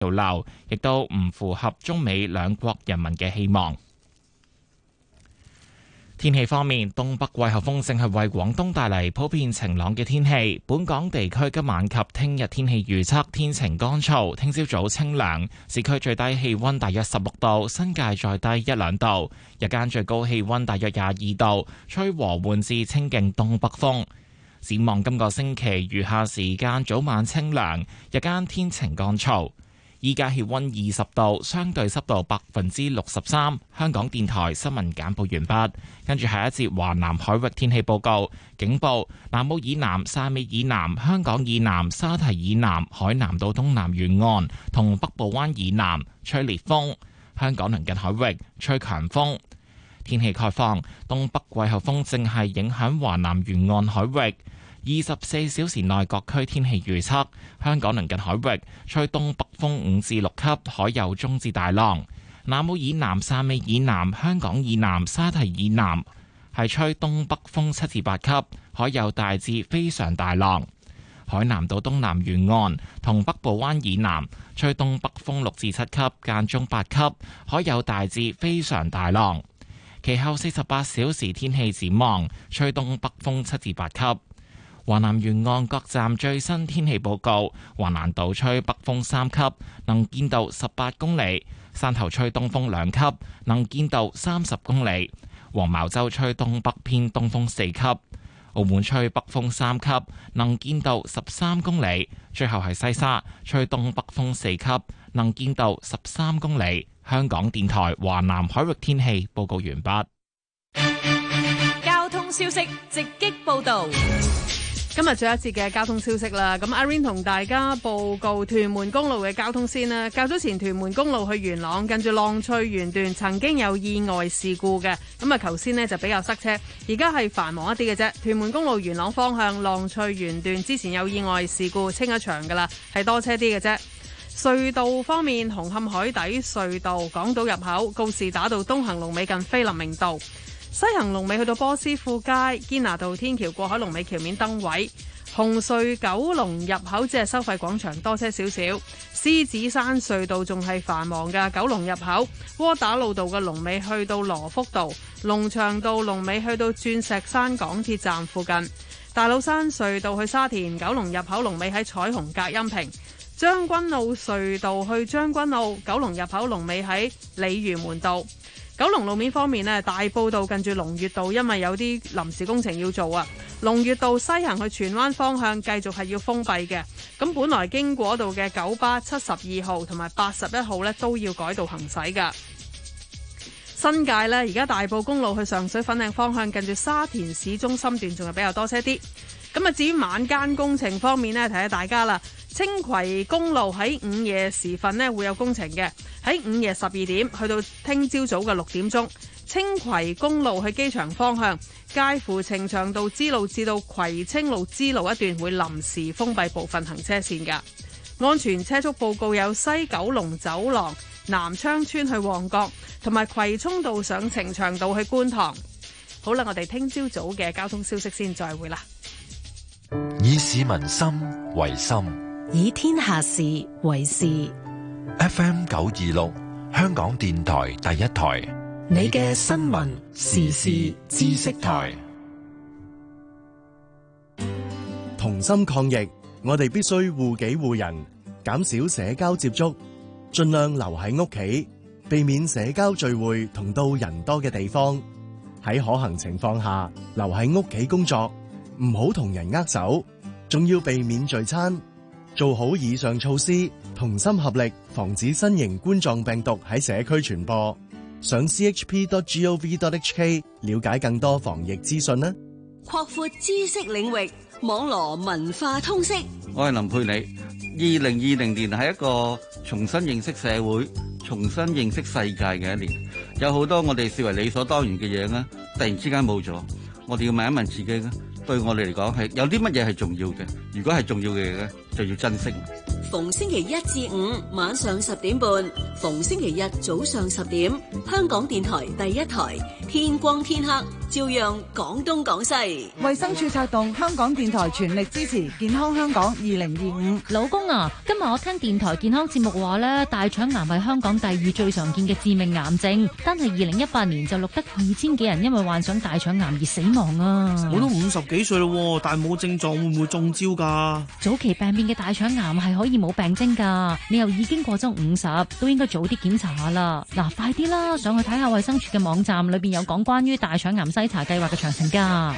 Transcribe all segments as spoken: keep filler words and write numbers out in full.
潮流，亦都唔符合中美兩國人民嘅希望。天氣方面，東北季候風正係為廣東帶嚟普遍晴朗嘅天氣。本港地區今晚及聽日天氣預測天晴乾燥，聽朝早清涼，市區最低氣溫大約十六度，新界再低一兩度。日間最高氣溫大約廿二度，吹和緩至清勁東北風。展望今個星期餘下時間早晚清涼，日間天晴乾燥。依家氣溫二十度，相對濕度百分之六十三。香港電台新聞簡報完畢，跟住下一節華南海域天氣報告。警報：南澳以南、汕尾以南、香港以南、沙堤以南、海南島東南沿岸同北部灣以南吹烈風，香港鄰近海域吹強風。天氣概況：東北季候風正係影響華南沿岸海域。二十四小時內各區天氣預測：香港鄰近海域吹東北風五至六級，海有中至大浪；南澳以南、汕尾以南、香港以南、沙堤以南係吹東北風七至八級，海有大至非常大浪；海南島東南沿岸同北部灣以南吹東北風六至七級，間中八級，海有大至非常大浪。其後四十八小時天氣展望：吹東北風七至八級。華南沿岸各站最新天氣報告：華南島吹北風三級，能見度十八公里；汕頭吹東風兩級，能見度三十公里；黃茅洲吹東北偏東風四級；澳門吹北風三級，能見度十三公里；最後係西沙吹東北風四級，能見度十三公里。香港電台華南海域天氣報告完畢。 交通消息直擊報道。 今日最後一節嘅交通消息啦，咁阿 Rain 同大家報告屯門公路嘅交通先啦。較早前屯門公路去元朗，近住浪翠園段曾經有意外事故嘅，咁啊頭先呢就比較塞車，而家係繁忙一啲嘅啫。屯門公路元朗方向浪翠園段之前有意外事故，清一場噶啦，係多車啲嘅啫。隧道方面，紅磡海底隧道港島入口告士打道東行龍尾近菲林明道，西行龍尾去到波斯富街堅拿道天橋過海龍尾橋面燈位。紅隧九龍入口只係收費廣場多車少少。獅子山隧道仲係繁忙噶，九龍入口窩打老道嘅龍尾去到羅福道，龍翔道龍尾去到鑽石山港鐵站附近。大老山隧道去沙田九龍入口龍尾喺彩虹隔音屏。將軍澳隧道去將軍澳九龍入口龍尾喺鯉魚門道。九龍路面方面咧，大埔道近住龍悅道，因為有啲臨時工程要做啊。龍悅道西行去荃灣方向繼續係要封閉嘅。咁本來經過度嘅九巴七十二號同埋八十一號咧都要改道行駛噶。新界咧，而家大埔公路去上水粉嶺方向近住沙田市中心段仲係比較多車啲。咁啊，至於晚間工程方面呢，提下大家啦。青葵公路喺午夜時分呢會有工程嘅，喺午夜十二點去到聽朝早嘅六點鐘。青葵公路去機場方向，介乎呈祥道支路至到葵青路支路一段會臨時封閉部分行車線㗎。安全車速報告有西九龍走廊、南昌村去旺角，同埋葵涌道上呈祥道去觀塘。好啦，我哋聽朝早嘅交通消息先再會啦。 以市民心為心， 以天下事為事。 F M 九二六，香港電台第一台， 你嘅新聞時事知識台。 同心抗疫，我哋必須護己護人，減少社交接觸，盡量留喺屋企，避免社交聚會同到人多嘅地方。喺可行情況下，留喺屋企工作，唔好同人握手，仲要避免聚餐。做好以上措施，同心合力，防止新型冠狀病毒喺社區傳播。上 c h p dot gov dot h k 了解更多防疫資訊啦。 擴闊知識領域，網羅文化通識。 我係林佩理。二零二零年係一個重新認識社會、重新認識世界嘅一年。有好多我哋視為理所當然嘅嘢咧，突然之間冇咗。我哋要問一問自己咧，對我哋嚟講係有啲乜嘢係重要嘅？如果係重要嘅嘢咧，就就要珍惜。 逢星期一至五晚上十點半，逢星期日早上十點，香港電台第一台，天光天黑，照樣講東講西。 衛生署策動，香港電台全力支持健康香港二零二五。 老公啊，今日我聽電台健康節目話咧，大腸癌係香港第二最常見嘅致命癌症，單係二零一八年就錄得二千幾人因為患上大腸癌而死亡啊！ 我都五十幾歲咯，但係冇症狀，會唔會中招噶？ 早期病變嘅大腸癌係可以冇病徵噶，你又已經過咗五十，都應該早啲檢查下啦。嗱，快啲啦，上去睇下衛生署嘅網站，裏邊有講關於大腸癌篩查計劃嘅詳情噶。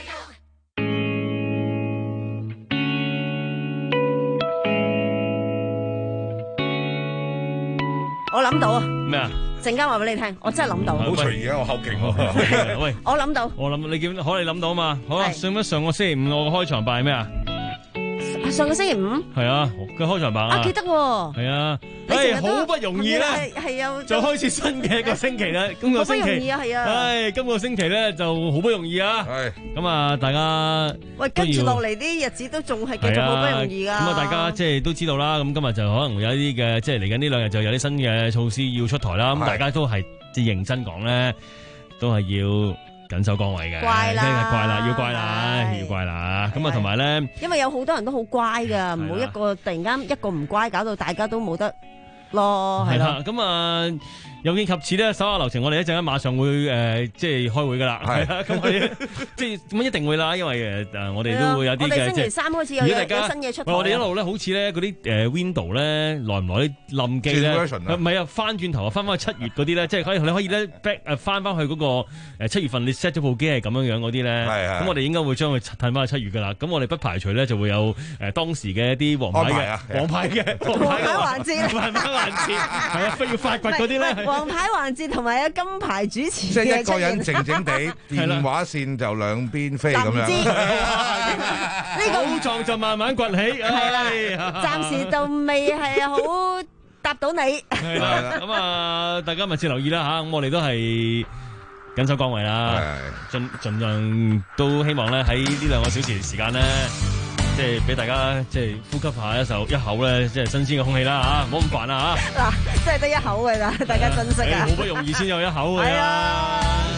我諗到啊！ 咩啊？ 陣間話俾你聽，我真係諗到。 好隨意啊！我後勁喎。喂， 我諗到。 我諗你見可你諗到啊嘛？好啦，上乜上個星期五我個開場白係咩啊？ 上個星期五係啊，個開場白啊， 啊記得喎。 係啊，誒好不容易咧， 係啊， 就開始新嘅一個星期啦。今個星期好不容易啊，係啊。 唉，今個星期咧就好不容易啊。係。咁啊，大家喂，跟住落嚟啲日子都仲係繼續好不容易噶。 咁啊，大家即係都知道啦。咁今日就可能有一啲嘅，即係嚟緊呢兩日就有啲新嘅措施要出台啦。咁大家都係即係認真講咧，都係要緊守崗位嘅， 乖啦， 怪啦，要乖啦，要乖啦。咁啊，同埋咧， 因為有好多人都好乖噶，唔好一個突然間一個唔乖，搞到大家都冇得咯。 係啦，咁啊，有見及此咧，手下留情，我哋一陣間馬上會誒，即係開會噶啦。係啊，咁我哋即係咁一定會啦，因為誒，我哋都會有啲嘅。 我哋星期三開始有有新嘢出台。 我哋一路咧，好似咧嗰啲誒 Window 咧，耐唔耐啲冧機咧？唔係啊，翻轉頭啊，翻翻去七月嗰啲咧，即係可以你可以咧 back 誒翻翻去嗰個誒七月份你 set 咗部機係咁樣樣嗰啲咧。係咁我哋應該會將佢褪翻去七月噶啦。咁我哋不排除咧就會有誒當時嘅一啲黃牌嘅黃牌嘅黃牌環節， 黃牌環節係啊，非要發掘嗰啲咧。 黃牌環節同埋有金牌主持， 即係一個人靜靜地，電話線就兩邊飛咁樣。 呢個寶藏就慢慢崛起， 係啦，暫時就未係好答到你。 係啦，咁啊，大家密切留意啦吓，咁我哋都係緊守崗位啦，盡盡量都希望咧喺呢兩個小時時間咧。即係俾大家即係呼吸下一手一口咧，即係新鮮嘅空氣啦吓，唔好咁煩啦吓。 嗱，即係得一口嘅咋，大家珍惜啊！ 好不容易先有一口嘅。係啊！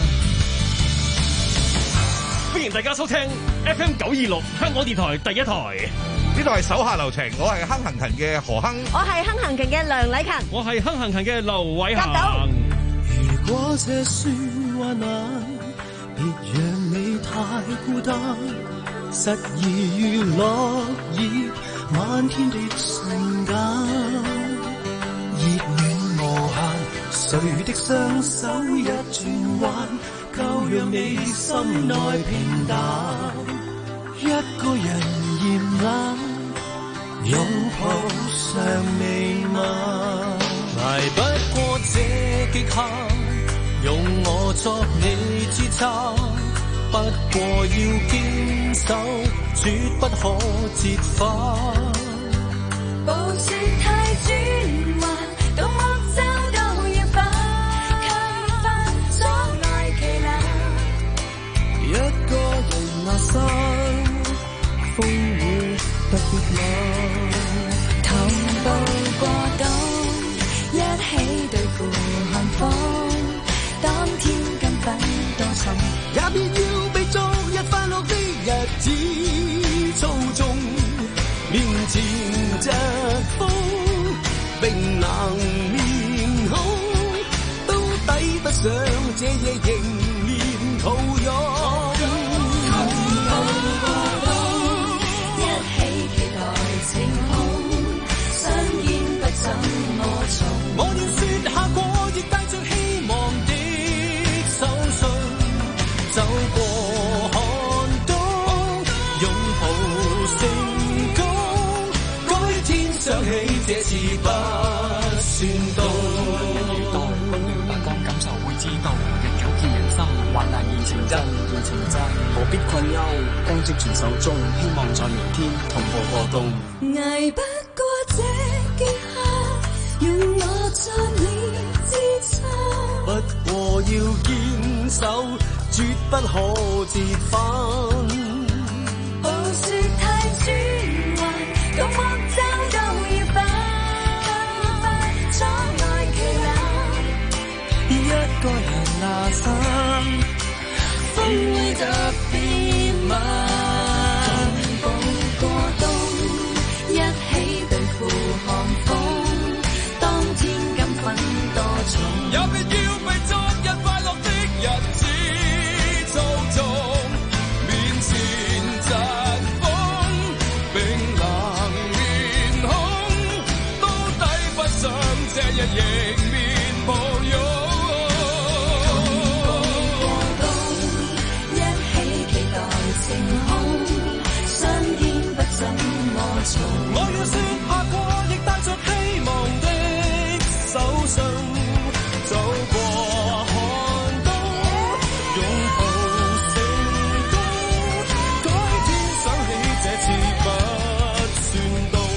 歡迎大家收聽 F M 九二六香港電台第一台。 呢度係手下留情，我係亨行勤嘅何亨， 我係亨行勤嘅梁禮勤， 我係亨行勤嘅劉偉恒。 如果這算患難，別讓你太孤單。失意於落葉漫天的瞬間，熱戀無限，誰的雙手一轉彎，夠讓你心內平淡。一個人嫌冷，擁抱尚未晚，捱不過這極限，用我作你支撐。不過要堅守，絕不可折返。 步伐太轉彎，到莫走到一半，卻犯阻礙期難。 一個人下山，風雨特別冷。 同步過冬，一起對付寒風，當天金粉多重。 也別要被昨日快樂的日子操縱，面前疾風，冰冷面孔，都抵不上這夜迎面抱擁。 一起期待晴空，相見不怎麼重。 我要說下過，亦帶着希望的手信。走過寒冬，擁抱成功，改天想起這次不算凍。 待不明白光感受會知道，日久見人心，患難見情真，見情真，何必困憂？光即傳手中，希望在明天同步過冬。 捱不過這極限，用我作你支撐。 不過要堅守，絕不可折返。 步伐太轉彎，到莫走傘，風會特別猛。同步過冬，一起對付寒風，當天金粉多重，有別要被昨日快樂的日子操縱，面前疾風，冰冷面孔，都抵不上這日迎面抱擁。同步過冬，一起期待晴空，相見不怎麼重。我要說下過，亦帶着希望的手信，走過寒冬，擁抱成功。改天想起這次不算凍。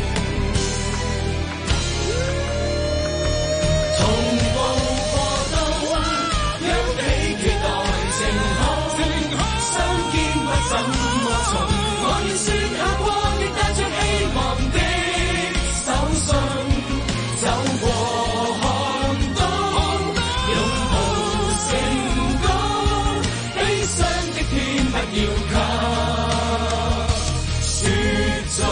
同步過冬，一起期待晴空，相見不怎麼重。我要說下過，亦帶着希望的手信，走過寒冬，擁抱成功。悲傷的天不要給雪中。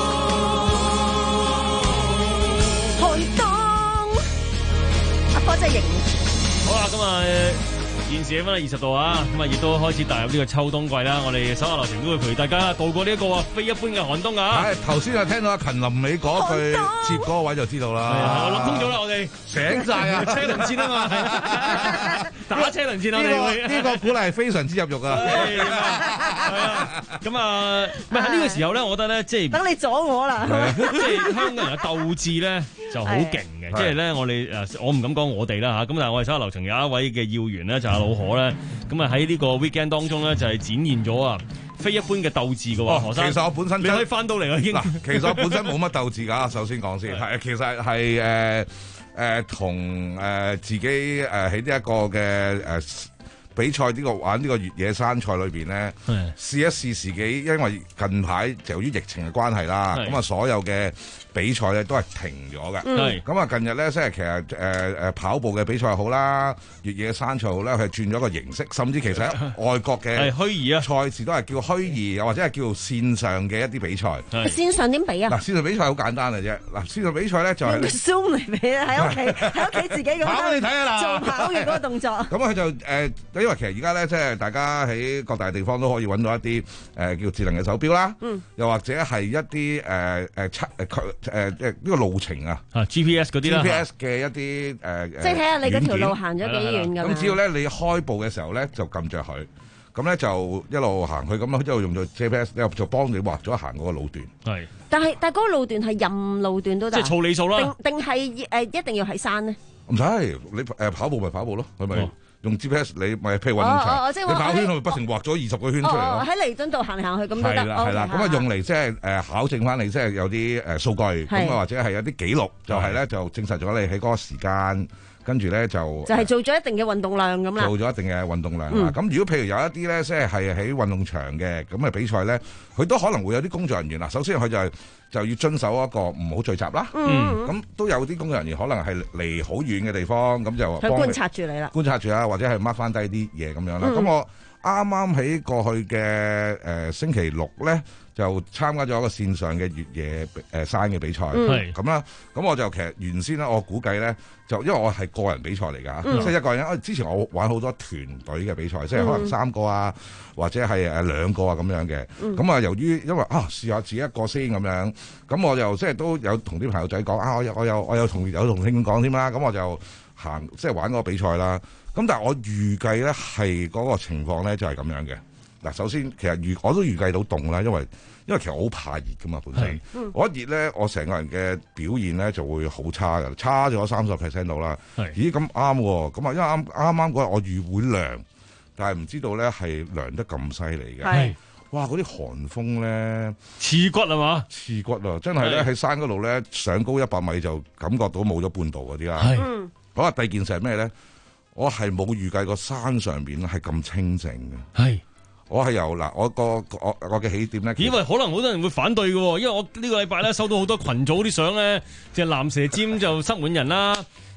寒冬，阿波真係型。 好啦，咁啊，現時氣溫係二十度啊，咁啊亦都開始踏入呢個秋冬季啦。我哋手下留情都會陪大家度過呢一個啊非一般嘅寒冬啊。 係頭先就聽到阿勤臨尾嗰句接嗰個位就知道啦。 係啊，落空咗啦，我哋醒晒啊， 車輪戰啊嘛，係啊打車輪戰啊， 呢我哋個呢個鼓勵係非常之入肉啊。 係啊，咁啊，唔係喺呢個時候咧，我覺得咧，即係等你阻我啦。 即係香港人嘅鬥志咧就好勁嘅，即係咧我哋誒，我唔敢講我哋啦嚇，咁但係我哋手下留情有一位嘅要員咧就係老何咧，咁啊喺呢個 weekend 當中咧就係展現咗啊非一般嘅鬥志嘅喎，何生。 其實我本身你可以翻到嚟啦已經。嗱， 其實我本身冇乜鬥志㗎，首先講先係，其實係誒誒同誒自己誒喺呢一個嘅誒。比賽呢個玩呢個越野山賽裏邊咧，試一試自己，因為近排由於疫情嘅關係啦，咁啊所有嘅比賽咧都係停咗嘅。咁啊近日咧，即係其實誒誒、呃、跑步嘅比賽好啦，越野山賽好啦，佢係轉咗個形式，甚至其實喺外國嘅虛擬啊賽事都係叫虛擬，又或者係叫線上嘅一啲比賽。 線上點比啊？ 嗱，線上比賽好簡單嘅啫。嗱，線上比賽咧就係、是、 Zoom 嚟比啊，喺屋企喺屋企自己咁跑你睇下啦， 做跑嘅嗰個動作。 咁佢就誒、呃，因為其實而家咧，即係大家喺各大地方都可以揾到一啲誒、呃、叫智能嘅手錶啦，嗯、又或者係一啲誒誒測誒誒誒呢個路程啊， 啊 G P S 嗰啲啦 ，G P S 嘅一啲誒、呃、 即係睇下你嗰條路行咗幾遠咁。 咁只要咧你開步嘅時候咧，就撳着佢，咁咧就一路行去，咁樣一路用咗 G P S 咧就幫你畫咗行嗰個路段。 係。 但係但係嗰個路段係任路段都得。 即係湊里數啦。 定定係誒一定要喺山咧？ 唔使，你誒跑步咪跑步咯，係咪？哦用 G P S 你咪譬如運動場， 哦哦、即你跑圈咪不停畫咗二十個圈出嚟咯。 喺彌敦道行嚟行去咁都得。 係啦係啦，咁啊用嚟即係誒考證翻你即係有啲誒數據，咁啊或者係有啲記錄，就係咧就證實咗你喺嗰個時間，跟住咧就就係做咗一定嘅運動量咁啦。 做咗一定嘅運動量啦。咁、嗯、如果譬如有一啲咧即係係喺運動場嘅咁嘅比賽咧，佢都可能會有啲工作人員啦。首先佢就係、是。就要遵守一個唔好聚集啦。嗯，咁都有啲工作人員可能係離好遠嘅地方，咁就幫你觀察住你啦。 觀察住啊，或者係 mark 翻低啲嘢咁樣啦。咁、嗯、我啱啱喺過去嘅誒、呃、星期六咧，就參加咗一個線上嘅越野誒、呃、山嘅比賽。係咁啦，咁我就其實原先咧，我估計咧，就因為我係個人比賽嚟㗎，即、嗯、係、就是、一個人。之前我玩好多團隊嘅比賽，即、嗯、係可能三個啊，或者係誒兩個啊咁樣嘅。咁、嗯、啊，由於因為啊試下自己一個先咁樣，咁我就即係都有同啲朋友仔講啊，我有我有我有同有同聽講添啦。咁我就行即係玩嗰個比賽啦。咁但係我預計咧係嗰個情況咧就係、是、咁樣嘅。嗱，首先其實預我都預計到凍啦，因為因為其實我好怕熱噶嘛本身。我一熱咧，我成個人嘅表現咧就會好差㗎，差咗三十 percent 到啦。咦，咁啱喎，咁啊，因為啱啱啱嗰日我預會涼，但係唔知道咧係涼得咁犀利嘅。係，哇！嗰啲寒風咧， 刺骨係嘛？ 刺骨啊！真係咧喺山嗰度咧，上高一百米就感覺到冇咗半度嗰啲啦。係。好啊，第二件事係咩咧？我係冇預計過山上邊係咁清靜嘅。係。我係由嗱，我個我我嘅起點咧， 因為可能好多人會反對嘅，因為我呢個禮拜咧收到好多群組啲相咧，隻藍蛇尖就塞滿人啦，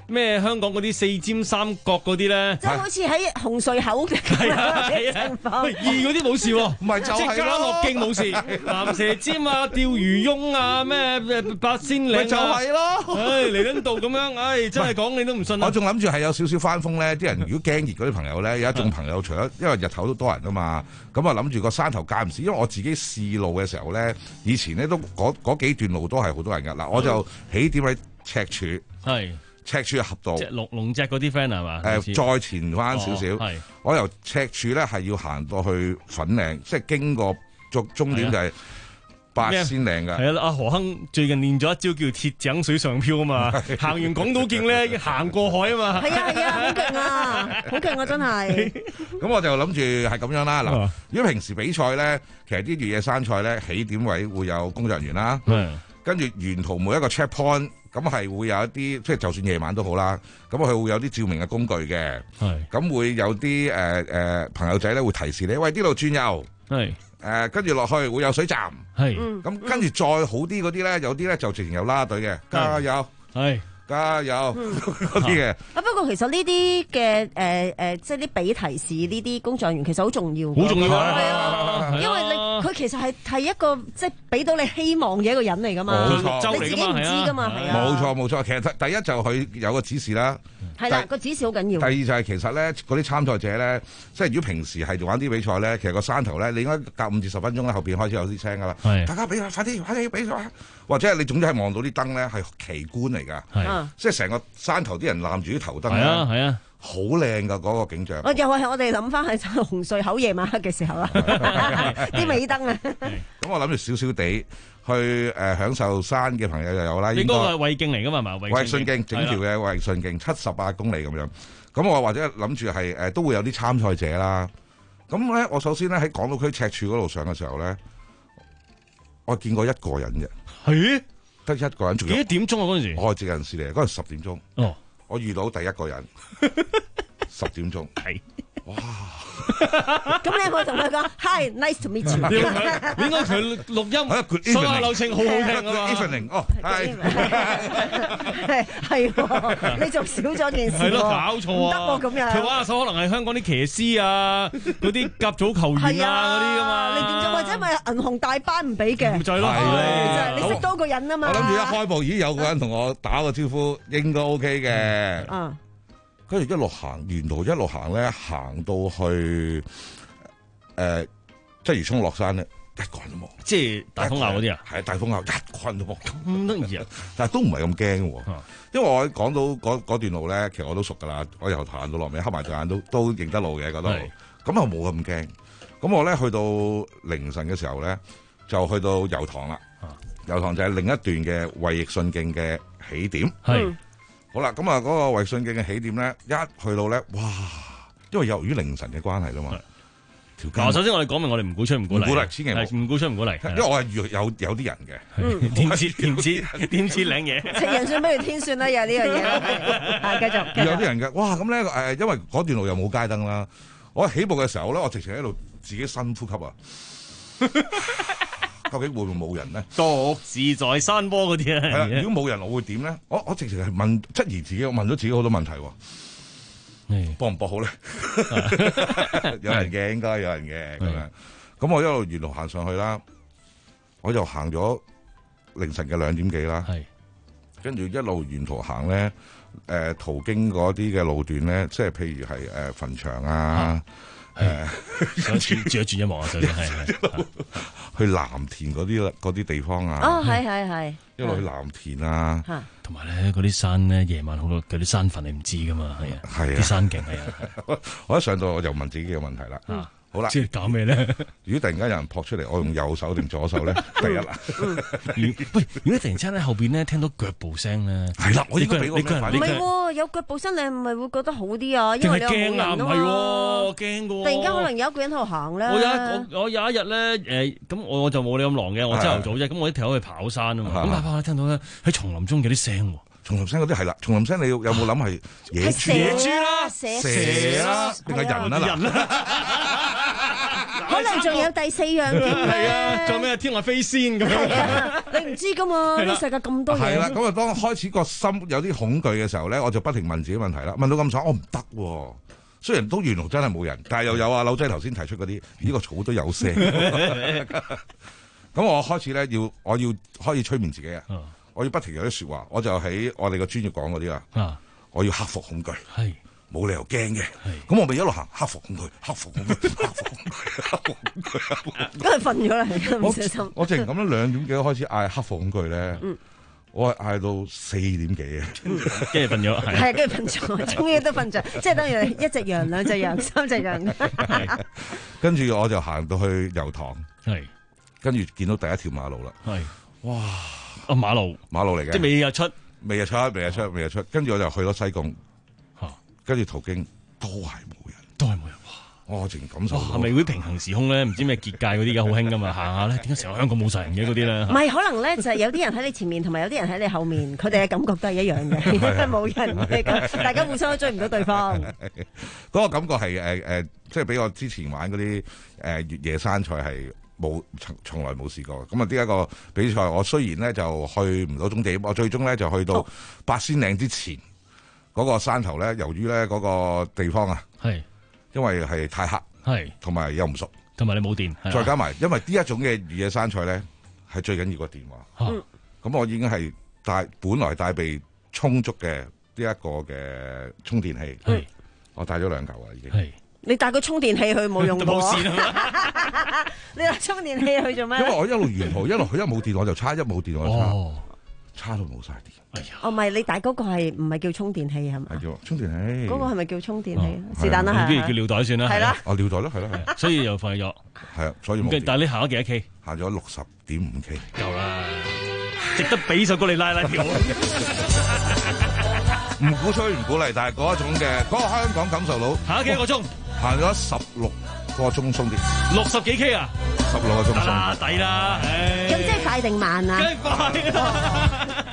咩香港嗰啲四尖三角嗰啲咧， 即係好似喺紅隧口嘅係啊係啊，喂二嗰啲冇事喎， 唔係就係即係家樂徑冇事，蚺蛇尖啊、釣魚翁啊、咩八仙嶺咪就係咯， 唉嚟緊度咁樣，唉真係講你都唔信啊！ 我仲諗住係有少少翻風咧，啲人如果驚熱嗰啲朋友咧，有一種朋友除咗因為日頭都多人啊嘛，咁啊諗住個山頭間唔時，因為我自己試路嘅時候咧，以前咧都嗰嗰幾段路都係好多人㗎。嗱，我就起點喺赤柱， 係赤柱合道， 即係龍龍脊嗰啲 friend 係嘛？ 誒，再前翻少少， 係我由赤柱咧係要行到去粉嶺，即係經過終終點就係八仙嶺㗎。 係啊，阿何亨最近練咗一招叫鐵井水上漂啊嘛，行完港島徑咧，行過海啊嘛。 係啊係啊，好勁啊，好勁啊，真係。 咁我就諗住係咁樣啦。嗱，如果平時比賽咧，其實啲越野山賽咧，起點位會有工作人員啦。跟住沿途每一個 check point，咁係會有一啲，即係就算夜晚都好啦，咁佢會有啲照明嘅工具嘅。係，咁會有啲誒誒朋友仔咧會提示你，喂，呢度轉右。係，誒跟住落去會有水站。係，咁跟住再好啲嗰啲咧，有啲咧就直情有啦隊嘅，加油。係。加油嗰啲嘅。 啊，不過其實呢啲嘅誒誒，即係啲俾提示呢啲工作人員其實好重要。 好重要啊！係啊，因為你佢其實係係一個即係俾到你希望嘅一個人嚟㗎嘛。 冇錯， 你自己唔知㗎嘛，係啊。 冇錯冇錯，其實第一就佢有個指示啦。 係啦，個指示好緊要。 第二就係其實咧，嗰啲參賽者咧，即係如果平時係玩啲比賽咧，其實個山頭咧，你應該隔五至十分鐘咧，後邊開始有啲聲㗎啦。係，大家比賽快啲，快啲比賽！或者係你總之係望到啲燈咧，係奇觀嚟㗎。係，即係成個山頭啲人攬住啲頭燈咧。係啊係啊，好靚㗎嗰個景象。 我又係我哋諗翻係紅隧口夜晚黑嘅時候啦，啲尾燈啊。 咁我諗住少少地。去誒、呃、享受山嘅朋友又有啦， 應該係衛徑嚟㗎嘛，係嘛？ 衛信徑整條嘅衛信徑七十八公里咁樣，咁我或者諗住係誒都會有啲參賽者啦。咁咧，我首先咧喺港島區赤柱嗰度上嘅時候咧，我見過一個人啫，係得一個人。幾多點鐘啊？嗰陣時我係職人士嚟，嗰陣十點鐘。哦，我遇到第一個人，十點鐘係。哇！ 咁你有冇同佢講 Hi，nice to meet you？ 你應該同佢錄音，所有流程好好聽啊嘛。Evening， 哦，係係，你仲少咗件事喎。 係咯，搞錯啊！ 唔得喎，咁樣。 佢玩手可能係香港啲騎師啊，嗰啲甲組球員啊嗰啲噶嘛。 你變咗或者咪銀紅大班唔俾嘅？ 就係咯，係你識多個人啊嘛。 我諗住一開步，咦有個人同我打個招呼，應該 OK 嘅。嗯。跟住一路行，沿途一路行咧，行到去誒鰂魚涌落山咧，一個人都冇。 即係大風坳嗰啲啊？ 係大風坳，一個人都冇。 咁得意啊！ 但係都唔係咁驚喎，因為我講到嗰段路咧，其實我都熟㗎啦。我由頭行到落尾，黑埋對眼都都認得路嘅嗰度。咁啊冇咁驚。咁我咧去到凌晨嘅時候咧，就去到油塘啦。油塘就係另一段嘅衛信徑嘅起點。係。好啦，咁啊，嗰個衛信徑嘅起點咧，一去到咧，哇！因為由於凌晨嘅關係啦嘛，條街。 嗱，首先我哋講明，我哋唔鼓吹唔鼓勵， 唔鼓勵，千祈唔鼓吹唔鼓勵， 因為我係有有啲人嘅， 點知點知點知領嘢？ 情人算不如天算啦，有呢樣嘢。係繼續。 有啲人嘅，哇！咁咧誒，因為嗰段路又冇街燈啦，我起步嘅時候咧，我直情喺度自己深呼吸啊。究竟會唔會冇人咧？ 獨自在山坡嗰啲啊， 係啦。如果冇人，我會點咧？我我直情係問質疑自己，我問咗自己好多問題喎。搏唔搏好咧？有人嘅，應該有人嘅咁樣。咁我一路沿路行上去啦，我就行咗凌晨嘅兩點幾啦。係，跟住一路沿途行咧，誒途經嗰啲嘅路段咧，即係譬如係誒墳場啊。誒， 轉轉一轉一望啊，首先係去藍田嗰啲嗰啲地方啊。 哦，係係係， 一路去藍田啊， 同埋咧嗰啲山咧，夜晚好多嗰啲山墳你唔知噶嘛，係啊，係啊，啲山徑係啊。 我一上到我就問自己嘅問題啦。啊，好啦， 即係搞咩咧？ 如果突然間有人撲出嚟，我用右手定左手咧？第一啦。 喂，如果突然間喺後邊咧聽到腳步聲咧， 係啦，我應該俾我咩反應？ 唔係喎，有腳步聲你係咪會覺得好啲啊？因為你驚啊，唔係喎，驚噶。 突然間可能有一個人喺度行咧。 我有我我有一日咧，誒，咁我我就冇你咁狼嘅，我朝頭早啫，咁我一條友去跑山啊嘛，咁跑跑聽到咧喺叢林中有啲聲。 叢林聲嗰啲係啦，叢林聲你有冇諗係野豬？ 野豬啦， 蛇啦，定係人啊？人啦。 可能為仲有第四樣嘅。 係啊，仲有咩天外飛仙咁樣？ 你唔知噶嘛？呢世界咁多嘢。 係啦，咁啊，當開始個心有啲恐懼嘅時候咧，我就不停問自己問題啦。問到咁爽，我唔得喎。雖然都原來真係冇人，但係又有啊，柳仔頭先提出嗰啲，呢個草都有聲。咁我開始咧要，我要開始催眠自己啊！我要不停有啲説話，我就喺我哋個專業講嗰啲啦。我要克服恐懼， 係冇理由驚嘅。咁我咪一路行，克服恐懼，克服恐懼，克服恐懼，克服恐懼。 梗係瞓咗啦，唔小心。 我淨係咁樣兩點幾開始嗌克服恐懼咧。我係嗌到四點幾啊， 跟住瞓咗，係係跟住瞓咗，終於都瞓着，即係等於一隻羊、兩隻羊、三隻羊。 跟住我就行到去油塘， 係跟住見到第一條馬路啦， 係哇， 啊馬路馬路嚟嘅， 即係未日出， 未日出，未日出，未日出。跟住我就去咗西貢，跟住途經都係冇人， 都係冇人。 我淨感受到係咪嗰啲平行時空咧？唔知咩結界嗰啲而家好興噶嘛？行下咧，點解成個香港冇晒人嘅嗰啲咧？ 唔係，可能咧就係有啲人喺你前面，同埋有啲人喺你後面，佢哋嘅感覺都係一樣嘅，因為冇人嘅咁，大家互相都追唔到對方。 嗰個感覺係誒誒，即係比我之前玩嗰啲誒越野山賽係冇從從來冇試過。咁啊，呢一個比賽，我雖然咧就去唔到終點，我最終咧就去到八仙嶺之前嗰個山頭咧，由於咧嗰個地方啊， 係。 因為係太黑， 係同埋又唔熟， 同埋你冇電， 再加埋，因為呢一種嘅越野山賽咧，係最緊要個電話。咁、嗯、我已經係帶本來帶備充足嘅呢一個嘅充電器， 係我帶咗兩嚿啊，已經。 係你帶個充電器去冇用冇線啊！你帶充電器去做咩？ 因為我一路沿途一路佢一冇電我就叉，一冇電我就叉。 哦差到冇晒電。 哎呀！ 哦，唔係，你帶嗰個係唔係叫充電器係嘛？ 係叫充電器。 嗰個係咪叫充電器？是但啦，係。 不如叫尿袋算啦。 係啦。 哦，尿袋咯，係咯，係。 所以又廢咗。 係啊，所以冇。 但係你行咗幾多 K？ 行咗六十點五 K。 夠啦，值得俾首歌你拉拉條。 唔鼓吹唔鼓勵，但係嗰一種嘅嗰個香港感受到。 行咗幾個鐘？ 行咗十六個鐘鬆啲。 六十幾 K 啊？ 十六個鐘鬆。 得啦，抵啦。 咁即係快定慢啊？ 梗係快啦。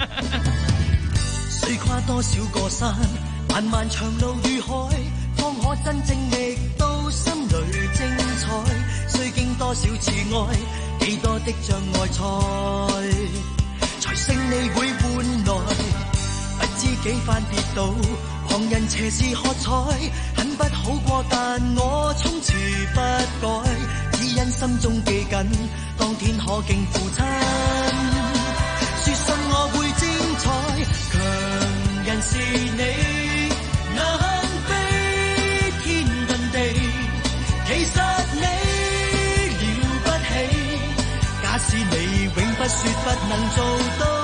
須跨多少個山，漫漫長路與海，方可真正覓到心裏精彩。須經多少次愛，幾多的障礙賽，才勝利會換來。不知幾番跌倒，旁人斜視喝彩，很不好過，但我從此不改，只因心中記緊，當天可敬父親。說信我會精彩，強人是你，能飛天遁地，其實你了不起。假使你永不說不能做到，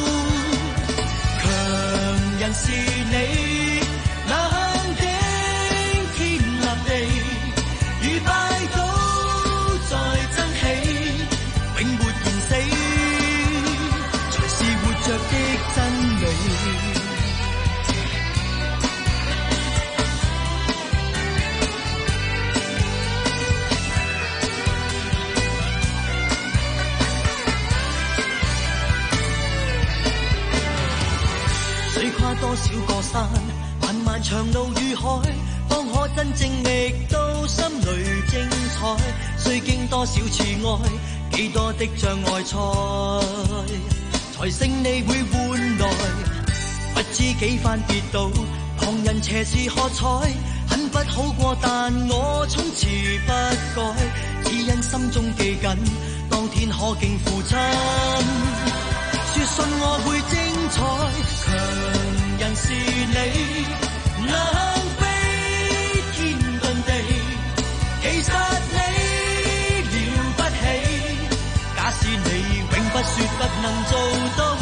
強人是你，能頂天立地，如拜倒再爭起，永沒言死。着的真理，須跨多少個山，漫漫長路與海，方可真正覓到心裏精彩。須經多少次愛，幾多的障礙賽，才勝利會換來。不知幾番跌倒，旁人斜視喝彩，很不好過，但我從此不改，只因心中記緊，當天可敬父親。說信我會精彩，強人是你，能飛天遁地，其實你了不起。假使你永不說不能做到，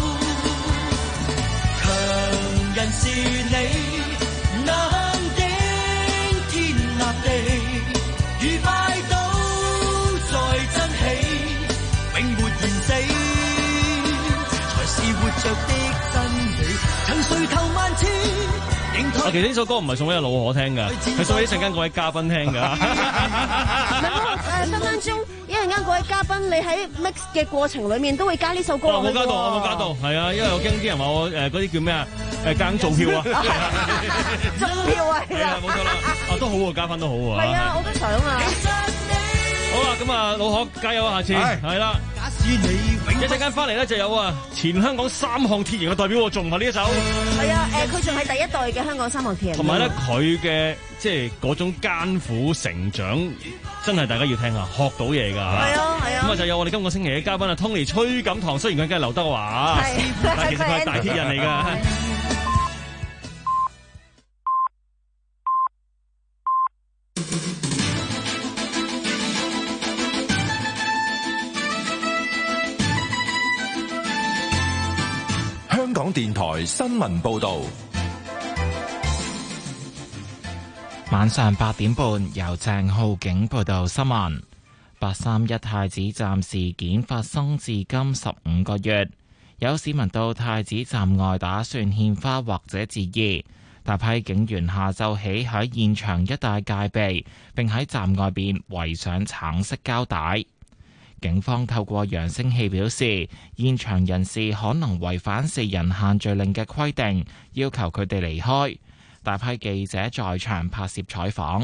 強人是你，能頂天立地，如拜倒再爭起，永沒言死，才是活着的真理。曾垂頭萬千， 啊，其實呢首歌唔係送俾阿老可聽㗎，係送俾一陣間各位嘉賓聽㗎。 唔係喎，誒分分鐘一陣間各位嘉賓，你喺 mix 嘅過程裡面都會加呢首歌落去。 我冇加到，我冇加到，係啊，因為我驚啲人話我誒嗰啲叫咩啊？誒間做票啊， 中票啊， 係啊，冇錯啦，啊都好喎，加分都好喎。 係啊，我都想啊。 好啦，咁啊，老可加油啊！下次係啦，一陣間翻嚟咧就有啊，前香港三項鐵人嘅代表，仲唔係呢一首？ 係啊，誒，佢仲係第一代嘅香港三項鐵人。 同埋咧，佢嘅即係嗰種艱苦成長，真係大家要聽下，學到嘢㗎。係啊，係啊。 咁啊，就有我哋今個星期嘅嘉賓啊，Tony 崔錦棠，雖然佢梗係劉德華，但係其實佢係大鐵人嚟㗎。 香港電台新聞報道， 晚上八點半由鄭浩景報道新聞。八三一太子站事件發生至今十五個月，有市民到太子站外打算獻花或者致意，大批警員下晝起喺現場一帶戒備，並喺站外邊圍上橙色膠帶。警方透過揚聲器表示，現場人士可能違反四人限聚令嘅規定，要求佢哋離開。大批記者在場拍攝採訪。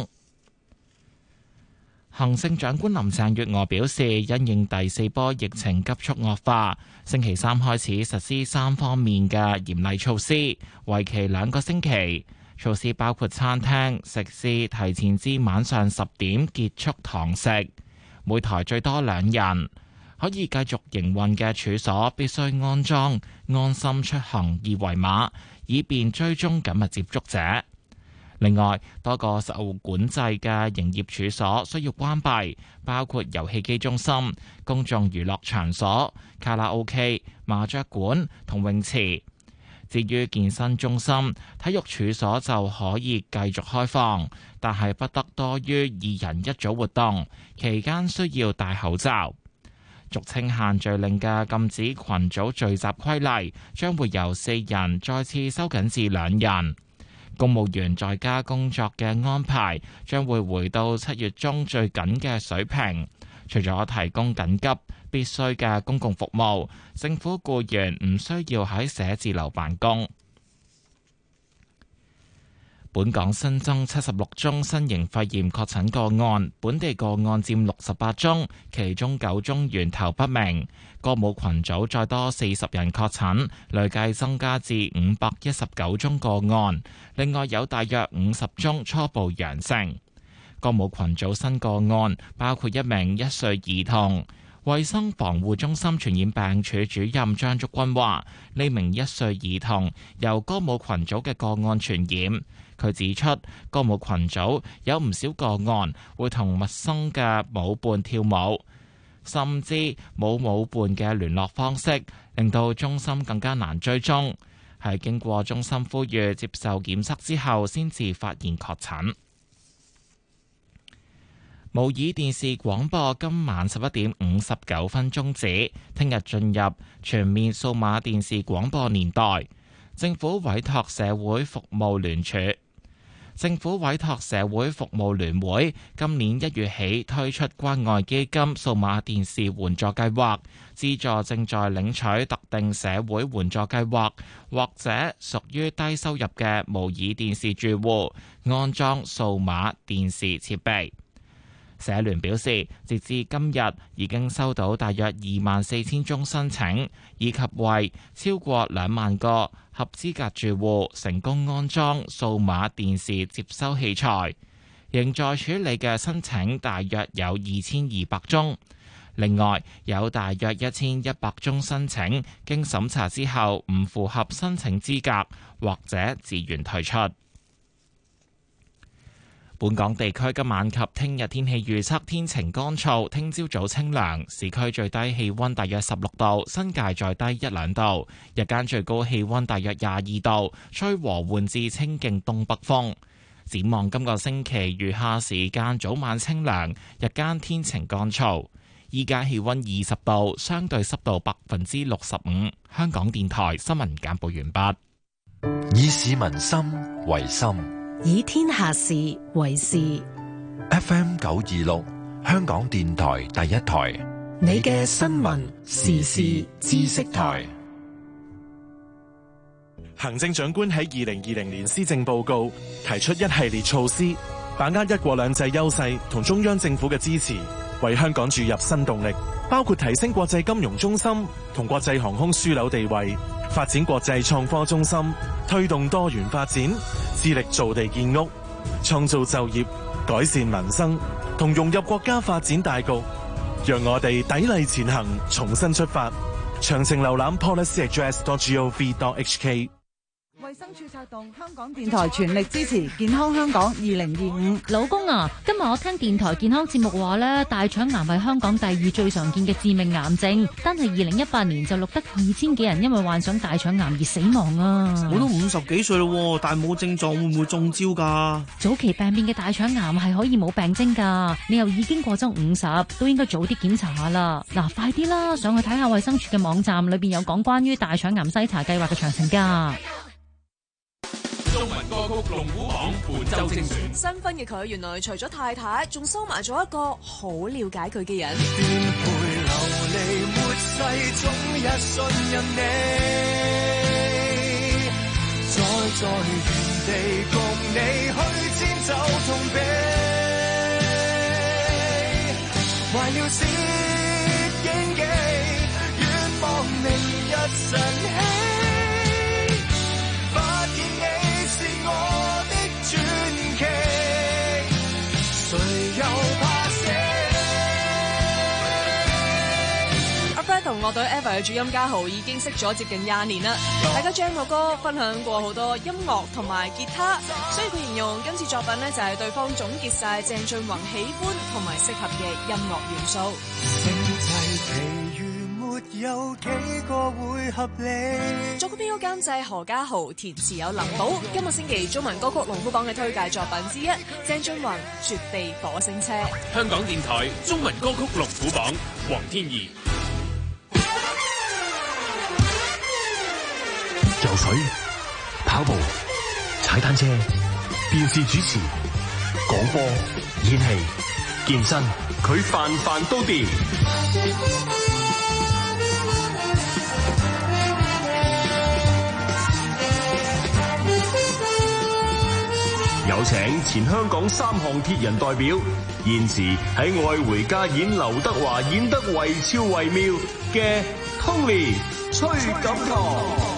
行政長官林鄭月娥表示，因應第四波疫情急速惡化，星期三開始實施三方面嘅嚴厲措施，為期兩個星期。措施包括餐廳、食肆提前至晚上十點結束堂食。每台最多兩人，可以繼續營運嘅處所必須安裝安心出行二維碼，以便追蹤緊密接觸者。另外，多個受管制嘅營業處所需要關閉，包括遊戲機中心、公眾娛樂場所、卡拉 OK、麻雀館同泳池。至於健身中心、體育處所就可以繼續開放，但係不得多於二人一組活動，期間需要戴口罩。俗稱限聚令嘅禁止群組聚集規例將會由四人再次收緊至兩人。公務員在家工作嘅安排將會回到七月中最緊嘅水平。除咗提供緊急必須嘅公共服務，政府僱員唔需要喺寫字樓辦公。本港新增七十六宗新型肺炎確診個案，本地個案佔六十八宗，其中九宗源頭不明。歌舞群組再多四十人確診，累計增加至五百一十九宗個案。另外有大約五十宗初步陽性。歌舞群組新個案包括一名一歲兒童。衛生防護中心傳染病處主任張竹君話：呢名一歲兒童由歌舞群組嘅個案傳染。佢指出，歌舞群組有唔少個案會同陌生嘅舞伴跳舞，甚至冇舞伴嘅聯絡方式，令到中心更加難追蹤。係經過中心呼籲接受檢測之後，先至發現確診。模擬電視廣播今晚十一點五十九分終止，聽日進入全面數碼電視廣播年代。政府委託社會服務聯署，政府委託社會服務聯會今年一月起推出關愛基金數碼電視援助計劃，資助正在領取特定社會援助計劃或者屬於低收入嘅模擬電視住戶安裝數碼電視設備。社聯表示，截至今日已經收到大約二萬四千宗申請，以及為超過兩萬個合資格住戶成功安裝數碼電視接收器材。仍在處理嘅申請大約有二千二百宗，另外有大約一千一百宗申請經審查之後唔符合申請資格，或者自願退出。本港地區今晚及聽日天氣預測，天晴乾燥，聽朝早清涼，市區最低氣溫大約十六度，新界再低一兩度，日間最高氣溫大約廿二度，吹和緩至清勁東北風。展望今個星期餘下時間早晚清涼，日間天晴乾燥。依家氣溫二十度，相對濕度百分之六十五。香港電台新聞簡報完畢。 以市民心為心， 以天下事為事。 F M 九二六，香港電台第一台， 你嘅新聞時事知識台。 行政長官喺二零二零年施政報告提出一系列措施，把握一國兩制優勢同中央政府嘅支持， 為香港注入新動力，包括提升國際金融中心同國際航空樞紐地位，發展國際創科中心，推動多元發展，致力造地建屋，創造就業，改善民生，同融入國家發展大局。讓我哋砥礪前行，重新出發。詳情瀏覽 policy address dot gov dot h k。 衛生署策動，香港電台全力支持健康香港二零二五。 老公啊，今日我聽電台健康節目話咧，大腸癌係香港第二最常見嘅致命癌症，單係二零一八年就錄得二千幾人因為患上大腸癌而死亡啊！ 我都五十幾歲咯，但係冇症狀，會唔會中招噶？ 早期病變嘅大腸癌係可以冇病徵噶，你又已經過咗五十，都應該早啲檢查下啦。嗱，快啲啦，上去睇下衛生署嘅網站，裏邊有講關於大腸癌篩查計劃嘅詳情噶。 中文歌曲龍虎榜本周精選。 新婚嘅佢，原來除咗太太，仲收埋咗一個好了解佢嘅人。 顛沛流離末世，總也信任你，再在原地共你去遷就痛悲，壞了攝影機，願望明日晨曦。 同樂隊 Ever 嘅主音家豪已經識咗接近廿年啦，大家將個歌分享過好多音樂同埋吉他，所以佢形容今次作品呢，就係對方總結晒鄭俊弘喜歡同埋適合嘅音樂元素。 星際其餘沒有幾個會合理。 作曲編曲監製何家豪，填詞有林寶。今個星期中文歌曲龍虎榜嘅推介作品之一，鄭俊弘絕地火星車。 香港電台中文歌曲龍虎榜，黃天怡。 游水、跑步、踩單車、電視主持、廣播、演戲、健身，佢飯飯都掂。有請前香港三項鐵人代表，現時喺愛回家演劉德華演得惟肖惟妙嘅 Tony 崔錦棠。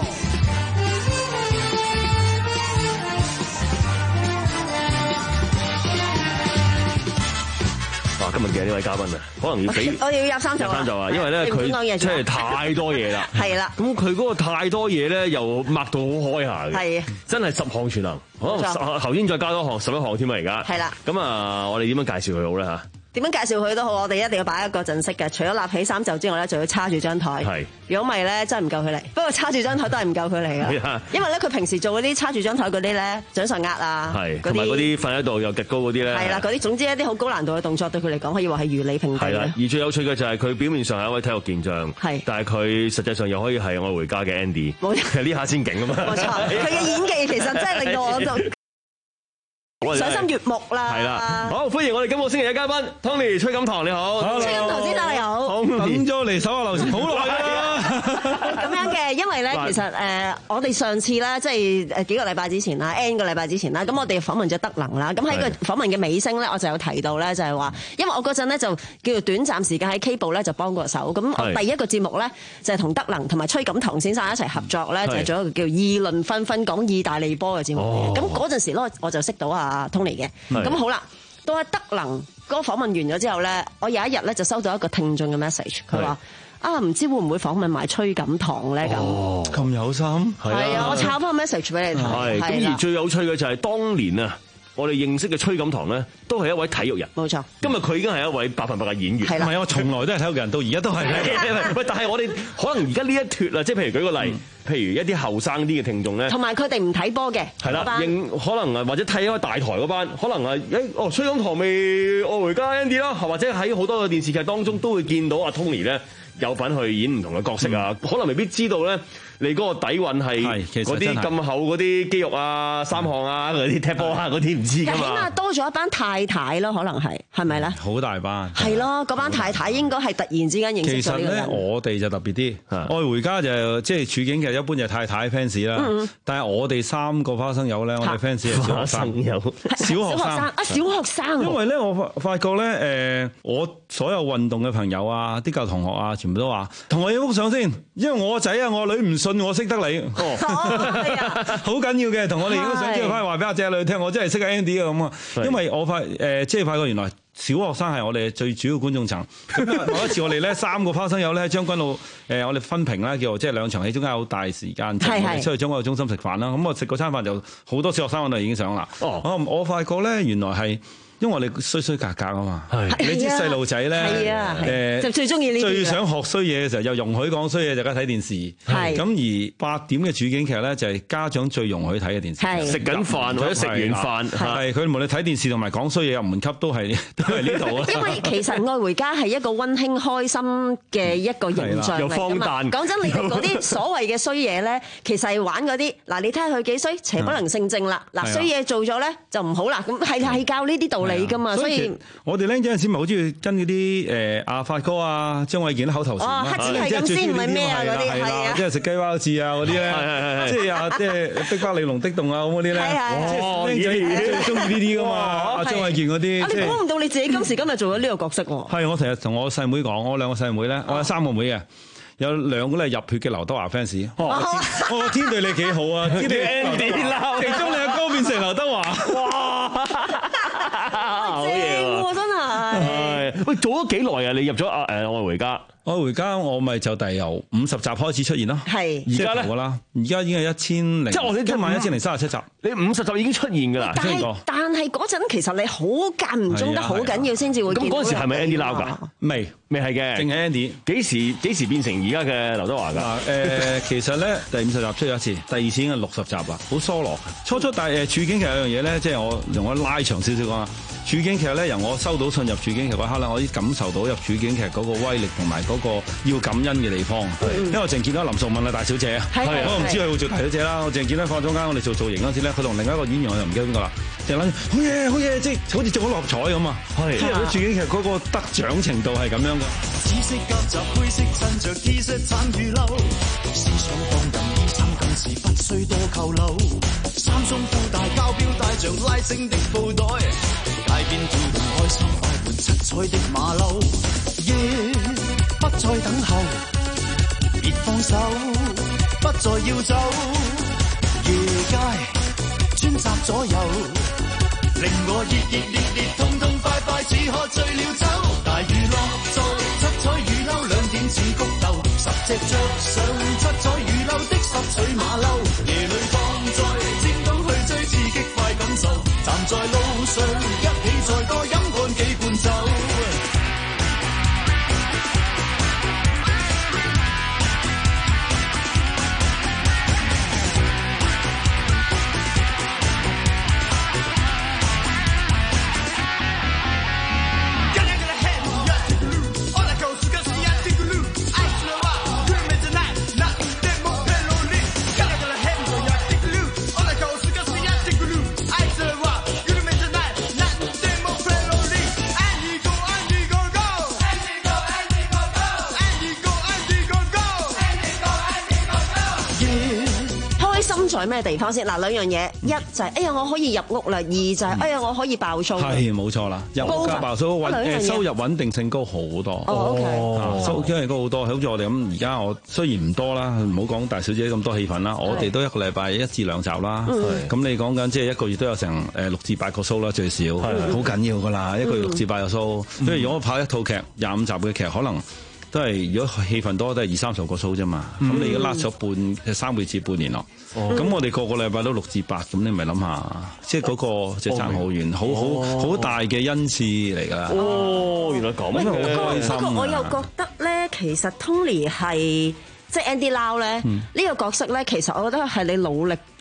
今日嘅呢位嘉賓啊，可能要俾我哋要入三集啊， 入三集啊，因為咧佢真係太多嘢啦。 係啦， 咁佢嗰個太多嘢咧，又擘到好開下嘅。係，真係十項全能。可能頭先再加多項，十一項添啊！而家係啦。咁啊，我哋點樣介紹佢好咧嚇？ 點樣介紹佢都好，我哋一定要擺一個陣式嘅。除咗立起衫袖之外咧，就要叉住張台。係，如果唔係咧，真係唔夠佢嚟。不過叉住張台都係唔夠佢嚟㗎。因為咧，佢平時做嗰啲叉住張台嗰啲咧，掌上壓啊，係，同埋嗰啲瞓喺度又極高嗰啲咧。係啦，嗰啲總之一啲好高難度嘅動作，對佢嚟講可以話係如履平地。係啦，而最有趣嘅就係佢表面上係一位體育健將，係，但係佢實際上又可以係愛回家嘅 Andy。冇錯，其實呢下先勁啊嘛。冇錯，佢嘅演技其實真係令到我就賞心悅目啦！係啦，好歡迎我哋今個星期嘅嘉賓 Tony 崔錦棠，你好。崔錦棠先生你好。 等咗嚟手下留情好耐啦。 咁樣嘅，因為咧其實誒，我哋上次咧即係誒幾個禮拜之前啦 ，N 個禮拜之前啦，咁我哋訪問咗德能啦。咁喺個訪問嘅尾聲咧，我就有提到咧，就係話，因為我嗰陣咧就叫做短暫時間喺 K 部咧就幫過手。咁我第一個節目咧就係同德能同埋崔錦棠先生一齊合作咧，就係做一個叫議論紛紛講意大利波嘅節目。咁嗰陣時咧我就識到啊。啊，Tony 嘅，咁好啦，到阿德能嗰個訪問完咗之後咧，我有一日咧就收到一個聽眾嘅 message，佢話啊，唔知會唔會訪問埋崔錦棠咧咁？ 哦，咁有心， 係啊，我抄翻個 message 俾你睇。 係，咁而最有趣嘅就係當年啊，我哋認識嘅崔錦棠咧，都係一位體育人。冇錯，今日佢已經係一位百分百嘅演員。係啦，唔係我從來都係體育人，到而家都係。喂，但係我哋可能而家呢一脱啊，即係譬如舉個例。譬如一啲後生啲嘅聽眾咧， 同埋佢哋唔睇波嘅，係啦， 認可能啊，或者睇開大台嗰班，可能啊，誒哦，崔錦棠未愛回家 Andy 啦，或者喺好多嘅電視劇當中都會見到阿 Tony 咧有份去演唔同嘅角色啊，嗯、可能未必知道咧。你嗰個底蘊係嗰啲咁厚嗰啲肌肉啊、三項啊、嗰啲踢波啊嗰啲唔知㗎嘛？ 起碼多咗一班太太咯，可能係係咪咧？ 好大班係咯，嗰班太太應該係突然之間認識咗呢個人。 其實咧，我哋就特別啲，愛回家就即係處境嘅一般就太太 fans 啦。 嗯但係我哋三個花生友咧，我哋 fans 係小學生，小學生啊，小學生。 因為咧，我發發覺咧，誒，我所有運動嘅朋友啊，啲舊同學啊，全部都話同我影幅相先，因為我個仔啊，我個女唔信我識得你，哦，好緊要嘅，同我哋影幅相之後翻去話俾阿姐女聽，我真係識 Andy 啊咁啊，因為我發誒，即係發覺原來。小學生係我哋最主要觀眾層。咁啊，某一次我哋咧三個花生友咧喺將軍澳誒，我哋分屏啦，叫做即係兩場戲中間有大時間，我哋出去將軍澳中心食飯啦。咁我食嗰餐飯就好多小學生我哋已經上啦。哦，我我發覺咧原來係。因為我哋衰衰格格啊嘛，你知細路仔咧，誒就最中意呢啲， 最想學衰嘢嘅時候，又容許講衰嘢就梗係睇電視。係咁而八點嘅處境劇咧，就係家長最容許睇嘅電視。 食緊飯或者食完飯， 係佢無論睇電視同埋講衰嘢入門級都係都係呢度啊。 因為其實愛回家係一個溫馨開心嘅一個形象嚟㗎嘛。講真，你哋嗰啲所謂嘅衰嘢咧，其實係玩嗰啲嗱，你睇下佢幾衰，邪不能勝正啦。嗱，衰嘢做咗咧就唔好啦。咁係係教呢啲道理。㗎嘛，所以我哋僆仔嗰陣時咪好中意跟嗰啲誒阿發哥啊、張衛健啲口頭禪哦，黑子係咁先，唔係咩啊嗰啲係啊， 即係食雞包翅啊嗰啲咧，即係啊即係逼巴里龍的動啊咁嗰啲咧，僆仔最中意呢啲㗎嘛，阿張衛健嗰啲。 你估唔到你自己今時今日做咗呢個角色喎？ 係我成日同我細妹講，我兩個細妹咧，我有三個妹嘅。有兩個咧入血嘅劉德華 fans，我天對你幾好啊！天對 Andy 啦，其中你阿哥變成劉德華，哇！ 好嘢喎， 真係。 喂，做咗幾耐啊？你入咗啊誒愛回家？ 愛回家我咪就第由五十集開始出現咯。 係。 而家咧啦，而家已經係一千零，即係我哋一萬一千零三十七集。 你五十集已經出現㗎啦， 但係但係嗰陣其實你好間唔中得好緊要先至會見到。 咁嗰時係咪 Andy Lau 㗎？ 未。 未係嘅， 淨係 Andy。 幾時幾時變成而家嘅劉德華㗎？ 嗱誒，其實咧第五十集出咗一次，第二次已經係六十集啦，好 solo。初初但係誒處境劇有樣嘢咧，即係我用我拉長少少講啊。處境劇咧，由我收到信入處境劇嗰刻咧，我已經感受到入處境劇嗰個威力同埋嗰個要感恩嘅地方。因為我淨見到林淑敏啊大小姐啊，我唔知佢會做大小姐啦。我淨見到放中間我哋做造型嗰陣時咧，佢同另外一個演員我就唔記得邊個啦。就諗好嘢好嘢，即係好似中咗六合彩咁啊！即係處境劇嗰個得獎程度係咁樣嘅。 紫色夾雜灰色襯着 T 恤橙與褸，思想放任衣衫更是不需多扣留。三鬆褲大膠錶帶着拉繩的布袋，街邊跳動開心快活七彩的馬騮。夜不再等候，別放手，不再要走。夜街專責左右，令我熱熱烈烈痛痛快快似喝醉了酒。大娛樂做七彩雨褸，兩點似谷豆，十隻着上七彩雨褸的十取馬騮。夜裏放在尖東去追刺激快感受，站在路上一起再多飲乾幾罐酒。在咩地方先？嗱，兩樣嘢，一就係哎呀我可以入屋啦，二就係哎呀我可以爆粗。 係冇錯啦，入屋加爆粗穩誒收入穩定性高好多。 哦， 收入高好多，好似我哋咁而家我雖然唔多啦，唔好講大小姐咁多戲份啦，我哋都一個禮拜一至兩集啦。咁你講緊即係一個月都有成誒六至八個 show 啦最少，好緊要㗎啦，一個月六至八個 show。所以如果我拍一套劇廿五集嘅劇，可能都係如果戲份多都係二三十個 show 啫嘛。咁你而家拉咗半三個月至半年咯。咁我哋個個禮拜都六至八，咁你咪諗下，即係嗰個即係爭好遠，好好好大嘅恩賜嚟㗎。 哦，原來咁嘅。 不過我又覺得咧，其實 Tony 係即係 Andy Lau 咧呢個角色咧，其實我覺得係你努力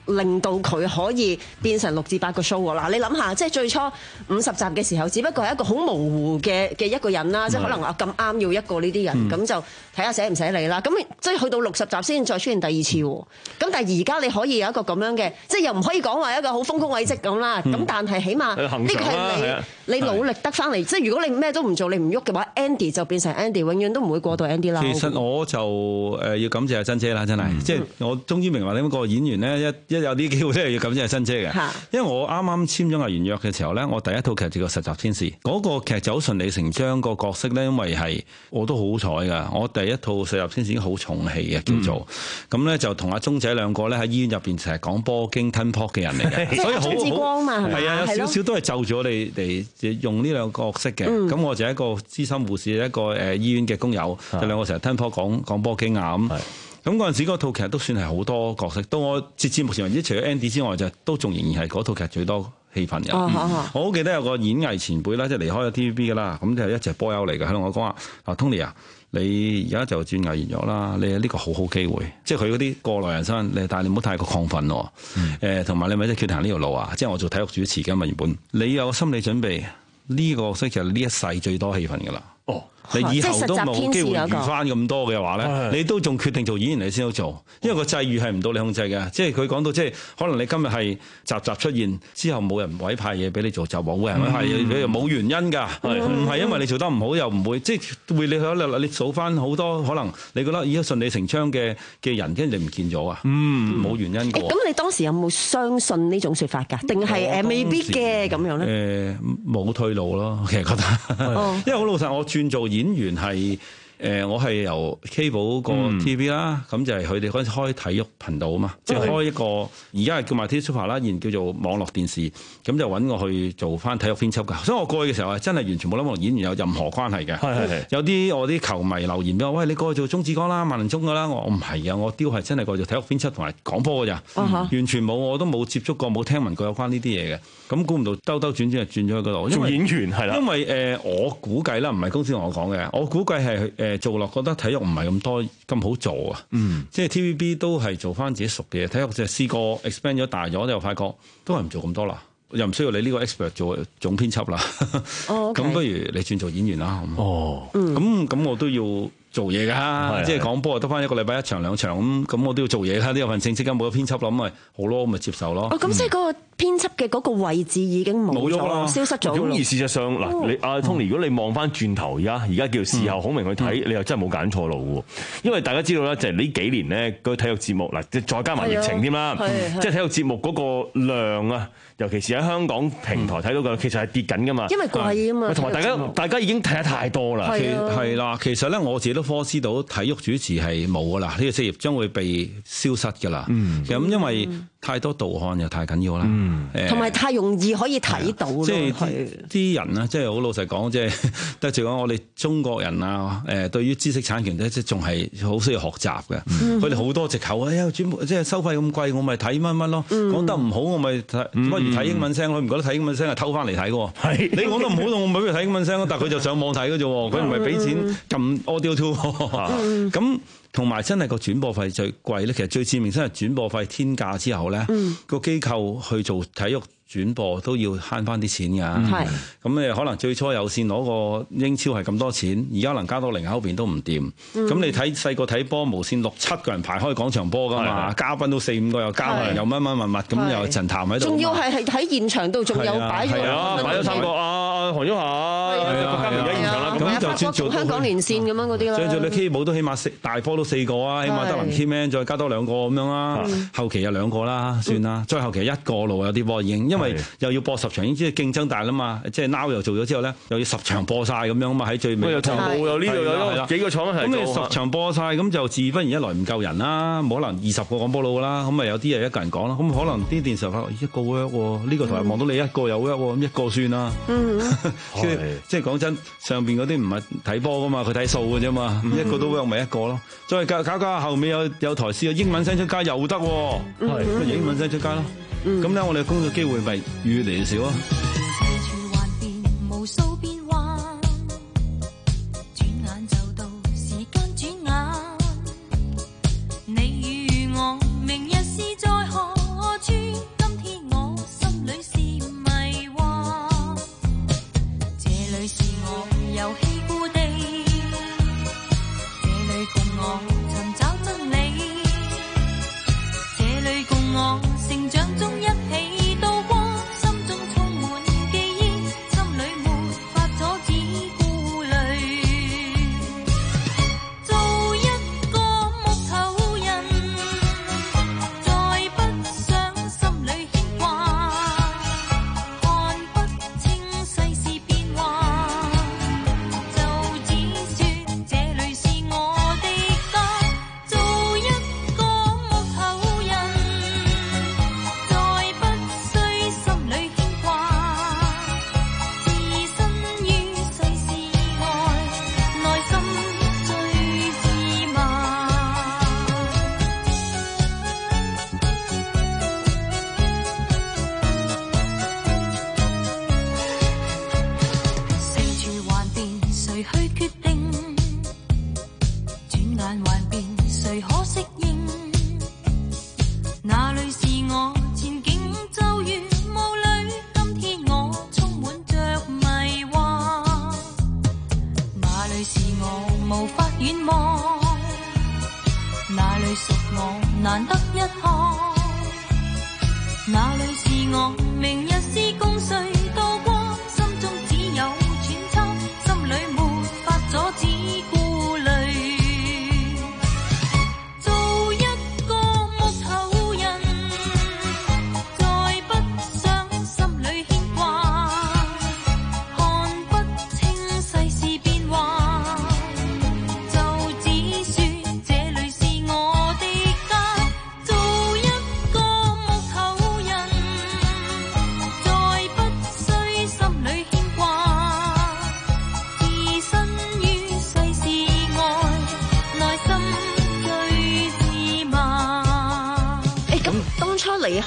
令到佢可以變成六至八個 show 喎。嗱，你諗下，即係最初五十集嘅時候，只不過係一個好模糊嘅嘅一個人啦，即係可能啊咁啱要一個呢啲人，咁、嗯、就睇下寫唔寫你啦。咁即係去到六十集先再出現第二次喎。咁但係而家你可以有一個咁樣嘅，即係又唔可以講話一個好豐功偉績咁啦。咁、嗯、但係起碼呢個係你你努力得翻嚟。即係如果你咩都唔做，你唔喐嘅話 ，Andy 就變成 Andy， 永遠都唔會過到 Andy 啦。 其實我就誒要感謝阿珍姐啦，真係，嗯、即係我終於明白點解個演員咧一一有啲機會咧要感謝阿珍姐嘅。因為我啱啱簽咗藝員約嘅時候咧，我第一套劇就叫《實習天使》，嗰、那個劇就好順理成章，個角色咧，因為係我都好彩㗎，我第一套《實習天使》已經好重戲嘅叫做，咁咧、嗯、就同阿鐘仔兩個咧喺醫院入邊成日講波經吞泡嘅人嚟嘅，所以好之光嘛， 係啊，有少少都係就住我哋嚟用呢兩個角色嘅。咁、嗯、我就係一個資深護士，一個誒醫院嘅工友，就兩個成日吞泡講講波經啊咁。咁嗰陣時嗰套劇都算係好多角色，到我截至目前為止，除咗 Andy 之外，就都仲仍然係嗰套劇最多戲份嘅。哦嗯、我好記得有個演藝前輩啦，即係離開咗 T V B 噶啦，咁就係一隻波友嚟嘅，佢同我講話：啊 Tony 啊，你而家就轉藝員咗啦，你呢個好好機會，即係佢嗰啲過來人生，你但係你唔好太過亢奮喎。誒，同埋你咪即係決定行呢條路啊！即係我做體育主持嘅嘛，原本你有心理準備，呢、這個角色就係呢一世最多戲份噶啦。哦。你以後都冇機會遇翻咁多嘅話咧，你都仲決定做演員，你先好做，因為個際遇係唔到你控制嘅。即係佢講到，即係可能你今日係集集出現之後冇人委派嘢俾你做，就冇人委派嘢，你又冇原因㗎，唔係因為你做得唔好又唔會，即係會你可能你數翻好多可能你覺得已經順理成章嘅嘅人，跟住你唔見咗啊，嗯，冇原因㗎。咁你當時有冇相信呢種説法㗎？定係誒未必嘅咁樣咧？ 誒冇退路咯，其實覺得，因為好老實，我轉做演員係。誒、呃，我係由 Cable 個 T V 啦，咁、嗯、就係佢哋嗰陣時開體育頻道啊嘛，即係、嗯、開一個而家係叫 MyTV Super 啦，現叫做網絡電視，咁就揾我去做翻體育編輯㗎。所以我過去嘅時候係真係完全冇諗過同演員有任何關係嘅。係係係。有啲我啲球迷留言俾我，喂，你過去做鍾志剛啦、萬能中㗎啦，我唔係啊，我雕係真係過去做體育編輯同埋講波㗎咋，嗯、完全冇，我都冇接觸過，冇聽聞過有關呢啲嘢嘅。咁估唔到兜兜轉轉就轉咗去嗰度做演員係啦。因為誒、呃，我估計啦，唔係公司同我講嘅，我估計係誒。誒做落覺得體育唔係咁多咁好做啊，嗯，即係 T V B 都係做翻自己熟嘅嘢，體育就試過 expand 咗大咗，就發覺都係唔做咁多啦，又唔需要你呢個 expert 做總編輯啦，哦，咁不如你轉做演員啦，哦，咁咁我都要做嘢㗎，即係講波得翻一個禮拜一場兩場咁，咁我都要做嘢㗎，呢有份正職㗎，冇咗編輯啦，咁咪好咯，咪接受咯。 哦，咁即係嗰個編輯嘅嗰個位置已經冇咗啦，消失咗。 咁而事實上嗱，哦、你阿 Tony，如果你望翻轉頭而家，而家叫事後孔明去睇，嗯、你又真係冇揀錯路喎。因為大家知道咧，就係呢幾年咧，個體育節目嗱，即再加埋疫情添啦，即係體育節目嗰個量啊，尤其是喺香港平台睇到嘅，其實係跌緊㗎嘛。因為貴啊嘛。同埋大家大家已經睇得太多啦。係啦，其實咧我自己都科知道體育主持係冇㗎啦，呢個職業將會被消失㗎啦。嗯。咁因為太多盜看又太緊要啦。誒， 同埋太容易可以睇到咯。 即係啲人啊，即係好老實講，即係得住講我哋中國人啊，誒對於知識產權咧，即係仲係好需要學習嘅。佢哋好多藉口啊，轉播即係收費咁貴，我咪睇乜乜咯。講得唔好，我咪睇，不如睇英文聲。佢唔覺得睇英文聲係偷翻嚟睇嘅。係你講得唔好，我咪不如睇英文聲咯。但係佢就上網睇嘅啫，佢唔係俾錢撳 Audio Two。咁同埋真係個轉播費最貴咧，其實最致命真係轉播費天價之後咧，個機構去做體育轉播都要慳翻啲錢㗎。係咁誒，可能最初有線攞個英超係咁多錢，而家能加到零後邊都唔掂。咁、嗯、你睇細個睇波無線六七個人排開講場波㗎嘛，嘉賓都四五個又加人又乜乜乜乜咁又陳談喺度。仲要係係喺現場度仲有擺咗， 擺咗三個啊，韓旭霞，國家名人現場啦。咁就算做香港連線咁樣嗰啲啦。 再做你 K 寶都起碼四大波都四個啊，起碼德能 Kman 再加多兩個咁樣啦。後期有兩個啦，算啦。再後期一個咯，有啲波已經，因為又要播十場，已經知競爭大啦嘛。即係 Now 又做咗之後咧，又要十場播晒咁樣嘛。喺最尾又同步又呢度有幾個廠一齊做。咁你十場播晒，咁就自不然一來唔夠人啦，冇可能二十個廣播佬啦。咁咪有啲係一個人講啦。咁可能啲電視發覺一個 work 喎，呢個台望到你一個有 work 喎，咁一個算啦。即係講真，上邊嗰啲唔係睇波噶嘛，佢睇數嘅啫嘛，一個都 work 咪一個咯。再搞搞搞後面有有台試個英文聲出街又得，係英文聲出街咯。咁咧我哋工作機會咪越嚟越少啊。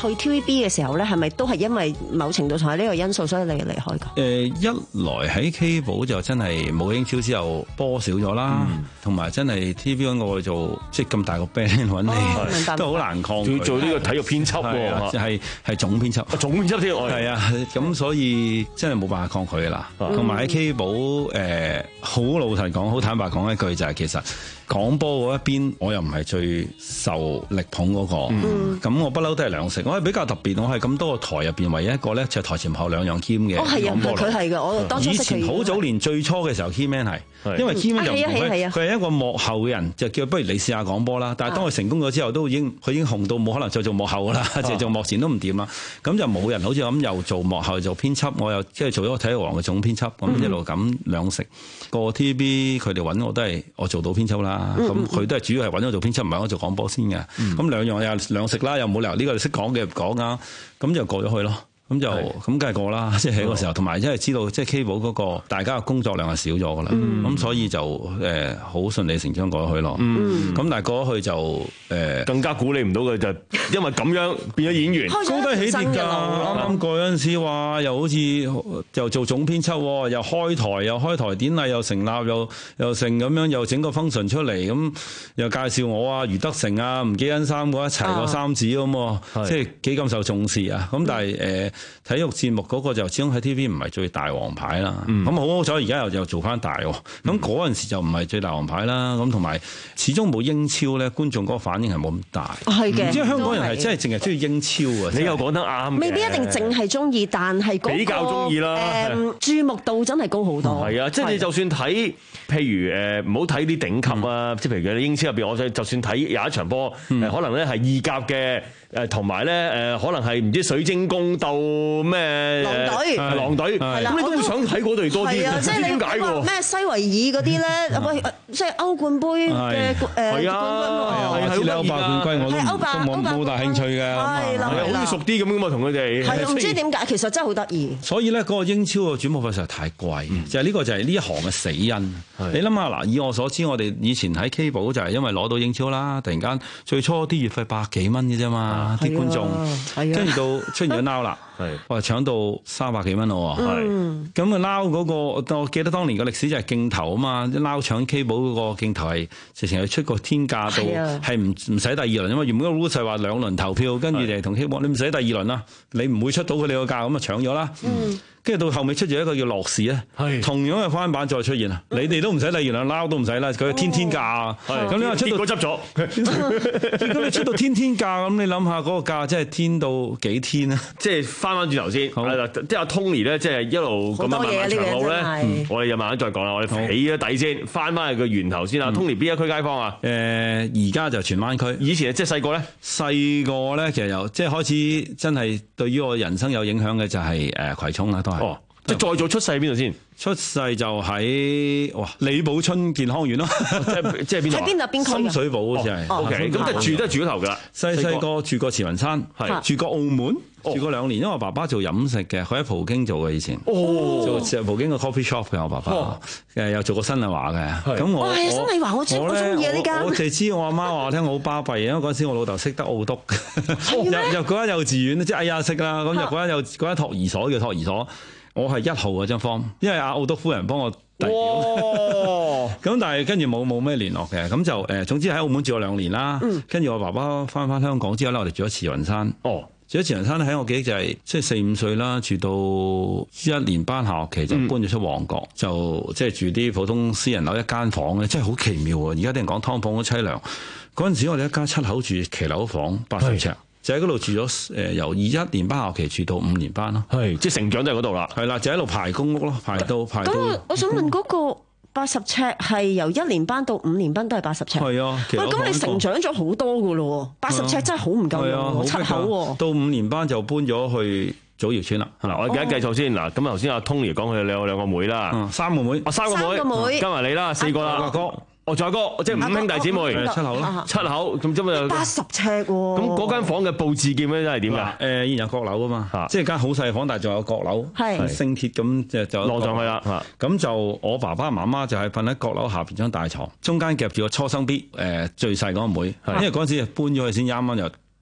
去 T V B 嘅時候咧，係咪都係因為某程度上係呢個因素，所以你離開㗎？ 誒、呃、一來喺 K 寶就真係冇英超之後波少咗啦，同埋、嗯、真係 T V B 揾我去做即係咁大個 band 揾你，哦、都好難抗拒。 做呢個體育編輯喎， 係係總編輯， 總編輯添， 係啊，咁所以真係冇辦法抗拒㗎啦。同埋喺 K 寶誒，好老實講，好坦白講一句就係、是、其實。廣播嗰一邊，我又唔係最受力捧嗰、那個，咁、嗯、我不嬲都係兩食。我係比較特別，我係咁多個台入邊唯一一個咧，就係台前後兩樣兼嘅。 哦，係啊，佢係嘅，我當初識佢。以前好早年最初嘅時候 Keyman 係，因為 Keyman 就唔同佢，佢係一個幕後嘅人，就叫不如你試下廣播啦。但係當佢成功咗之後，都已經佢已經紅到冇可能再做幕後噶啦，就、啊、做幕前都唔掂啦。咁就冇人好似咁又做幕後做編輯，我又即係做咗個體育王嘅總編輯，咁、嗯、一路咁兩食。個 T V B 佢哋揾我都係我做到編輯啦，咁佢、嗯、都係主要係揾我做編輯，唔係我做廣播先嘅。咁、嗯、兩樣又兩食啦，又冇理由呢個識講嘅唔講啊，咁就過咗去咯。咁就咁梗係過啦，即係喺個時候，同埋因為知道即係 K 寶嗰個大家嘅工作量係少咗噶啦，咁、嗯、所以就誒好順理成章過咗去咯。咁、嗯、但係過咗去就誒、呃、更加鼓勵唔到佢，就因為咁樣變咗演員，高低起跌㗎。啱啱過嗰陣時話又好似又做總編輯，又開台又開台典禮又成立又又成咁樣又整個 function 出嚟，咁又介紹我啊余德成啊吳紀恩三個一齊個三子咁，啊、即係幾咁受重視啊！咁但係誒。呃體育節目嗰個就始終喺 T V B 唔係最大王牌啦，咁好、嗯、好彩而家又又做翻大喎，咁嗰陣時就唔係最大王牌啦，咁同埋始終冇英超咧，觀眾嗰個反應係冇咁大，係嘅，唔知香港人係真係淨係中意英超啊！你又講得啱， 未必一定淨係中意，但係、嗰個、比較中意啦，誒注目度真係高好多。係啊，即係你就算睇，譬如誒唔好睇啲頂級啊，即係、嗯、譬如英超入邊，我就就算睇有一場波，嗯、可能咧係意甲嘅。誒同埋咧誒，可能係唔知水晶宮鬥咩狼隊，狼隊，咁你都會想睇嗰隊多啲。係啊，即係你點解喎？咩西維爾嗰啲咧？喂，即係歐冠杯嘅誒冠軍喎。係歐霸冠軍我都冇冇大興趣嘅。係啦，好似熟啲咁噶嘛，同佢哋。係啊，唔知點解，其實真係好得意。所以咧，嗰個英超嘅轉播費實在太貴，就係呢個就係呢一行嘅死因。你諗下嗱，以我所知，我哋以前喺 K 寶就係因為攞到英超啦，突然間最初啲月費百幾蚊嘅啫嘛。啲觀眾，跟住到出現咗 Now 啦，哇搶到三百幾蚊咯，咁啊 Now 嗰個，我記得當年個歷史就係鏡頭啊嘛 ，Now 搶 K 寶嗰個鏡頭係直情係出個天價到，係唔唔使第二輪，因為原本個 rule 係話兩輪投票，跟住就同 K 寶，你唔使第二輪啦，你唔會出到佢哋個價，咁啊搶咗啦。跟住到後尾出咗一個叫樂視咧，同樣嘅翻版再出現啦。你哋都唔使例如啦，撈都唔使啦，佢天天價。咁你話出到結果執咗，結果你出到天天價，咁你諗下嗰個價真係天到幾天啊！即係翻翻轉頭先，係啦，即係阿 Tony 咧，即係一路咁樣漫漫長路咧，我哋就慢慢再講啦。我哋起咗底先，翻翻去個源頭先啦。Tony 邊一區街坊啊？誒，而家就荃灣區。以前即係細個咧，細個咧其實由即係開始真係對於我人生有影響嘅就係誒葵涌啦。哦，即係再做出世喺邊度先？出世就喺哇李寶春健康院咯，即係即係邊度？喺邊度邊區？深水埗好似係。O K，咁即係住都係住嗰頭噶啦。細細個住過慈雲山，係住過澳門，住過兩年。因為我爸爸做飲食嘅，佢喺葡京做嘅以前。哦，做葡京個 coffee shop 嘅我爸爸，誒又做過新麗華嘅。咁我係新麗華，我最我中意啊呢間。我淨係知我阿媽話我聽好巴閉，因為嗰陣時我老豆識得澳督，入入嗰間幼稚園，即係哎呀識啦。咁入嗰間幼嗰間托兒所叫托兒所。我係一號嗰張 form，因為阿澳督夫人幫我遞表，咁但係跟住冇冇咩聯絡嘅，咁就誒總之喺澳門住咗兩年啦。跟住、嗯、我爸爸翻翻香港之後咧，我哋住咗慈雲山。哦，住咗慈雲山咧，喺我記憶就係即係四五歲啦，住到一年班下學期就搬咗出旺角，嗯、就即係住啲普通私人樓一間房咧，真係好奇妙啊！而家啲人講劏房好凄涼，嗰陣時我哋一家七口住騎樓房八十尺。就喺嗰度住咗誒，由二一年班學期住到五年班咯，係即係成長都喺嗰度啦，係啦，就喺度排公屋咯，排到排到。咁我我想問嗰個八十尺係由一年班到五年班都係八十尺，係啊。喂，咁你成長咗好多噶咯，八十尺真係好唔夠用，七口。到五年班就搬咗去祖堯村啦。嗱，我而家計數先嗱，咁頭先阿 Tony 講佢有兩個妹啦，三個妹，啊三個妹，加埋你啦，四個啦，阿哥。哦，仲有個即係五兄弟姊妹，七口啦，七口咁即係八十尺喎。咁嗰間房嘅佈置叫咩？真係點㗎？誒，以前有閣樓啊嘛，即係間好細房，但係仲有閣樓，係升鐵咁就就落上去啦。咁就我爸爸媽媽就係瞓喺閣樓下邊張大床，中間夾住個初生 B， 誒最細嗰個妹，因為嗰陣時搬咗去先啱啱又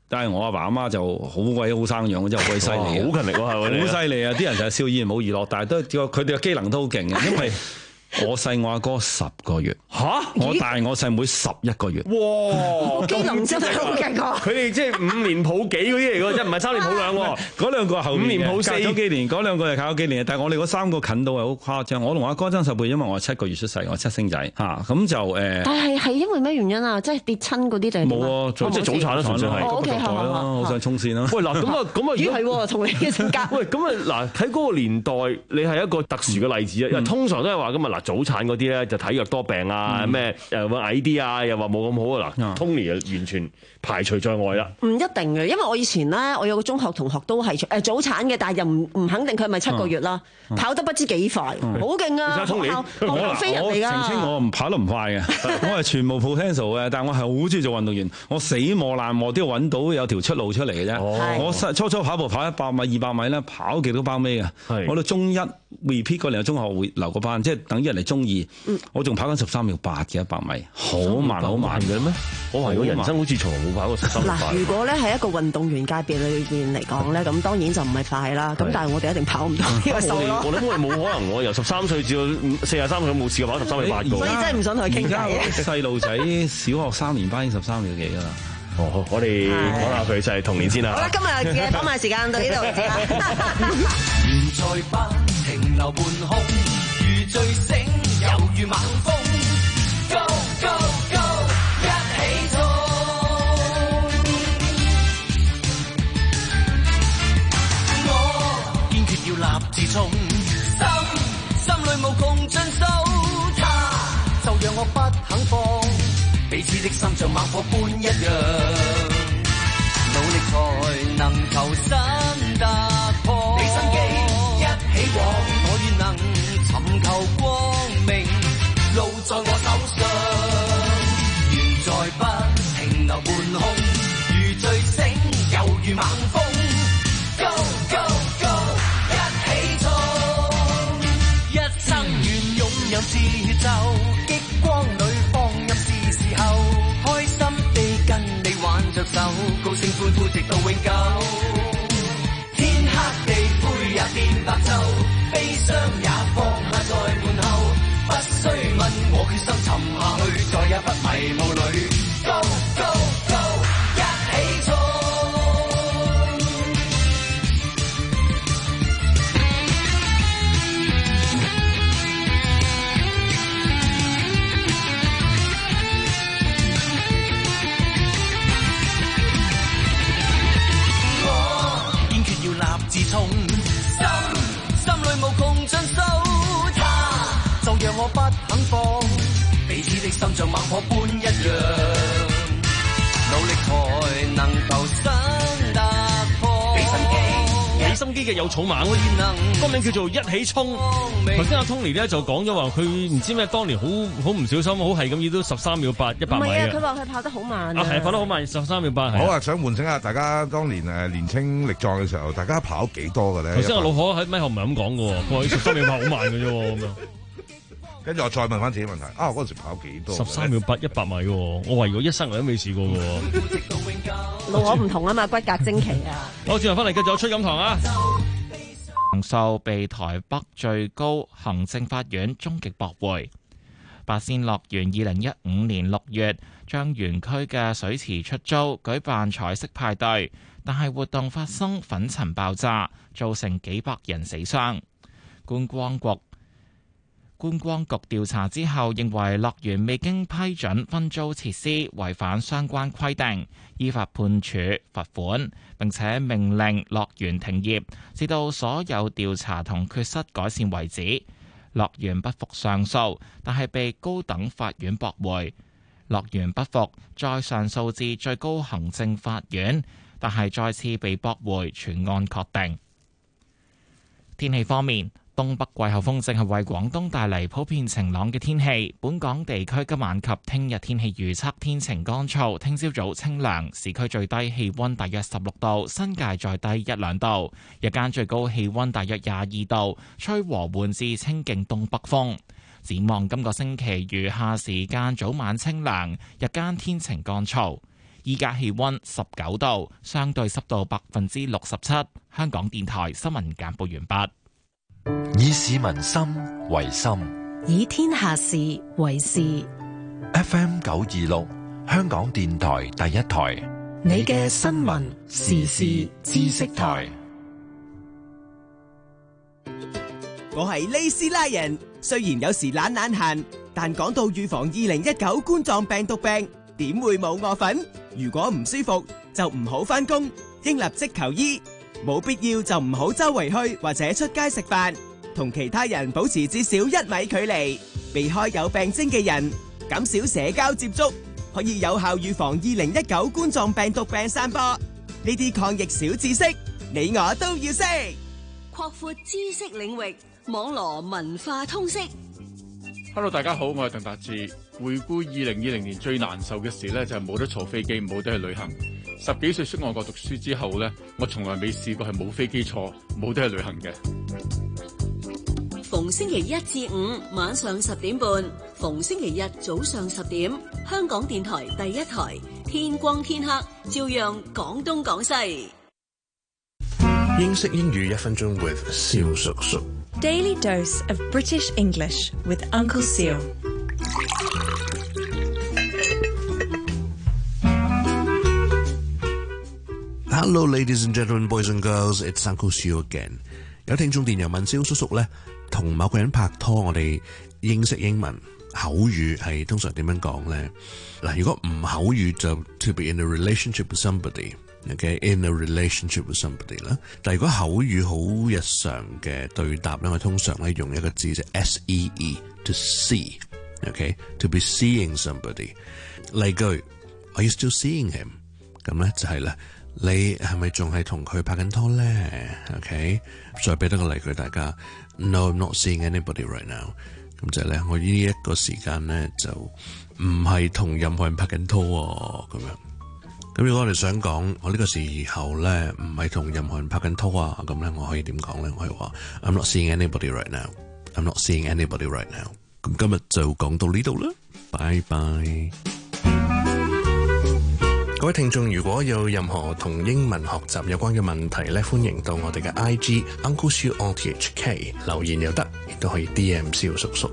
但係我阿爸阿媽就好鬼好生養，真係好鬼犀利， 好勤力喎， 好犀利啊！啲人就係笑以冇娛樂，但係都佢哋嘅機能都好勁嘅，因為我細我阿哥十個月， 嚇！ 我大我細妹十一個月， 哇！ 機能真係好勁啊！ 佢哋即係五年抱幾嗰啲嚟㗎，即係唔係三年抱兩喎？ 嗰兩個後五年抱四， 隔咗幾年，嗰兩個係靠咗幾年，但係我哋嗰三個近到係好誇張。我同我阿哥爭十倍，因為我係七個月出世，我七星仔嚇，咁就誒。 但係係因為咩原因啊？即係跌親嗰啲定係點啊？ 冇啊，即係早產啦，純粹係我 OK 係嘛？ 好想衝線啦！ 喂嗱，咁啊咁啊， 咦係喎，同你嘅性格。 喂，咁啊嗱，喺嗰個年代，你係一個特殊嘅例子啊！因為通常都係話咁啊嗱，早產嗰啲咧。就體弱多病啊，咩又話矮啲啊，又話冇咁好啊嗱。Tony 就完全排除在外啦。 唔一定嘅，因為我以前咧，我有個中學同學都係誒早產嘅，但係又唔唔肯定佢係咪七個月啦，跑得不知幾快，好勁啊！學校學校飛人嚟㗎。 澄清我唔跑得唔快嘅，我係全部 potential 嘅，但係我係好中意做運動員，我死磨爛磨都要揾到有條出路出嚟嘅啫。我初初跑步跑一百米、二百米咧，跑極都包尾嘅。我到中一 repeat 嗰年中學會留個班，即係等於人嚟中二。我仲跑緊十三秒八嘅一百米，好慢好慢嘅咩？我話我人生好似從來冇跑過十三秒八。 嗱，如果咧係一個運動員界別裏邊嚟講咧，咁當然就唔係快啦。咁但係我哋一定跑唔到呢個數咯。 我諗我哋冇可能，我由十三歲至到四十三歲冇試過跑十三秒八個。 所以真係唔想同佢傾偈。 細路仔小學三年班已經十三秒幾㗎啦。 哦，我哋講下佢就係童年先啦。 好啦，今日嘅訪問時間到呢度為止啦。 緣在不停留半空，如醉醒，猶如猛風。Go go go， 一起衝！我堅決要立志衝，心心裏無窮盡數，他就讓我不肯放，彼此的心像猛火般一樣，努力才能求新突破。俾心機一起往，我願能尋求光明，路在我手上，緣在不停留半空，如醉醒，猶如猛風。Go go go， 一起衝，一生願擁有節奏，激光裏放入是時候，開心地跟你挽着手，高聲歡呼直到永久。天黑地灰也變白晝，悲傷也放下在門後，不需問我決心沉下去，再也不迷霧裏。Go go go， 一起衝。自衝心，心裏無窮盡數，他就讓我不肯放，彼此的心像猛火般一樣，努力才能求新突破。俾心機， 俾心機嘅有草蜢，歌名叫做《一起衝》。頭先阿 Tony 咧就講咗話，佢唔知咩當年好好唔小心，好係咁要都十三秒八一百米。 唔係啊，佢話佢跑得好慢啊，係跑得好慢，十三秒八。 好啊，想喚醒下大家當年誒年青力壯嘅時候，大家跑幾多嘅咧？ 頭先阿老何喺咪後唔係咁講嘅喎，佢話十三秒八好慢嘅啫喎咁樣。 跟住我再問翻自己問題，啊嗰陣時跑幾多？ 十三秒八一百米喎，我話如果一生人都未試過嘅喎。 老何唔同啊嘛，骨骼精奇啊！ 好，轉頭翻嚟繼續出飲堂啊！ 長壽被台北最高行政法院終極駁回。八仙樂園二零一五年六月將園區嘅水池出租，舉辦彩色派對，但係活動發生粉塵爆炸，造成幾百人死傷。觀光局觀光局調查之後認為樂園未經批准分租設施，違反相關規定，依法判處罰款，並且命令樂園停業，直到所有調查同缺失改善為止。樂園不服上訴，但係被高等法院駁回。樂園不服，再上訴至最高行政法院，但係再次被駁回，全案確定。天氣方面，東北季候風正係為廣東帶嚟普遍晴朗嘅天氣。本港地區今晚及聽日天氣預測天晴乾燥，聽朝早清涼，市區最低氣溫大約十六度，新界再低一兩度。日間最高氣溫大約廿二度，吹和緩至清勁東北風。展望今個星期餘下時間早晚清涼，日間天晴乾燥。 依家氣溫十九度，相對濕度百分之六十七。香港電台新聞簡報完畢。 以市民心為心， 以天下事為事。 F M 九二六，香港電台第一台， 你嘅新聞時事知識台。 我係利斯拉人，雖然有時懶懶閒，但講到預防二零一九冠狀病毒病，點會冇我份？如果唔舒服就唔好返工，應立即求醫。冇必要就唔好周圍去或者出街食飯，同其他人保持至少一米距離，避開有病徵嘅人，減少社交接觸，可以有效預防二零一九冠狀病毒病散播。呢啲抗疫小知識，你我都要識。 擴闊知識領域，網羅文化通識。 Hello， 大家好，我係鄧達志。回顧二零二零年最難受嘅事呢，就係冇得坐飛機，冇得去旅行。十幾歲出外國讀書之後呢，我從來未試過係冇飛機坐，冇得去旅行嘅。 逢星期一至五晚上十點半，逢星期日早上十點，香港電台第一台，天光天黑，照樣講東講西。 英式英語一分鐘 with 蕭叔叔。 Daily dose of British English with Uncle Seal. Hello, ladies and gentlemen, boys and girls. It's Uncle Seal again. 有聽眾電郵問蕭叔叔咧，同某個人拍拖，我哋英式英文口語係通常點樣講咧？嗱，如果唔口語就 to be in a relationship with somebody。Okay, in a relationship with somebody 啦。但係如果口語好日常嘅對答咧，我通常咧用一個字就 S E E to see。Okay, to be seeing somebody。例句 Are you still seeing him？ 咁咧就係咧，你係咪仲係同佢拍緊拖咧 ？OK， 再俾多個例句大家 No, I'm not seeing anybody right now。咁就係咧，我呢一個時間咧就唔係同任何人拍緊拖喎，咁樣。咁如果我哋想講我呢個時候咧唔係同任何人拍緊拖啊，咁咧我可以點講咧？我係話 I'm not seeing anybody right now. I'm not seeing anybody right now. 咁今日就講到呢度啦，拜拜。各位聽眾，如果有任何同英文學習有關嘅問題咧，歡迎到我哋嘅 I G Uncle Siu R T H K 留言又得，亦都可以 D M 蕭叔叔。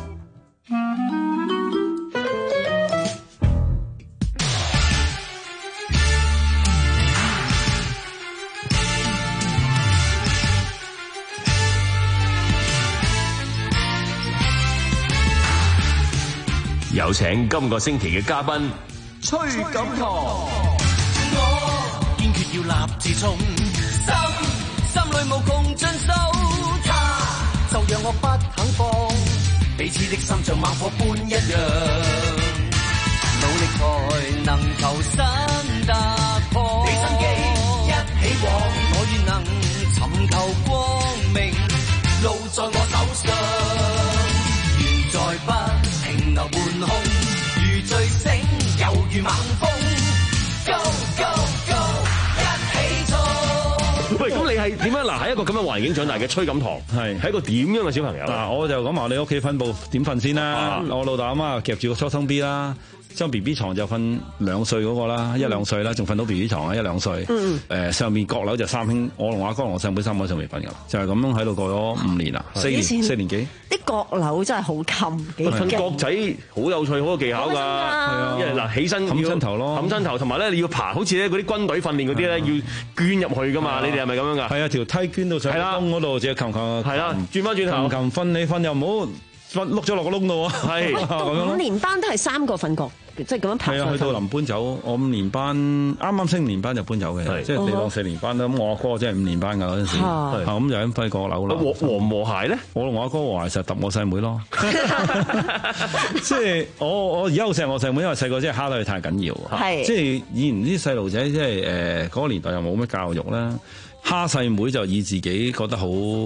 有請今個星期嘅嘉賓崔錦棠。 我堅決要立志衝，心心裏無窮盡數，他就讓我不肯放，彼此的心像猛火般一樣，努力才能求新突破。你生機一起往，我願能尋求光明，路在我手上，願在不停留半空，如醉醒，猶如猛風 ，Go Go Go， 一起衝。 喂，咁你係點樣？嗱，喺一個咁嘅環境長大嘅崔錦棠，係係一個點樣嘅小朋友？ 嗱，我就講埋你屋企分佈點瞓先啦。啊、我老豆阿媽夾住個初生 B 啦。將 B B 床就瞓兩歲嗰個啦，一兩歲啦，仲瞓到 B B 床啊，一兩歲。嗯。誒，上面閣樓就三兄，我同我阿哥同我細妹三個上面瞓㗎，就係咁樣喺度過咗五年啦，四年四年幾。 啲閣樓真係好襟，幾瞓閣仔好有趣，好有技巧㗎。係啊。因為嗱，起身冚親頭咯， 冚親頭，同埋咧你要爬，好似咧嗰啲軍隊訓練嗰啲咧，要捐入去㗎嘛。你哋係咪咁樣㗎？ 係啊，條梯捐到上窿嗰度，隻擒擒。 係啦，轉翻轉頭。 擒擒瞓你瞓又唔好。碌咗落個窿度啊！ 係五年班都係三個瞓覺，即係咁樣爬上。 係啊，去到臨搬走，我五年班啱啱升五年班就搬走嘅，即係地當四年班啦。咁我阿哥即係五年班㗎嗰陣時，咁就喺輝閣樓啦。 和和唔和諧咧？ 我同我阿哥和諧實揼我細妹咯。即係我我而家好錫我細妹，因為細個真係蝦得佢太緊要。係即係以前啲細路仔即係誒嗰個年代又冇乜教育啦，蝦細妹就以自己覺得好。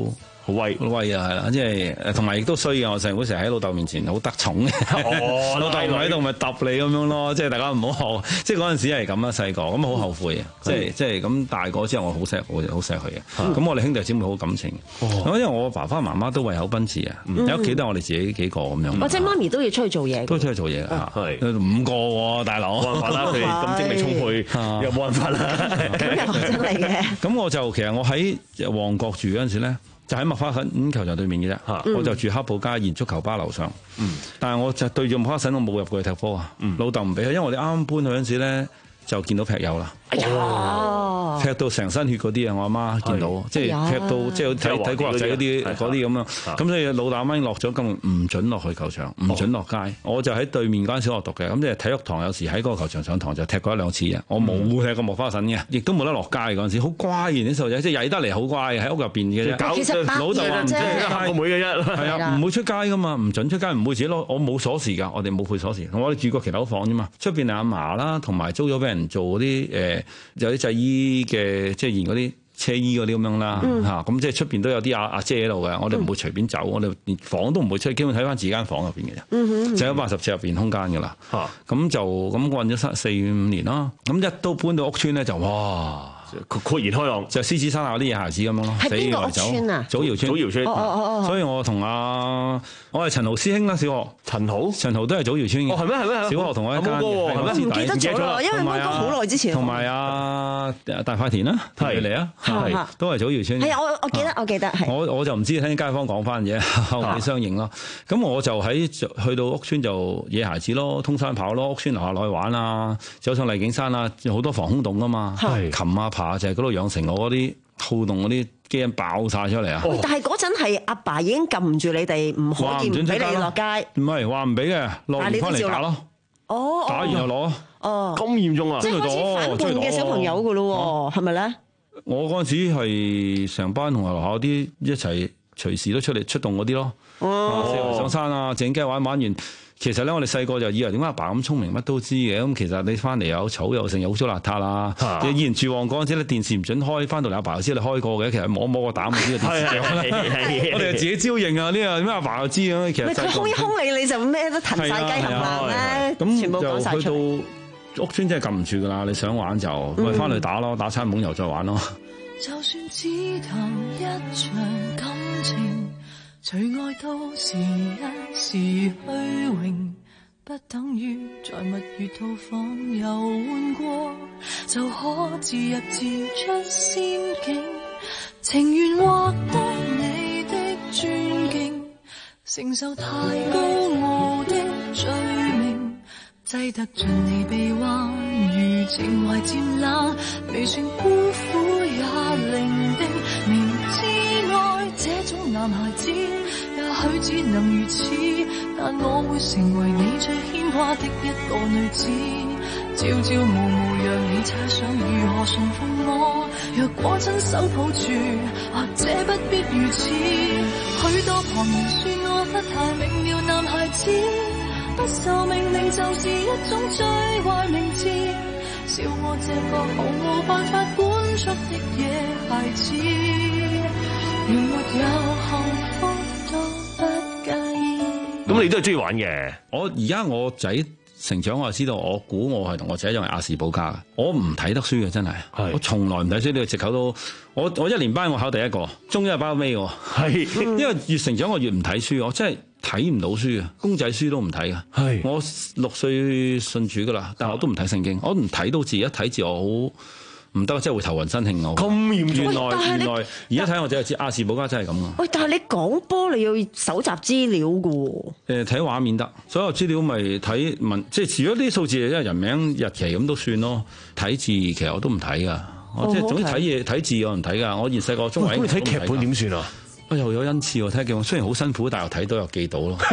好威威啊，係啦，即係誒，同埋亦都衰嘅。我成日會成日喺老豆面前好得寵嘅， 哦、 老豆唔喺度咪揼你咁樣咯。即係大家唔好學，即係嗰陣時係咁啊，細個咁好後悔啊。即係即係咁大個之後，我好錫我好錫佢嘅。咁我哋兄弟姊妹好感情。咁因為我爸爸媽媽都胃口奔馳啊，喺屋企都係我哋自己幾個咁樣。 或者媽咪都要出去做嘢， 都出去做嘢啊，係五個喎，大佬冇辦法啦，佢哋咁精力充沛，又冇辦法啦。 咁又真係嘅。 咁我就其實我喺旺角住嗰陣時咧。就喺麥花臣球場對面嘅啫，嗯、我就住黑布街現足球吧樓上。嗯、但係我就對住麥花臣，我冇入過去踢波啊。嗯、老豆唔俾佢，因為我哋啱啱搬去嗰陣時咧，就見到劈友啦。哎呀！劈到成身血嗰啲啊！我阿媽見到，即係劈到即係睇睇古惑仔嗰啲嗰啲咁啊！咁所以老豆阿媽落咗咁唔準落去球場，唔準落街。我就喺對面間小學讀嘅，咁即係體育堂有時喺嗰個球場上堂就踢過一兩次啊！我冇踢過麥花臣嘅，亦都冇得落街嗰陣時，好乖嘅啲細路仔，即係曳得嚟好乖，喺屋入邊嘅啫。 其實老豆話唔準出街， 個妹嘅啫， 係啊，唔會出街噶嘛，唔準出街，唔會自己攞。我冇鎖匙㗎，我哋冇配鎖匙。我哋住過騎樓房啫嘛，出邊係阿嫲啦，同埋租咗俾人做嗰啲誒有啲製衣嘅，即係現嗰啲車衣嗰啲咁樣啦嚇。咁即係出邊都有啲阿阿姐喺度嘅，我哋唔會隨便走，我哋連房都唔會出，基本睇翻自己間房入邊嘅啫。嗯、就喺八十尺入邊空間㗎啦。咁、啊、就咁混咗四五年啦。咁一到搬到屋村咧，就哇！ 豁然開朗， 就獅子山下啲野孩子咁樣咯。 喺邊個屋村啊？ 祖堯村。 祖堯村。 哦哦哦。 所以我同阿我係陳豪師兄啦，小學。陳豪。陳豪都係祖堯村嘅。 哦，係咩？係咩？ 小學同我一間嘅。 唔記得咗啦，因為應該好耐之前。 同埋阿大塊田啦，係嚟啊，係都係祖堯村。 係啊，我我記得，我記得係。 我我就唔知聽街坊講翻啫，後尾相認咯。咁我就喺去到屋村就野孩子咯，通山跑咯，屋村樓下落去玩啊，走上麗景山啊，好多防空洞啊嘛，擒啊爬就係嗰度養成我嗰啲好動嗰啲基因爆晒出嚟啊！ 喂，但係嗰陣係阿爸已經撳住你哋，唔可以唔俾你落街。唔係話唔俾嘅，落完翻嚟打咯。 哦， 打完又攞。 哦， 咁嚴重啊！ 即係開始反叛嘅小朋友噶咯，係咪咧？ 我嗰陣時係成班同學樓下啲一齊隨時都出嚟出動嗰啲咯。哦，四圍上山啊，整雞玩玩完。其實咧，我哋細個就以為點解阿爸咁聰明，乜都知嘅。咁其實你翻嚟有草又剩，又污糟邋遢啦。以前住旺角嗰陣時咧，電視唔準開，翻到嚟阿爸又知你開過嘅。其實摸摸個膽就知個電視。我哋自己招認啊！呢個點解阿爸又知嘅？其實佢空一空你，你就咩都騰晒雞冚爛咧。咁全部講晒出嚟。咁就去到屋村真係撳唔住噶啦！你想玩就咪翻去打咯，打餐懵又再玩咯。 就算只談一場感情，除愛都是一時虛榮，不等於在蜜月套房遊玩過，就可自入自出仙境，情願獲得你的尊敬，承受太高傲的罪名，擠得盡你臂彎，如情懷漸冷，未算孤苦也伶仃，明知愛這種男孩子也許只能如此，但我會成為你最牽掛的一個女子，朝朝暮暮讓你猜想如何順服我，若果親手抱住，或者不必如此，許多旁人說我不太明了，男孩子不受命令就是一種最壞名字，笑我這個毫無辦法管束的野孩子，如沒有幸福都不介意。 咁你都係中意玩嘅。 我而家我仔成長，我就知道，我估我係同我仔因為亞氏保加嘅，我唔睇得書嘅真係，是我從來唔睇書，呢個藉口都，我我一年班我考第一個，中一係包尾喎，係，因為越成長我越唔睇書，我真係睇唔到書啊，公仔書都唔睇嘅，係，我六歲信主噶啦，但係我都唔睇聖經，我唔睇到字，一睇字我好唔得，即係會頭暈身㷫我。咁嚴重？原來原來而家睇我就知亞氏保加真係咁啊！ 喂，但係你講波你要搜集資料嘅喎。 誒，睇畫面得，所有資料咪睇文，即係除咗啲數字，即係人名、日期咁都算咯。睇字其實我都唔睇噶，我即係總之睇嘢睇字我唔睇噶。我以前細個中文， 咁你睇劇本點算啊？ 我又有恩賜喎，睇劇本雖然好辛苦，但係睇到又記到咯。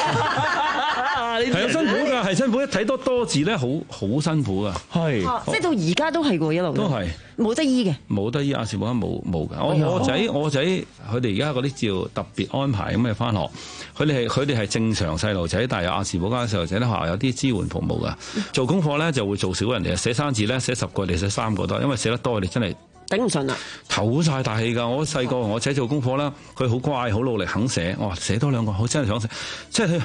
係啊，辛苦㗎，係辛苦。一睇多多字咧，好好辛苦㗎。係， 即係到而家都係喎，一路都係冇得醫嘅， 冇得醫。亞氏保加冇冇㗎。我我仔我仔佢哋而家嗰啲照特別安排咁嘅返學，佢哋係佢哋係正常細路仔，但係有亞氏保加嘅細路仔咧，學校有啲支援服務㗎。做功課咧就會做少人哋，寫生字咧寫十個，你寫三個多，因為寫得多，你真係頂唔順啦， 唞晒大氣㗎。我細個我仔做功課啦，佢好乖好努力肯寫，我話寫多兩個，我真係想寫，即係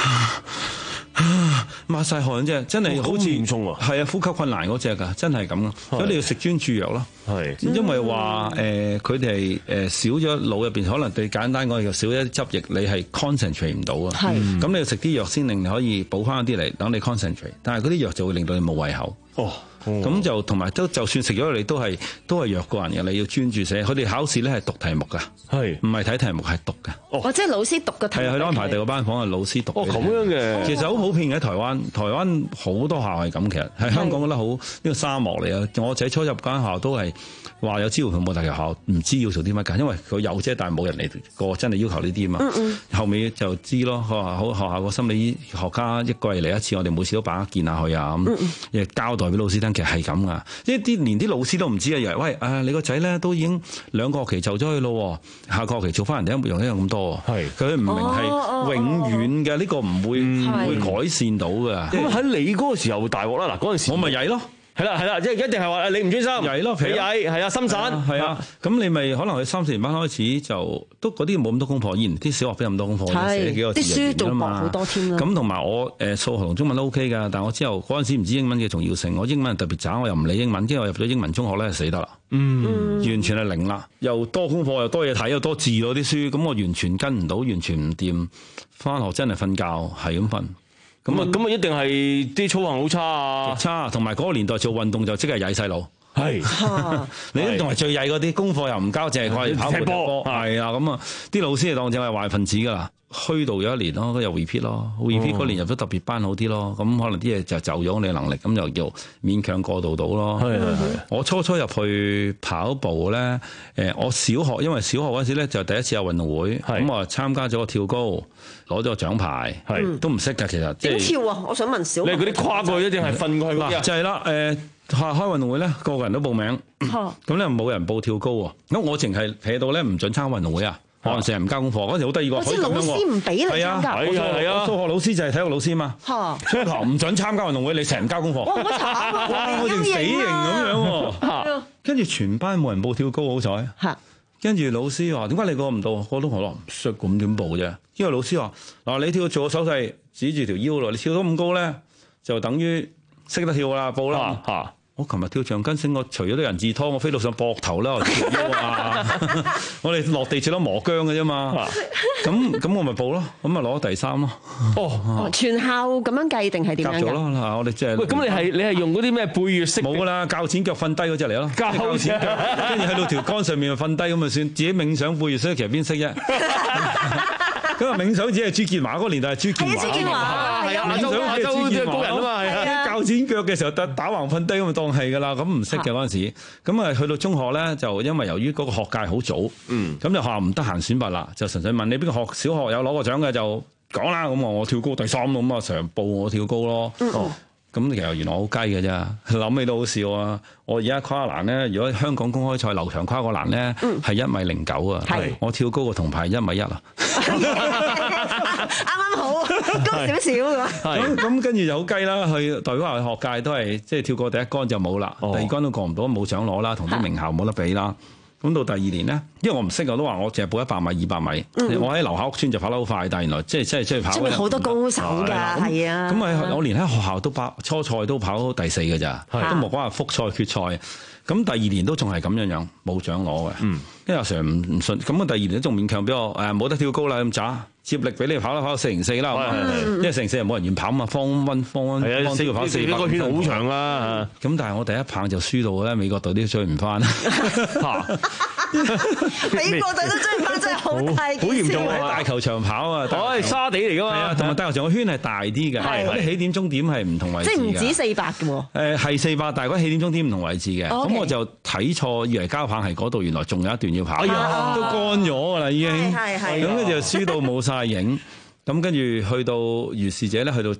抹晒汗啫，真係好似嚴重喎。係啊，呼吸困難嗰隻㗎，真係咁啊。所以你要食專注藥咯。係，因為話誒佢哋誒少咗腦入邊，可能對簡單講又少一啲汁液，你係 concentrate 唔到啊。係，咁你要食啲藥先令你可以補翻一啲嚟，等你 concentrate。但係嗰啲藥就會令到你冇胃口。哦。咁、嗯、就同埋都就算食咗你都係都係弱過人嘅，你要專注寫。佢哋考試咧係讀題目㗎，係唔係睇題目係讀嘅？ 哦，即係老師讀嘅題目。係啊， 佢安排第二個班房係老師讀。 哦，咁樣嘅。其實好普遍嘅，台灣，台灣好多學校係咁。其實喺香港覺得好呢個沙漠嚟啊！我仔初入間學校都係話有支援服務，但係學校唔知要做啲乜㗎，因為佢有啫，但係冇人嚟個真係要求呢啲啊嘛。嗯嗯。後尾就知咯，佢話好學校個心理學家一個月嚟一次，我哋每次都把握見下佢啊咁，亦、嗯、交代俾老師聽，其實係咁噶。一啲連啲老師都唔知啊，以為喂啊，你個仔咧都已經兩個學期就咗去咯，下個學期做翻人哋一樣一樣咁多。係佢唔明係永遠嘅，呢、哦哦、個唔會唔、嗯、會改善到嘅。 咁喺你嗰個時候大鑊啦，嗱嗰陣時我咪曳咯。 係啦係啦，即係一定係話你唔專心， 曳咯， 你曳係啊，心散係啊。咁你咪可能佢三四年班開始就都嗰啲冇咁多功課，以前啲小學邊有咁多功課，寫幾個字啲書讀薄好多添啦。 咁同埋我誒數學同中文都 OK 㗎，但係我之後嗰陣時唔知英文嘅重要性，我英文特別渣，我又唔理英文，之後入咗英文中學咧就死得啦，嗯，完全係零啦，又多功課又多嘢睇又多字咯啲書，咁我完全跟唔到，完全唔掂，翻學真係瞓覺係咁瞓。 咁啊，咁啊，一定係啲操行好差啊！ 差，同埋嗰個年代做運動就即係曳細路。係，你都仲係最曳嗰啲，功課又唔交，淨係掛住跑步波。係啊，咁啊，啲老師就當正係壞分子㗎啦。虛度咗一年咯，又 repeat 咯 ，repeat 嗰年入咗特別班好啲咯。咁可能啲嘢就就咗你嘅能力，咁就叫勉強過渡到咯。係係係。我初初入去跑步咧，誒，我小學因為小學嗰陣時咧就第一次有運動會，咁我參加咗個跳高，攞咗個獎牌，係都唔識㗎其實。 點跳啊？我想問小學。 你嗰啲跨過去一定係瞓過去嗱，就係啦，誒。開開運動會咧，個個人都報名，咁咧冇人報跳高喎。咁我淨係撇到咧唔準參加運動會啊！我成日唔交功課，嗰時好得意喎。 即係老師唔俾你參加。 係啊係啊，數學老師就係體育老師嘛。嚇！初頭唔準參加運動會，你成日唔交功課。 哇！好慘啊！ 哇！我哋死刑咁樣喎。跟住全班冇人報跳高，好彩。嚇！跟住老師話：點解你個唔到？我都話唔識咁點報啫。因為老師話：嗱，你跳做個手勢，指住條腰咯。你跳到咁高咧，就等於識得跳啦，報啦嚇。我琴日跳橡筋繩，我除咗啲人字拖，我飛到上膊頭啦，我跳腰啊！我哋落地只得磨薑嘅啫嘛。咁咁我咪報咯，咁咪攞第三咯。 哦，全校咁樣計定係點樣㗎？ 夾咗咯，嗱，我哋即係。 喂，咁你係你係用嗰啲咩背月式？ 冇㗎啦，較剪腳瞓低嗰隻嚟咯。較剪腳，跟住喺到條杆上面瞓低咁就算，自己冥想背月式，其實邊識啫？咁啊，冥想只係朱建華嗰個年代係朱建華。 朱建華係啊， 冥想只係朱建華啊嘛，係啊。較剪腳嘅時候打打橫瞓低咁就當係㗎啦，咁唔識嘅嗰陣時，咁啊去到中學咧就因為由於嗰個學界好早，嗯，咁就學校唔得閒選拔啦，就純粹問你邊個學小學有攞過獎嘅就講啦，咁我跳高第三咁啊，成日報我跳高咯。哦，咁其實原來好雞嘅啫，諗起都好笑啊！我而家跨欄咧，如果香港公開賽劉翔跨個欄咧，係一米零九啊，我跳高個銅牌一米一啊。 啱啱好高少少㗎。 咁咁跟住就好雞啦，去代表下學界都係即係跳過第一桿就冇啦，哦、第二桿都過唔到，冇獎攞啦，同啲名校冇得比啦。咁到第二年咧，因為我唔識，我都話我淨係報一百米、二百米。嗯、我喺樓下屋村就跑得好快，但係原來即係即係即係跑。 出面好多高手㗎，係啊。咁啊，我連喺學校都跑初賽都跑第四㗎咋，都冇講話複賽決賽。咁第二年都仲係咁樣樣，冇獎攞嘅。嗯，因為阿 Sir 唔唔信，咁啊第二年都仲勉強俾我誒冇得跳高啦咁渣，接力俾你跑啦，跑到四零四啦。因為四零四又冇人願跑嘛，方溫方溫方四要跑四百。呢個圈好長啦。咁但係我第一棒就輸到咧，美國隊都追唔翻。 美國隊都追唔翻，真係好大件事。 好嚴重啊！大球場跑啊， 我係沙地嚟噶嘛。係啊， 同埋大球場個圈係大啲嘅，嗰啲起點終點係唔同位置。 即係唔止四百嘅喎。 誒係四百，但係嗰起點終點唔同位置嘅。咁我就睇錯，以為交棒係嗰度，原來仲有一段要跑。哎呀，都乾咗㗎啦已經。係係。咁跟住就輸到冇晒影。咁跟住去到如是者咧，去到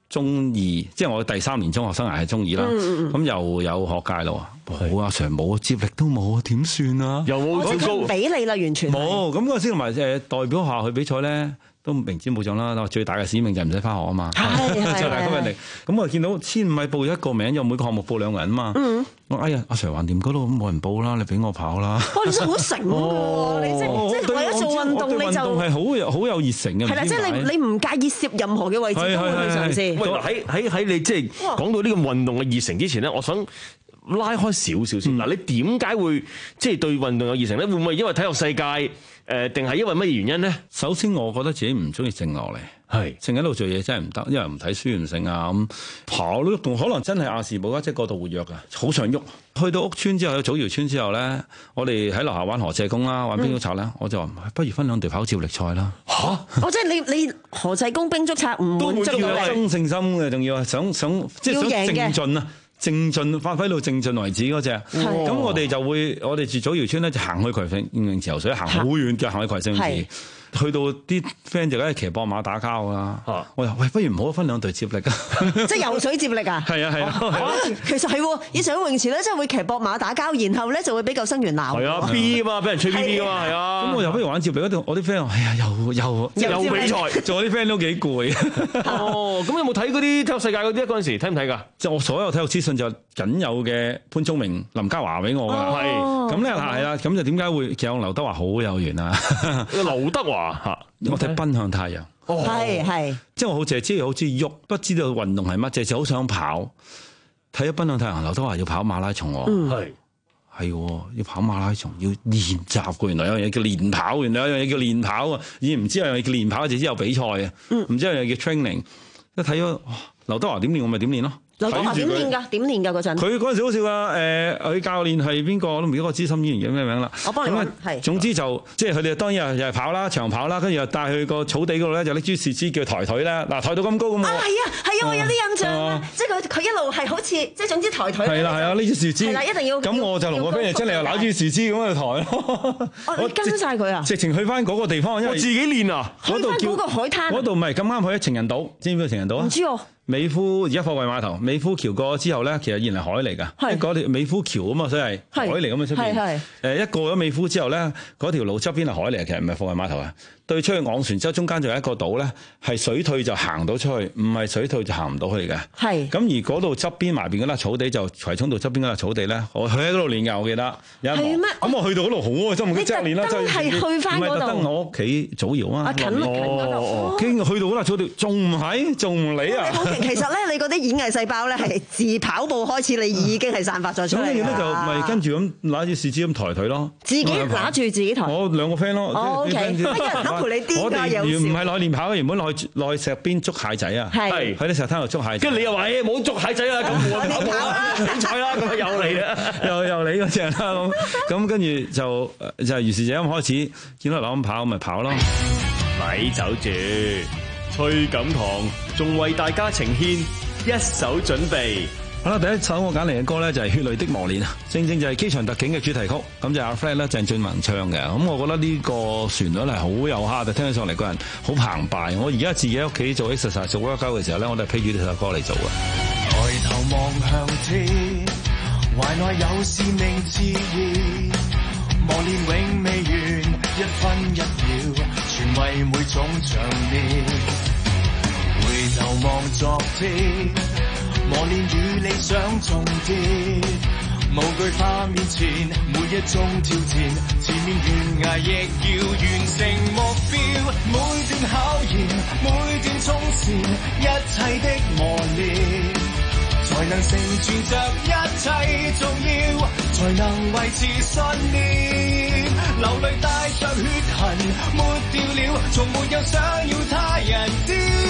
中二，即係我第三年中學生涯係中二啦。咁、嗯嗯、又有學界咯，冇啊 Sir 冇接力都冇，點算啊？ 又冇照高俾你啦，完全冇。咁嗰陣時同埋誒代表學校去比賽咧，都明知冇獎啦。最大嘅使命就係唔使翻學啊嘛。係最大吸引力。咁我見到千五米報一個名，又每個項目報兩個人啊嘛。嗯、我哎呀，阿 Sir 橫掂嗰度冇人報啦，你俾我跑啦。 哇！你真係好醒㗎喎，哦、你即即係為咗做運動，你就係好有好有熱誠嘅。 係啦，即係你你唔介意攝任何嘅位置都會去嘗試。 喂，喺喺喺你即係講到呢個運動嘅熱誠之前咧，我想拉開少少先。嗱、嗯，你點解會即係對運動有熱誠咧？會唔會因為體育世界誒，定、呃、係因為乜原因咧？ 首先，我覺得自己唔中意靜落嚟。係，淨喺度做嘢真係唔得，因為唔睇書唔成啊咁跑都動，可能真係亞視冇家姐過度活躍噶，好想喐。去到屋村之後，去祖堯村之後咧，我哋喺樓下玩河濟公啦，玩兵捉賊咧，我就話不如分兩隊跑接力賽啦。 嚇！哦，即係你你河濟公兵捉賊唔滿足到你， 都要有爭勝心嘅，仲要想想即係想正進啊，正進發揮到正進為止嗰隻。咁我哋就會，我哋住祖堯村咧就行去葵盛泳池游水，行好遠嘅行去葵盛泳池。去到啲 friend 就梗係騎膊馬打交啦，啊、我話喂，不如唔好分兩隊接力啊！ 即係游水接力啊！ 係啊係啊，啊其實係喎，以前喺泳池咧，真係會騎膊馬打交，然後咧就會俾救生員鬧。 係啊 B 啊嘛，俾人吹 B B 啊嘛，係啊。 咁我又不如玩接力嗰度，我啲 friend 話：哎呀，又又又比賽， 做我啲 friend 都幾攰。 哦，咁有冇睇嗰啲體育世界嗰啲嗰陣時睇唔睇㗎？ 即係我所有體育資訊就僅有嘅潘宗明、林嘉華俾我㗎。係咁咧，係啦，咁就點解會其實我劉德華好有緣啊？ 劉德華嚇。 我睇奔向太陽， 係係、哦， 即係我好淨係知道好似喐，不知道運動係乜，淨係好想跑。睇咗奔向太陽，劉德華要跑馬拉松喎，係係、嗯、要跑馬拉松，要練習嘅。原來有樣嘢叫練跑，原來有樣嘢叫練跑啊！以前唔知有樣嘢叫練跑，就知有比賽嘅，唔、嗯、知有樣嘢叫 training。一睇咗劉德華點練，我咪點練咯。 劉德華點練㗎？點練㗎嗰陣？ 佢嗰陣時好笑㗎，誒、呃，佢教練係邊個？我都唔記得個資深演員叫咩名啦。 我幫你揾。係。總之就即係佢哋當然又係跑啦，長跑啦，跟住又帶去個草地嗰度咧，就拎支樹枝叫抬腿啦。嗱，抬到咁高咁。 啊，係啊，係啊，我有啲印象啊。即係佢佢一路係好似即係總之抬腿。 係啦係啊，呢支樹枝。 係啦，一定要。 咁我就同個 friend 真係又攞支樹枝咁喺度抬咯。 哦，你跟晒佢啊？ 直情去翻嗰個地方，因為我自己練啊。 嗰度叫嗰個海灘。嗰度唔係咁啱去情人島，知唔知情人島啊？ 唔知喎。 美孚而家貨櫃碼頭，美孚橋過之後咧，其實原來係海嚟㗎，一個條美孚橋啊嘛，所以係海嚟咁嘅出邊。誒一過咗美孚之後咧，嗰條路側邊係海嚟，其實唔係貨櫃碼頭啊。對出去昂船之後，中間仲有一個島咧，係水退就行到出去，唔係水退就行唔到去嘅。係。咁而嗰度側邊埋邊嗰笪草地就葵涌道側邊嗰笪草地咧，我去喺嗰度練㗎，我記得。係咩？咁我去到嗰度好開心，即係練啦，即係。 係去翻嗰度。唔係特登我屋企祖堯啊。 近近嗰度。 經去到嗰笪草地，仲唔係？仲唔理啊？ 其實咧，你嗰啲演藝細胞咧係自跑步開始，你已經係散發咗出嚟。咁跟住咧就咪跟住咁攞住樹枝咁抬腿咯。 自己拿住自己抬。 我兩個 friend 咯。 O K。一人陪你癲㗎。 原唔係落去練跑嘅，原本落去落去石邊捉蟹仔啊！係喺啲石灘度捉蟹仔。 跟住你又話誒冇捉蟹仔啦，咁我哋跑步啦，比賽啦，咁又嚟啦， 又又嚟嗰隻啦咁。咁跟住就就如是者咁開始見到劉咁跑，咪跑咯。 咪走住，崔錦棠仲為大家呈獻一手準備。 好啦，第一首我揀嚟嘅歌咧就係《血淚的磨練》啊，正正就係機場特警嘅主題曲，咁就阿 Fred 咧鄭俊弘唱嘅，咁我覺得呢個旋律係好有蝦，就聽起上嚟個人好澎湃。我而家自己喺屋企做 exercise 做 workout 嘅時候咧，我都係披住呢首歌嚟做嘅。 抬頭望向天，懷內有使命熾熱，磨練永未完，一分一秒，全為每種場面。回頭望昨天，磨練與理想重疊，無懼怕面前每一種挑戰，前面懸崖亦要完成目標。每段考驗，每段衝線，一切的磨練，才能成全着一切重要，才能維持信念。流淚帶着血痕，抹掉了，從沒有想要他人知。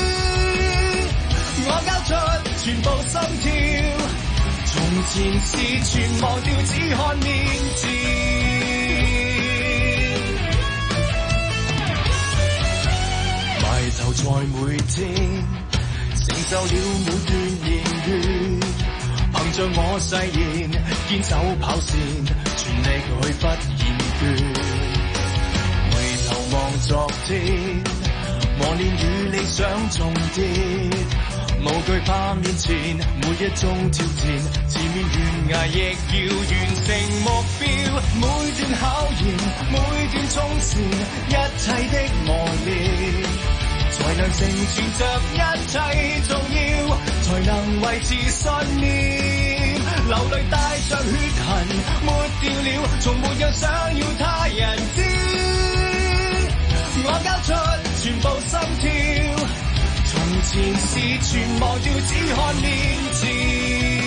我交出全部心跳，從前事全忘掉，只看面前。埋頭在每天，成就了每段年月，憑着我誓言，堅守跑線，全力去不厭倦。回頭望昨天，磨練與理想重疊， 無懼怕面前每一種挑戰，前面懸崖亦要完成目標。每段考驗，每段衝刺，一切的磨練，才能成全着一切重要，才能維持信念。流淚帶着血痕，抹掉了，從沒有想要他人知。我交出全部心跳，從前事全忘掉，只看面前。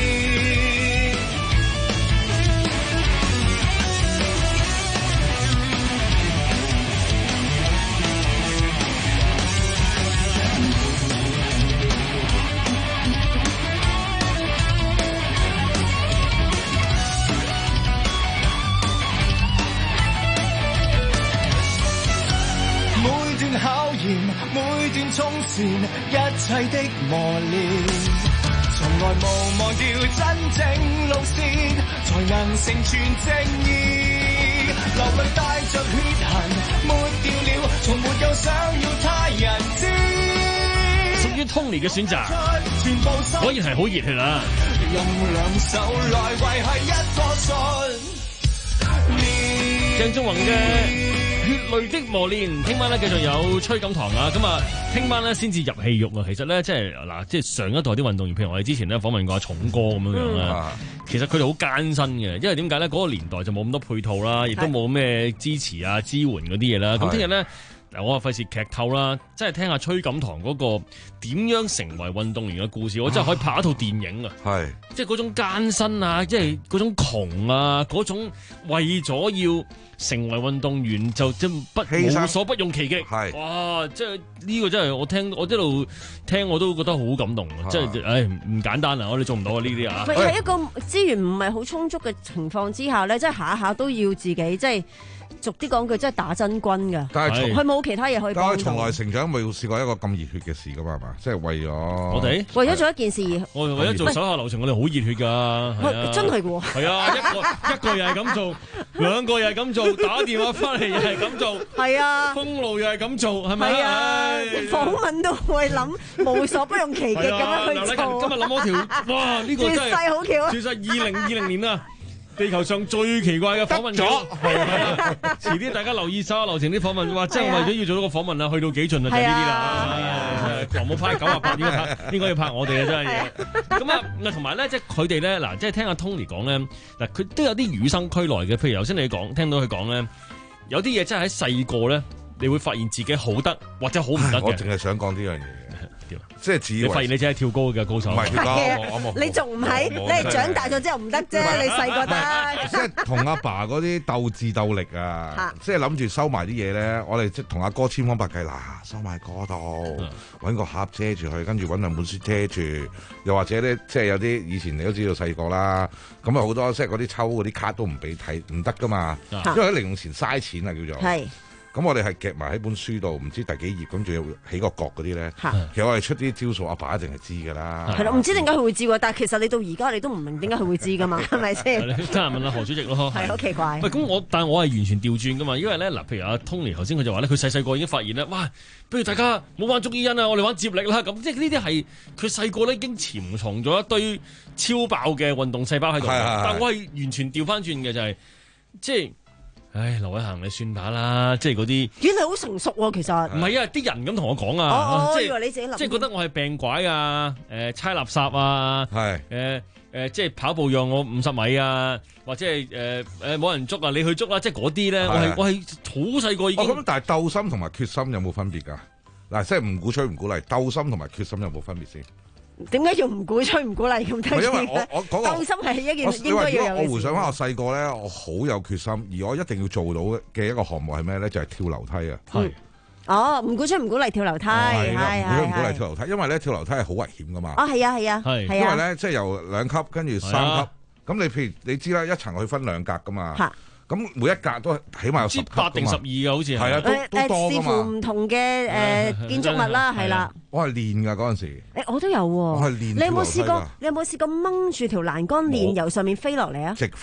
考驗每段衝線，一切的磨練，從來無忘掉真正路線，才能成全正義。流淚帶着血痕，抹掉了，從沒有想要他人知。 屬於 Tony 嘅選擇，果然係好熱血啊！ 用兩手來維繫一個信念。 鄭中宏嘅血淚的磨練，聽晚咧繼續有崔錦棠啊，咁啊，聽晚咧先至入戲肉啊。其實咧，即係嗱，即係上一代啲運動員，譬如我哋之前咧訪問過阿重哥咁樣樣咧，嗯、其實佢哋好艱辛嘅，因為點解咧？嗰、那個年代就冇咁多配套啦，亦都冇咩支持啊、支援嗰啲嘢啦。咁聽日咧，嗱，我啊費事劇透啦，即係聽下崔錦棠嗰個點樣成為運動員嘅故事，我真係可以拍一套電影啊！係，即係嗰種艱辛啊，即係嗰種窮啊，嗰種為咗要成為運動員就即不無所不用其極，係哇！即係呢個真係我聽我一路聽我都覺得好感動啊！即係唉唔簡單啊！我哋做唔到啊呢啲啊！ 喺一個資源唔係好充足嘅情況之下咧，即係下下都要自己即係。俗啲講句，真係打真軍㗎。但係佢冇其他嘢可以幫到。 但係從來成長未試過一個咁熱血嘅事㗎嘛，係嘛？即係為咗我哋為咗做一件事， 我哋為咗做手下留情，我哋好熱血㗎。 真係㗎喎。係啊，一個一個又係咁做，兩個又係咁做，打電話翻嚟又係咁做。係啊，封路又係咁做，係咪啊？ 訪問都會諗無所不用其極咁樣去做。 今日諗嗰條，哇！呢個真係絕世好橋啊！絕世二零二零年啊！地球上最奇怪嘅訪問咗，係啊！遲啲大家留意手下留情啲訪問，哇！真係為咗要做到個訪問啊，去到幾盡啊，就係呢啲啦。狂舞派九啊八應該拍，應該要拍我哋啊，真係。咁啊，嗱同埋咧，即係佢哋咧，嗱，即係聽阿 Tony 講咧，嗱，佢都有啲與生俱來嘅。譬如頭先你講，聽到佢講咧，有啲嘢真係喺細個咧，你會發現自己好得或者好唔得嘅。 我淨係想講呢樣嘢。即係自以為你發現你真係跳高嘅高手， 唔係跳高，我冇。 你仲唔係？你係長大咗之後唔得啫，你細個得。 即係同阿爸嗰啲鬥智鬥力啊！即係諗住收埋啲嘢咧，我哋即係同阿哥千方百計嗱，收埋嗰度，揾個盒遮住佢，跟住揾兩本書遮住，又或者咧，即係有啲以前你都知道細個啦，咁啊好多即係嗰啲抽嗰啲卡都唔俾睇，唔得噶嘛，因為喺零用錢嘥錢啊叫做。係。咁我哋係夾埋喺本書度，唔知第幾頁，咁仲要起個角嗰啲咧。其實我哋出啲招數，阿爸一定係知㗎啦。 係咯，唔知點解佢會知喎？但係其實你到而家你都唔明點解佢會知㗎嘛？係咪先？ 真係問下何主席咯。 係好奇怪。 喂，咁我但係我係完全調轉㗎嘛，因為咧嗱，譬如阿 Tony 頭先佢就話咧，佢細細個已經發現咧，哇！不如大家冇玩捉伊人啊，我哋玩接力啦。咁即係呢啲係佢細個咧已經潛藏咗一堆超爆嘅運動細胞喺度。但係我係完全調翻轉嘅就係即係。唉，劉偉恒你算把啦，即係嗰啲。 原來好成熟喎，其實。 唔係啊，啲人咁同我講啊， 哦、 即係以為你自己諗。 即係覺得我係病拐啊，誒、呃，猜垃圾啊，係，誒誒，即係跑步讓我五十米啊，或者係誒誒冇人捉啊，你去捉啦，即係嗰啲咧，我係我係好細個已經。 咁、哦、但係鬥心同埋決心有冇分別㗎？嗱，即係唔鼓吹唔鼓勵，鬥心同埋決心有冇分別先？ 點解要唔鼓吹唔鼓勵咁睇？ 因為我我講鬥心係一件應該要有嘅事。 我回想翻我細個咧，我好有決心，而我一定要做到嘅一個項目係咩咧？就係、是、跳樓梯啊！係、嗯、 哦，唔鼓吹唔鼓勵跳樓梯，係係唔鼓吹唔鼓勵跳樓梯，因為咧跳樓梯係好危險噶嘛。 啊係啊係啊，係因為咧即係由兩級跟住三級，咁你譬如你知啦，一層去分兩格噶嘛。咁每一格都起碼有十級八定十二嘅，好似係啊，都都多噶嘛。 視乎唔同嘅誒建築物啦，係啦。 我係練㗎嗰陣時。 誒，我都有喎。 我係練。 你有冇試過？你有冇試過掹住條欄杆練，由上面飛落嚟啊？ 直飛。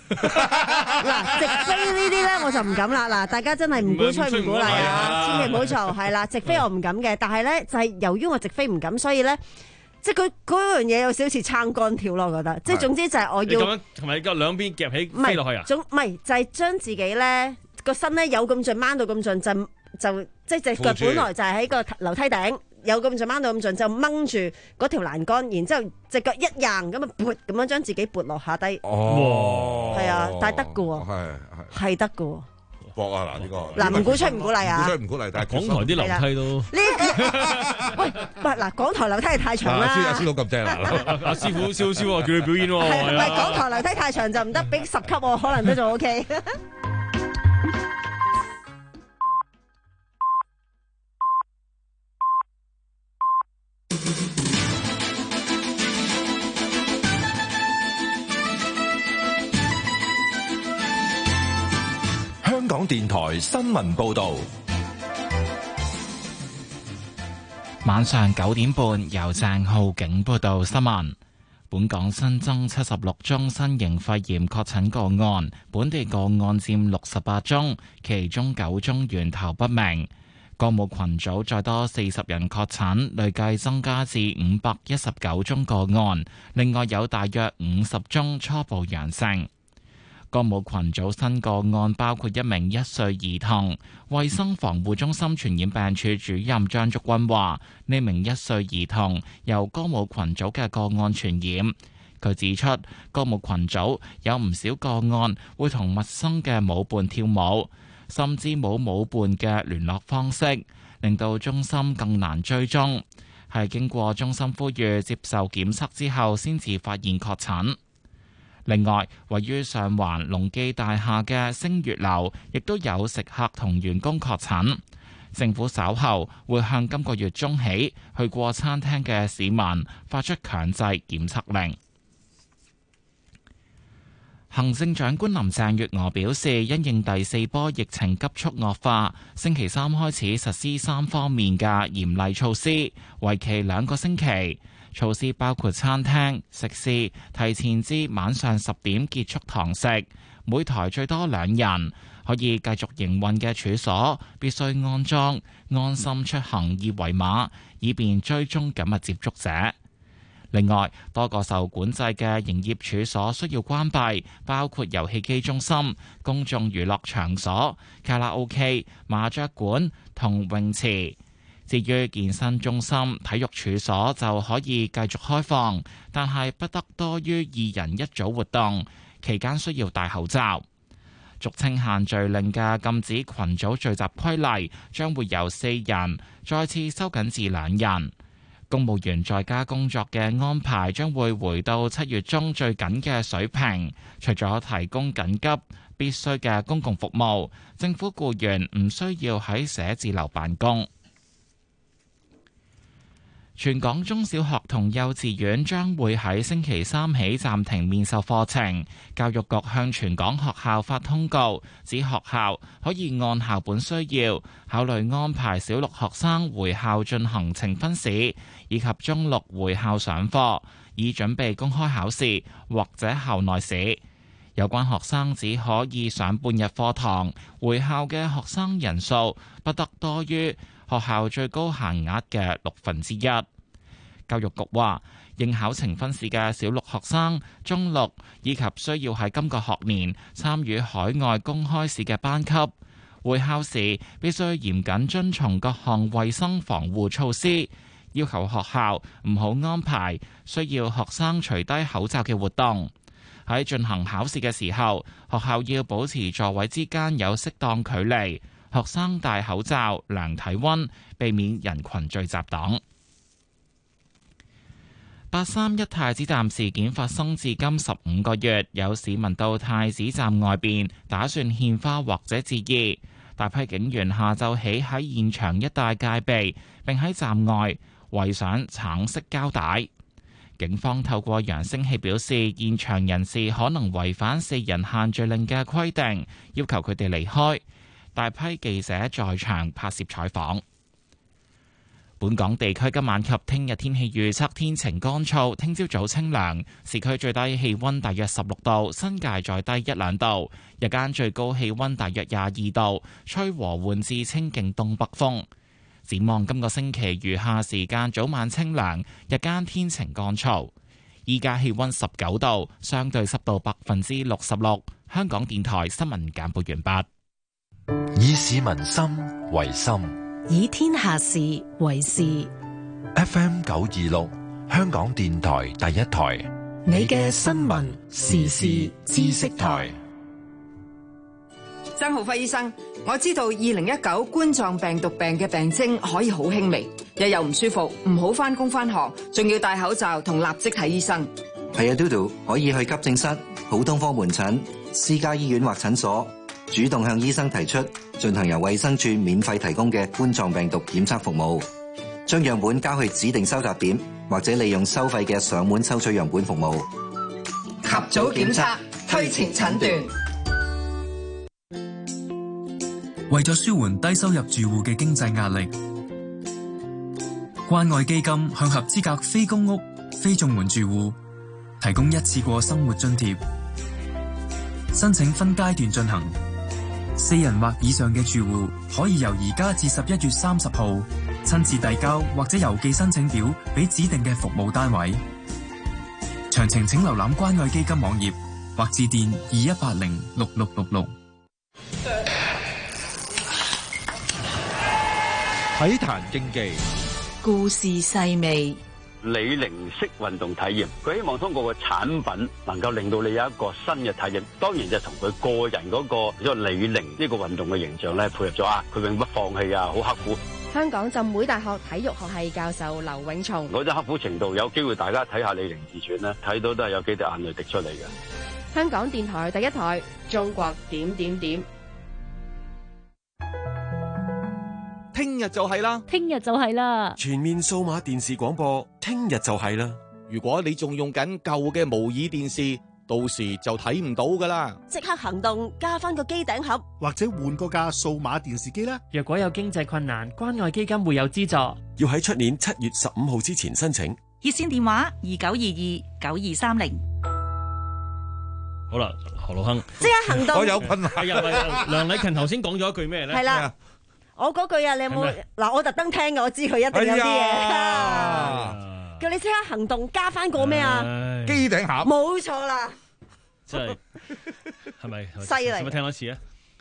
嗱，直飛呢啲咧我就唔敢啦。嗱，大家真係唔鼓吹唔鼓勵啊，千祈唔好做。係啦，直飛我唔敢嘅，但係咧就係由於我直飛唔敢，所以咧。即係佢嗰樣嘢有少少似撐杆跳咯，我覺得。即係總之就係我要咁樣同埋個兩邊夾起飛落去啊！ 總唔係就係將自己咧個身咧有咁盡掹到咁盡，就就即係隻腳本來就係喺個樓梯頂有咁盡掹到咁盡，就掹住嗰條欄杆，然之後隻腳一硬咁啊撥咁樣將自己撥落下低。 哦， 係啊，但係得嘅喎， 係係係得嘅喎。 搏啊！嗱呢個嗱唔鼓吹唔鼓勵啊！ 唔鼓吹唔鼓勵，但係港台啲樓梯都呢喂喂嗱，港台樓梯係太長啦。 阿師佬咁正啦， 阿師傅蕭蕭叫你表演喎。 係唔係港台樓梯太長就唔得，俾十級我可能都仲 OK。 香港電台新聞報道， 晚上九點半由鄭浩景報道新聞。本港新增七十六宗新型肺炎確診個案，本地個案佔六十八宗，其中九宗源頭不明。個務群組再多四十人確診，累計增加至五百一十九宗個案，另外有大約五十宗初步陽性。個務群組新個案包括一名一歲兒童，衛生防護中心傳染病處主任張竹君話：呢名一歲兒童由歌舞群組嘅個案傳染。佢指出，歌舞群組有唔少個案會同陌生嘅舞伴跳舞，甚至冇舞伴嘅聯絡方式，令到中心更難追蹤。係經過中心呼籲接受檢測之後，先至發現確診。另外，位於上環隆基大廈嘅星月樓，亦都有食客同員工確診。政府稍後會向今個月中起去過餐廳嘅市民發出強制檢測令。行政長官林鄭月娥表示，因應第四波疫情急速惡化，星期三開始實施三方面嘅嚴厲措施，為期兩個星期。措施包括餐廳、食肆提前至晚上十點結束堂食，每台最多兩人，可以繼續營運嘅處所必須安裝安心出行二維碼，以便追蹤緊密接觸者。另外，多個受管制嘅營業處所需要關閉，包括遊戲機中心、公眾娛樂場所、卡拉 OK、麻雀館同泳池。至於健身中心、體育處所就可以繼續開放，但係不得多於二人一組活動，期間需要戴口罩。俗稱限聚令嘅禁止群組聚集規例將會由四人再次收緊至兩人。公務員在家工作嘅安排將會回到七月中最緊嘅水平，除咗提供緊急必須嘅公共服務，政府僱員唔需要喺寫字樓辦公。全港中小學同幼稚園將會喺星期三起暫停面授課程。教育局向全港學校發通告，指學校可以按校本需要考慮安排小六學生回校進行呈分試，以及中六回校上課，以準備公開考試或者校內試。有關學生只可以上半日課堂，回校嘅學生人數不得多於學校最高限額嘅六分之一。教育局話，應考呈分試嘅小六學生、中六以及需要喺今個學年參與海外公開試嘅班級，回校時必須嚴謹遵從各項衛生防護措施，要求學校唔好安排需要學生除低口罩嘅活動。喺進行考試嘅時候，學校要保持座位之間有適當距離，學生戴口罩、量體溫，避免人群聚集等。八三一太子站事件發生至今十五個月，有市民到太子站外邊打算獻花或者致意，大批警員下晝起喺現場一帶戒備，並喺站外圍上橙色膠帶。警方透過揚聲器表示，現場人士可能違反四人限聚令嘅規定，要求佢哋離開。大批記者在場拍攝採訪。 本港地區今晚及聽日天氣預測天晴乾燥，聽朝早清涼，市區最低氣溫大約十六度，新界再低一兩度。日間最高氣溫大約廿二度，吹和緩至清勁東北風。展望今個星期餘下時間早晚清涼，日間天晴乾燥。依家氣溫十九度，相對濕度百分之六十六。香港電台新聞簡報完畢。以市民心為心， 以天下事為事。 F M 九二六，香港電台第一台， 你嘅新聞時事知識台。 曾浩輝醫生，我知道二零一九冠狀病毒病嘅病徵可以好輕微，日又唔舒服，唔好返工返學，仲要戴口罩同立即睇醫生。 係啊，嘟嘟可以去急症室、普通科門診、私家醫院或診所，主動向醫生提出進行由衛生署免費提供嘅冠狀病毒檢測服務，將樣本交去指定收集點，或者利用收費嘅上門收取樣本服務。 及早檢測，推前診斷。 為咗舒緩低收入住戶嘅經濟壓力，關愛基金向合資格非公屋、非綜援住戶提供一次過生活津貼，申請分階段進行。四人或以上嘅住戶可以由而家至十一月三十號親自遞交或者郵寄申請表俾指定嘅服務單位。詳情請瀏覽關愛基金網頁或致電二一八零六六六六。 體壇競技， 故事細味， 李寧式運動體驗，佢希望通過個產品能夠令到你有一個新嘅體驗。當然就同佢個人嗰個即係李寧呢個運動嘅形象咧配合咗啊！佢永不放棄啊，好刻苦。 香港浸會大學體育學系教授劉永松， 嗰種刻苦程度，有機會大家睇下李寧自傳咧，睇到都係有幾滴眼淚滴出嚟嘅。 香港電台第一台，中國點點點。 聽日就係啦， 聽日就係啦， 全面數碼電視廣播，聽日就係啦。如果你仲用緊舊嘅模擬電視，到時就睇唔到噶啦。 即刻行動，加翻個機頂盒， 或者換個架數碼電視機啦。 若果有經濟困難，關愛基金會有資助。 要喺出年七月十五號之前申請。 熱線電話二九二二九二三零。 好啦，何老亨， 即刻行動。 我有困難。 係啊，梁禮勤頭先講咗一句咩咧？ 係啦。我嗰句啊，你有冇嗱？我特登聽嘅，我知佢一定有啲嘢。哎、叫你即刻行動，加翻個咩啊？ 機頂盒。 冇錯啦。 真係係咪？ 犀利。 使唔使聽多次啊？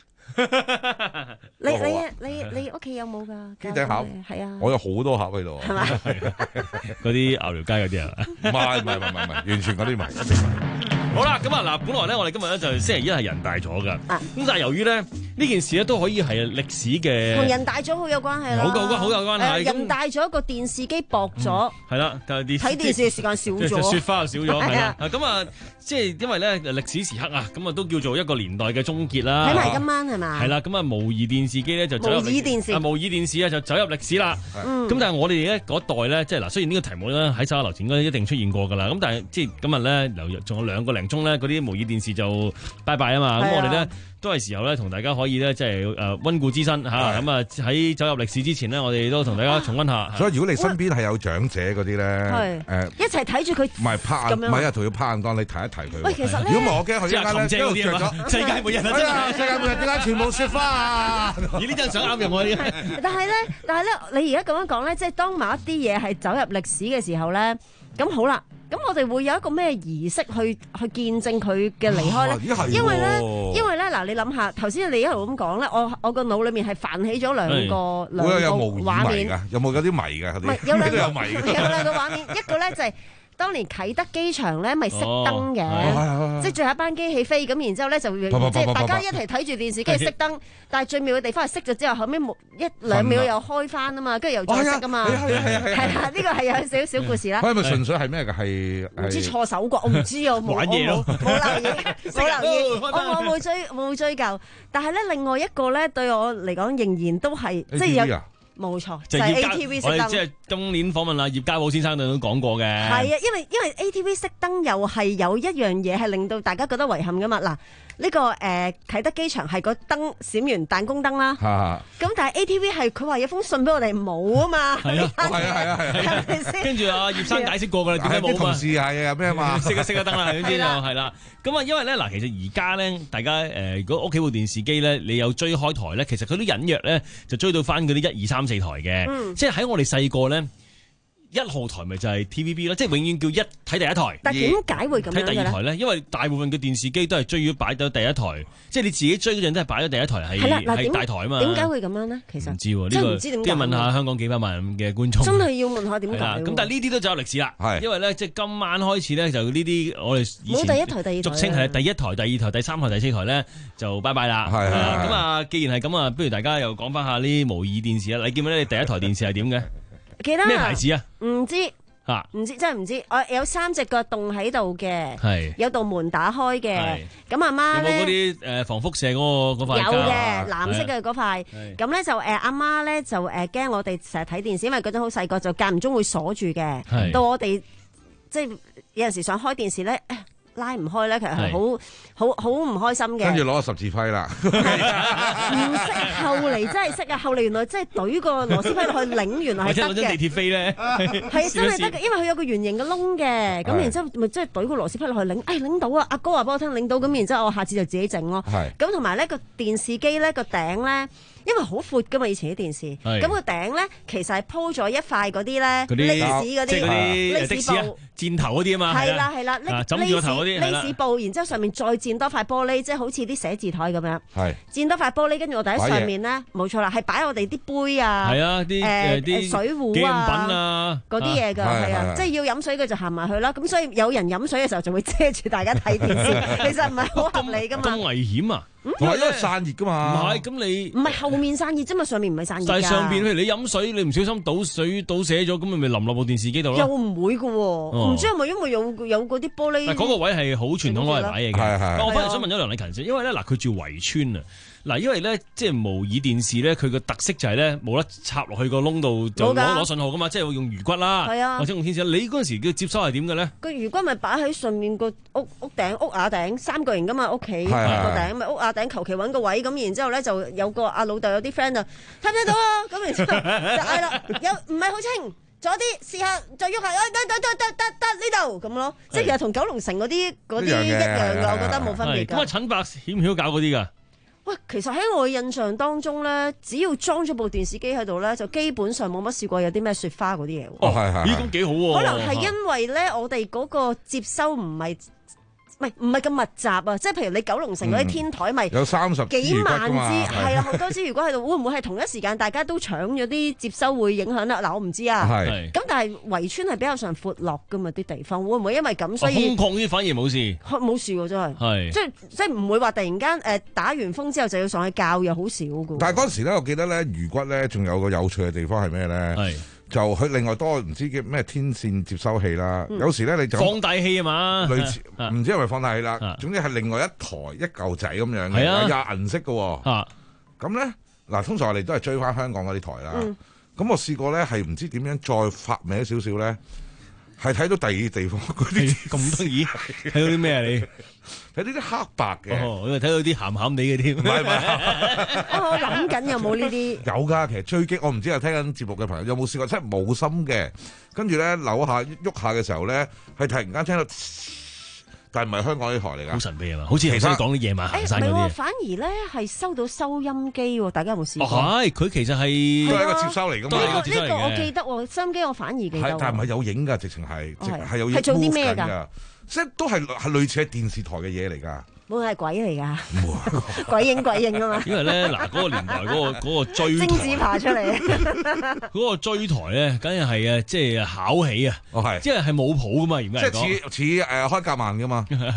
你你你你屋企有冇㗎？ 機頂盒係啊。 我有好多盒喺度。 係咪？ 嗰啲牛寮街嗰啲啊？ 唔係唔係唔係唔係，完全嗰啲唔係，一定唔係。 好啦，咁啊嗱，本來咧，我哋今日咧就星期一係人大咗噶，咁、啊、但係由於咧呢件事咧都可以係歷史嘅， 同人大咗好有關係啦， 好有關好有關係。呃、 人大咗個電視機薄咗， 係啦、嗯，睇電視嘅時間少咗， 雪花又少咗，係啦。咁啊，即係因為咧歷史時刻啊，咁啊都叫做一個年代嘅終結啦。 睇埋今晚係嘛？ 係啦，咁啊模擬電視機咧就走入模擬電視啊模擬電視啊就走入歷史啦。咁、嗯、但係我哋咧嗰代咧，即係嗱，雖然呢個題目咧喺手下留情應該一定出現過㗎啦，咁但係即係今日咧留仲有兩個零鐘咧嗰啲模擬電視就拜拜啊嘛，咁我哋咧都係時候咧同大家可以咧即係誒溫故知新嚇，咁啊喺走入歷史之前咧，我哋都同大家重溫下。 所以如果你身邊係有長者嗰啲咧，誒一齊睇住佢， 唔係拍眼，唔係啊，同佢拍眼光，你提一提佢。 喂，其實如果唔係我驚佢一間咧都着咗世界末日啊！真係世界末日點解全部雪花啊？咦？呢張相啱用我啲。 但係咧，但係咧，你而家咁樣講咧，即係當某一啲嘢係走入歷史嘅時候咧，咁好啦。咁我哋會有一個咩儀式去去見證佢嘅離開咧、啊？因為咧，因為咧，嗱，你諗下，頭先你一路咁講咧，我我個腦裏面係泛起咗兩個兩個畫面㗎， 有冇有啲迷㗎？ 唔係有兩個有迷㗎， 有兩個畫面，一個咧就係、是。當年啟德機場咧咪熄燈嘅，哦、即係最後一班機起飛咁，然之後咧就即係大家一齊睇住電視機熄燈，但係最妙嘅地方係熄咗之後，後尾冇一兩秒又開翻啊嘛，跟住又再熄啊嘛，係啊係啊係啊，呢個係有少少小故事啦。 係咪純粹係咩㗎？係唔知錯手國，我唔知啊，冇冇冇留意，冇留意，我我冇追冇追究。但係咧，另外一個咧對我嚟講仍然都係即係有。 冇錯， 就係 A A T V 熄燈。 我哋即係今年訪問阿葉家寶先生都講過嘅。 係啊，因為因為 A T V 熄燈又係有一樣嘢係令到大家覺得遺憾噶嘛。嗱，呢、這個誒啟、呃、德機場係個燈閃完彈弓燈啦。咁但係 A T V 係佢話有封信俾我哋冇啊嘛。係啊，係啊，係啊，係啊。 跟住阿葉生解釋過㗎啦，點解冇啊？ 同事係啊咩嘛？ 熄一熄一燈啦，總之就係啦。咁啊，因為咧嗱，其實而家咧，大家誒、呃，如果屋企部電視機咧，你有追開台咧，其實佢啲隱約咧就追到翻嗰啲一二三四台嘅，嗯、即係喺我哋細個咧。一號台咪就係 T V B 咯，即係永遠叫一睇第一台。 但點解會咁樣嘅咧？ 睇第二台咧，因為大部分嘅電視機都係追咗擺到第一台，即係你自己追嗰陣都係擺咗第一台係係大台啊嘛。 點解會咁樣咧？其實唔知喎，呢個即係問下香港幾百萬嘅觀眾。 真係要問下點解？ 咁但係呢啲都就有歷史啦，因為咧即係今晚開始咧就呢啲我哋以前冇第一台、第二台， 俗稱係第一台、第二台、第三台、第四台咧就拜拜啦。係咁啊，既然係咁啊，不如大家又講翻下呢啲模擬電視啊。你見唔見你第一台電視係點嘅？ 記得咩牌子啊？ 唔知。 啊！ 唔知真係唔知，我有三隻腳洞喺度嘅， 係有道門打開嘅。咁阿媽咧有冇嗰啲誒防輻射嗰個嗰塊？ 有嘅，藍色嘅嗰塊。咁咧就誒阿媽咧就誒驚我哋成日睇電視，因為嗰陣好細個，就間唔中會鎖住嘅。到我哋即係有陣時想開電視咧。拉唔開咧，其實係好好好唔開心嘅。 跟住攞個十字徽啦，唔識後嚟真係識啊！後嚟原來真係懟個螺絲批落去擰，原來係得嘅。 或者攞張地鐵飛咧， 係真係得嘅，因為佢有個圓形嘅窿嘅。咁然之後咪即係懟個螺絲批落去擰，哎擰到啊！阿哥話俾我聽擰到，咁然之後我下次就自己整咯。咁同埋呢個電視機咧個頂咧。因為好闊噶嘛，以前啲電視，咁個頂咧其實係鋪咗一塊嗰啲咧，歷史嗰啲，歷史布箭頭嗰啲啊嘛， 係啦係啦， 枕住個頭嗰啲， 歷史布，然之後上面再墊多塊玻璃，即係好似啲寫字台咁樣，墊多塊玻璃，跟住我哋喺上面咧，冇錯啦，係擺我哋啲杯啊， 係啊，啲誒啲水壺啊，嗰啲嘢㗎，係啊，即係要飲水嘅就行埋去啦。咁所以有人飲水嘅時候就會遮住大家睇電視，其實唔係好合理㗎嘛。 咁危險啊！ 因為散熱噶嘛， 唔係咁你唔係後面散熱啫嘛，上面唔係散熱。 但係上邊譬如你飲水，你唔小心倒水倒瀉咗，咁咪咪淋落部電視機度咯。 又唔會噶，唔知係咪因為有有嗰啲玻璃？ 但嗰個位係好傳統攞嚟擺嘢嘅。 係係。 我反而想問咗梁禮勤先，因為咧嗱，佢住圍村啊。嗱，因為咧即係模擬電視咧，佢個特色就係咧冇得插落去個窿度就攞攞信號噶嘛，即係會用魚骨啦，或者用天線。你嗰陣時嘅接收係點嘅咧？ 個魚骨咪擺喺上面個屋屋頂屋瓦頂三角形噶嘛，屋企個頂咪屋瓦頂，求其揾個位咁，然之後咧就有個阿老豆有啲 friend 就睇唔睇到啊？咁然之後就嗌啦，有唔係好清，左啲試下再喐下，得得得得得得呢度咁咯，即係其實同九龍城嗰啲嗰啲一樣嘅，我覺得冇分別㗎。 咁啊，陳伯曉唔曉搞嗰啲㗎？ 喂，其實喺我印象當中咧，只要裝咗部電視機喺度咧，就基本上冇乜試過有啲咩雪花嗰啲嘢。 哦，係係，咦，咁幾好喎！ 可能係因為咧，我哋嗰個接收唔係。唔係唔係咁密集啊！即係譬如你九龍城嗰啲天台咪有三十幾萬支，係啊好多支。如果喺度，會唔會係同一時間大家都搶咗啲接收會影響啦？嗱，我唔知啊。係。咁但係圍村係比較上闊落㗎嘛啲地方，會唔會因為咁所以？ 空曠啲反而冇事。 冇事喎，真係。係。即係即係唔會話突然間誒打完風之後就要上去教，又好少㗎。 但係嗰陣時咧，我記得咧魚骨咧仲有個有趣嘅地方係咩咧？係。就佢另外多唔知叫咩天線接收器啦，嗯、有時咧你就放大器啊嘛， 類似唔、啊、知係咪放大器啦，啊、總之係另外一台一嚿仔咁樣嘅，有銀色嘅喎。咁咧嗱，通常我哋都係追翻香港嗰啲台啦。咁、嗯、我試過咧係唔知點樣再發明少少咧，係睇到第二地方嗰啲咁得意，睇到啲咩啊你？ 睇呢啲黑白嘅， 我睇到啲鹹鹹地嘅添。唔係唔係， 我諗緊有冇呢啲？ 有㗎，其實追擊我唔知有聽緊節目嘅朋友有冇試過，真係冇心嘅。跟住咧扭下喐下嘅時候咧，係突然間聽到，但係唔係香港呢台嚟㗎。 好神秘啊嘛，好似頭先講啲夜晚行山嗰啲。 反而咧係收到收音機喎，大家有冇試過？ 係，佢其實係都係一個接收嚟㗎嘛。 呢個呢個我記得喎，收音機我反而記得。 但係唔係有影㗎，直情係係有影。 係做啲咩㗎？ 即係都係係類似係電視台嘅嘢嚟㗎。 冇係鬼嚟㗎，鬼影鬼影啊嘛！ 因為咧嗱，嗰個年代嗰個嗰個追精子爬出嚟， 嗰個追台咧，梗係係啊，即係考起啊！ 哦係， 即係係冇譜㗎嘛，而家即係似似誒開夾萬㗎嘛。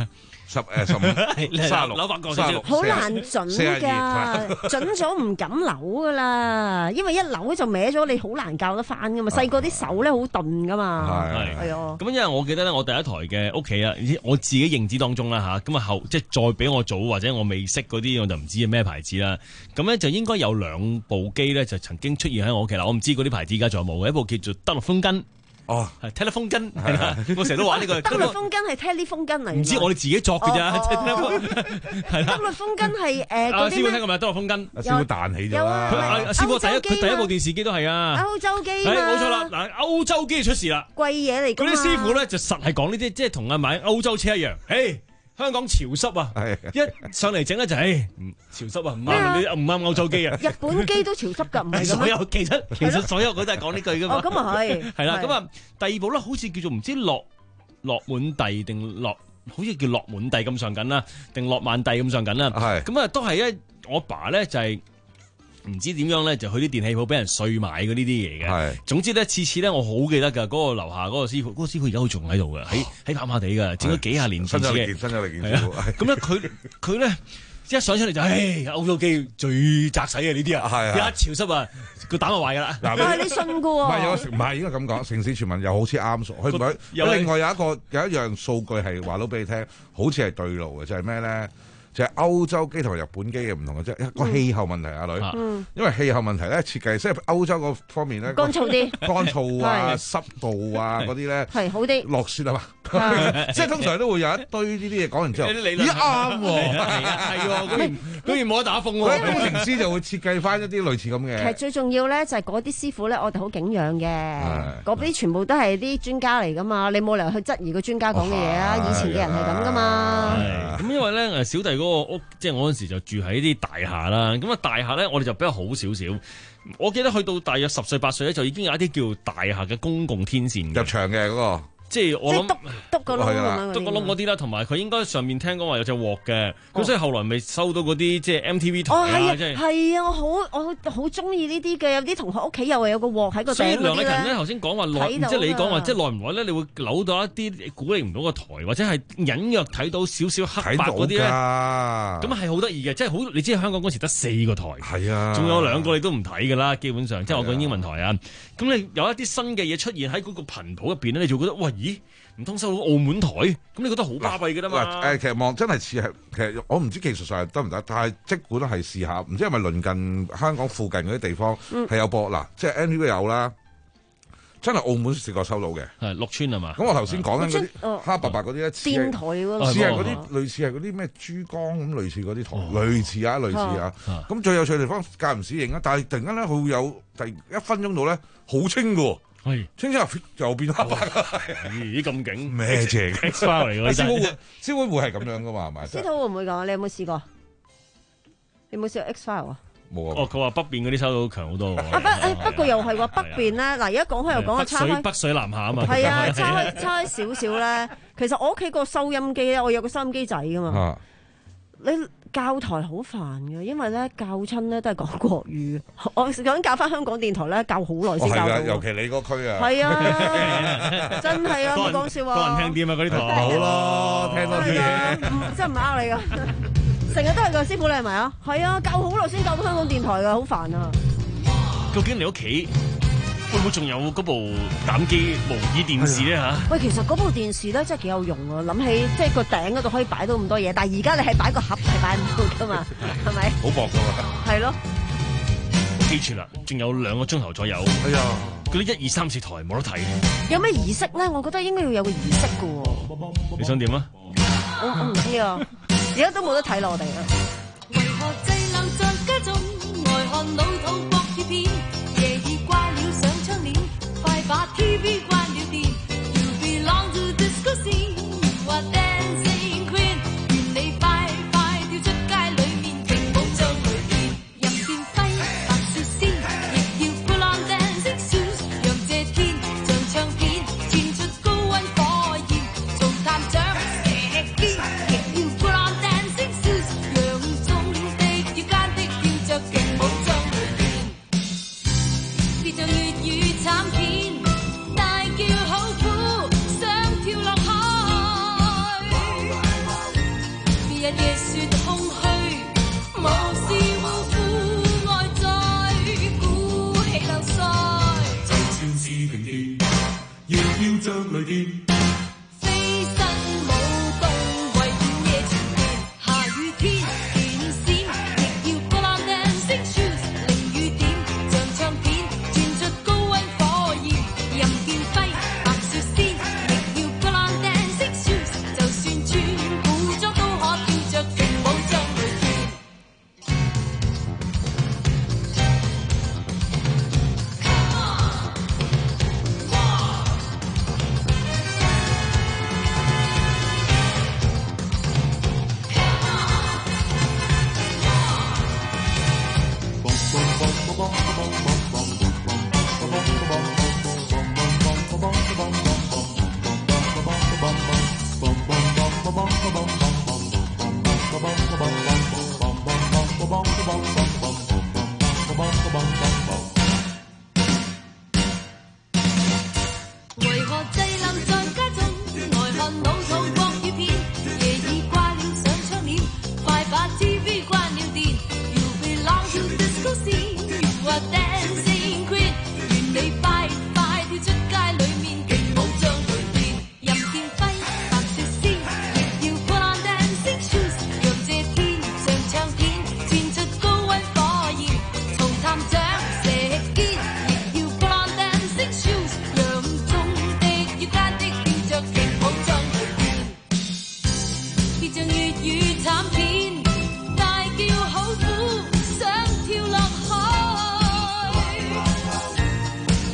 十誒十五三十六扭翻個三十六， 好難準㗎，準咗唔敢扭㗎啦，因為一扭就歪咗，你好難教得翻㗎嘛。細個啲手咧好鈍㗎嘛， 係係啊。 咁因為我記得咧，我第一台嘅屋企啊，我自己認知當中啦嚇，咁啊後即係再俾我早或者我未識嗰啲，我就唔知係咩牌子啦。咁咧就應該有兩部機咧，就曾經出現喺我屋企啦。我唔知嗰啲牌子而家仲有冇嘅，一部叫做德律風根。哦，係 telephone 根，係啦，我成日都玩呢個。 德律風根係 telephone 根嚟， 唔知我哋自己作嘅咋， 係啦。德律風根係誒嗰啲師傅聽過未？德律風根， 阿師傅彈起咗啦。 阿師傅第一佢第一部電視機都係啊。 歐洲機嘛， 冇錯啦。嗱，歐洲機出事啦， 貴嘢嚟㗎嘛。 嗰啲師傅咧就實係講呢啲，即係同阿買歐洲車一樣。誒，香港潮濕啊，一上嚟整咧就誒潮濕啊，唔啱你唔啱歐洲機啊。 日本機都潮濕㗎，唔係咁。 所有其實其實所有佢都係講呢句㗎嘛。 哦，咁啊係。 係啦，咁啊第二部咧好似叫做唔知諾諾滿第定諾，好似叫諾滿第咁上緊啦，定諾曼第咁上緊啦。係。咁啊都係咧，我爸咧就係。唔知點樣咧，就去啲電器鋪俾人碎買嗰呢啲嘢嘅。係，總之咧，次次咧，我好記得㗎。嗰、嗰個樓下嗰個師傅，嗰、嗰個師傅而家好仲喺度㗎，喺喺跑馬地㗎，整咗幾廿年。新咗嚟件，新咗嚟件師傅。咁咧，佢佢咧一上出嚟就，唉，歐洲機最窄使嘅呢啲啊，係一潮濕啊，個膽就壞㗎啦。 但係你信㗎喎？ 唔係有唔係應該咁講，城市傳聞又好似啱數。佢唔係，另外有一個有一樣數據係話到俾你聽，好似係對路嘅，就係咩咧？就係歐洲機同日本機嘅唔同嘅啫，個氣候問題啊女，嗯、因為氣候問題咧設計，即係歐洲嗰方面咧乾燥啲， 乾燥啊、濕度啊嗰啲咧係好啲， 落雪啊嘛，即係通常都會有一堆呢啲嘢講完之後，咦啱喎， 係啊係喎，居然冇得打風喎， 工程師就會設計翻一啲類似咁嘅。 其實最重要咧就係嗰啲師傅咧，我哋好敬仰嘅，嗰啲全部都係啲專家嚟噶嘛，你冇理由去質疑個專家講嘅嘢啊，以前嘅人係咁噶嘛。 咁因為咧誒小弟嗰個屋，即係我嗰陣時就住喺啲大廈啦。咁啊大廈咧，我哋就比較好少少。我記得去到大約十歲八歲咧，就已經有一啲叫大廈嘅公共天線入場嘅嗰個。 即係我諗篤個窿咁樣， 篤個窿嗰啲啦，同埋佢應該上面聽講話有隻鑊嘅，咁所以後來咪收到嗰啲即係 M T V 台啦，即係係啊，我好我好中意呢啲嘅，有啲同學屋企又係有個鑊喺個頂嗰啲咧。所以梁禮勤咧頭先講話耐，即係你講話即係耐唔耐咧，你會扭到一啲估你唔到個台，或者係隱約睇到少少黑白嗰啲咧。咁係好得意嘅，即係好你知香港嗰時得四個台，係啊，仲有兩個你都唔睇㗎啦，基本上即係我講英文台啊。咁你有一啲新嘅嘢出現喺嗰個頻譜入邊咧，你就覺得喂，咦，唔通收到澳門台？咁你覺得好巴閉㗎啦嘛？ 誒，其實望真係似係，其實我唔知技術上得唔得，但係即管都係試下。唔知係咪鄰近香港附近嗰啲地方係有播嗱，即係 M T V 有啦，真係澳門試過收到嘅。 係綠村係嘛？ 咁我頭先講緊嗰啲黑白白嗰啲咧， 電台喎， 似係嗰啲類似係嗰啲咩珠江咁類似嗰啲台，類似啊類似啊。咁最有趣嘅地方間唔時影啊，但係突然間咧佢會有第一分鐘度咧好清嘅喎。係，清之後又變黑白， 咦咁勁咩啫？X 包嚟㗎，師傅會師傅會係咁樣㗎嘛？係咪？ 司徒會唔會講？你有冇試過？你有冇試過 X file 啊？ 冇啊！ 哦，佢話北邊嗰啲收到強好多喎。 啊不誒，不過又係喎，北邊咧嗱，而家講開又講啊，差開北水南下啊嘛。 係啊，差開差開少少咧。其實我屋企個收音機咧，我有個收音機仔㗎嘛。你教台好煩嘅，因為咧教親咧都係講國語。我想教翻香港電台咧，教好耐先教到。 尤其你嗰區啊。 係啊，真係啊，冇講笑啊。 多人聽啲啊，嗰啲台。 好咯，聽多啲嘢。 真係唔呃你㗎，成日都係個師傅，你係咪啊？係啊，教好耐先教到香港電台㗎，好煩啊。 究竟你屋企會唔會仲有嗰部膽機模擬電視咧嚇？ 喂，其實嗰部電視咧真係幾有用啊！諗起即係個頂嗰度可以擺到咁多嘢，但係而家你係擺個盒係擺唔到㗎嘛，係咪？ 好薄㗎嘛。 係咯。 記住啦，仲有兩個鐘頭左右。哎呀，嗰啲一二三四台冇得睇。 有咩儀式咧？我覺得應該要有個儀式㗎喎。 你想點啊？ 我我唔知啊，而家都冇得睇落我哋啊。為何滯留在家中，外看老土國語片，夜已掛了上窗簾，快把 T V 關了電。You belong to disco scene， you are dancing queen， 願你快快跳出街裏面，勁舞將裏邊，任劍輝白雪仙，亦要 put on dancing shoes， 讓這天像唱片，濺出高溫火焰，做探長射箭，亦要 put on dancing shoes， 讓中的與奸的跳着勁舞將裏邊，跌着粵語慘片。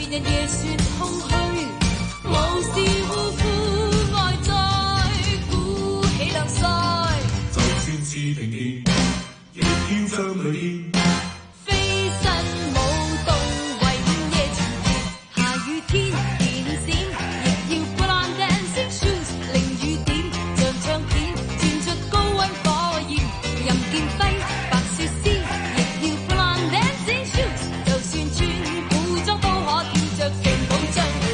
日夜說空虛，無視護膚外在，鼓起兩腮。就算是停電，亦要將淚獻。飛身舞動，為午夜前節，下雨天電閃，亦要 put on dancing shoes。淋雨點，像唱片，濺出高溫火焰，任劍輝，白雪仙，亦要 put on dancing shoes。就算穿古裝都可跳着城堡將淚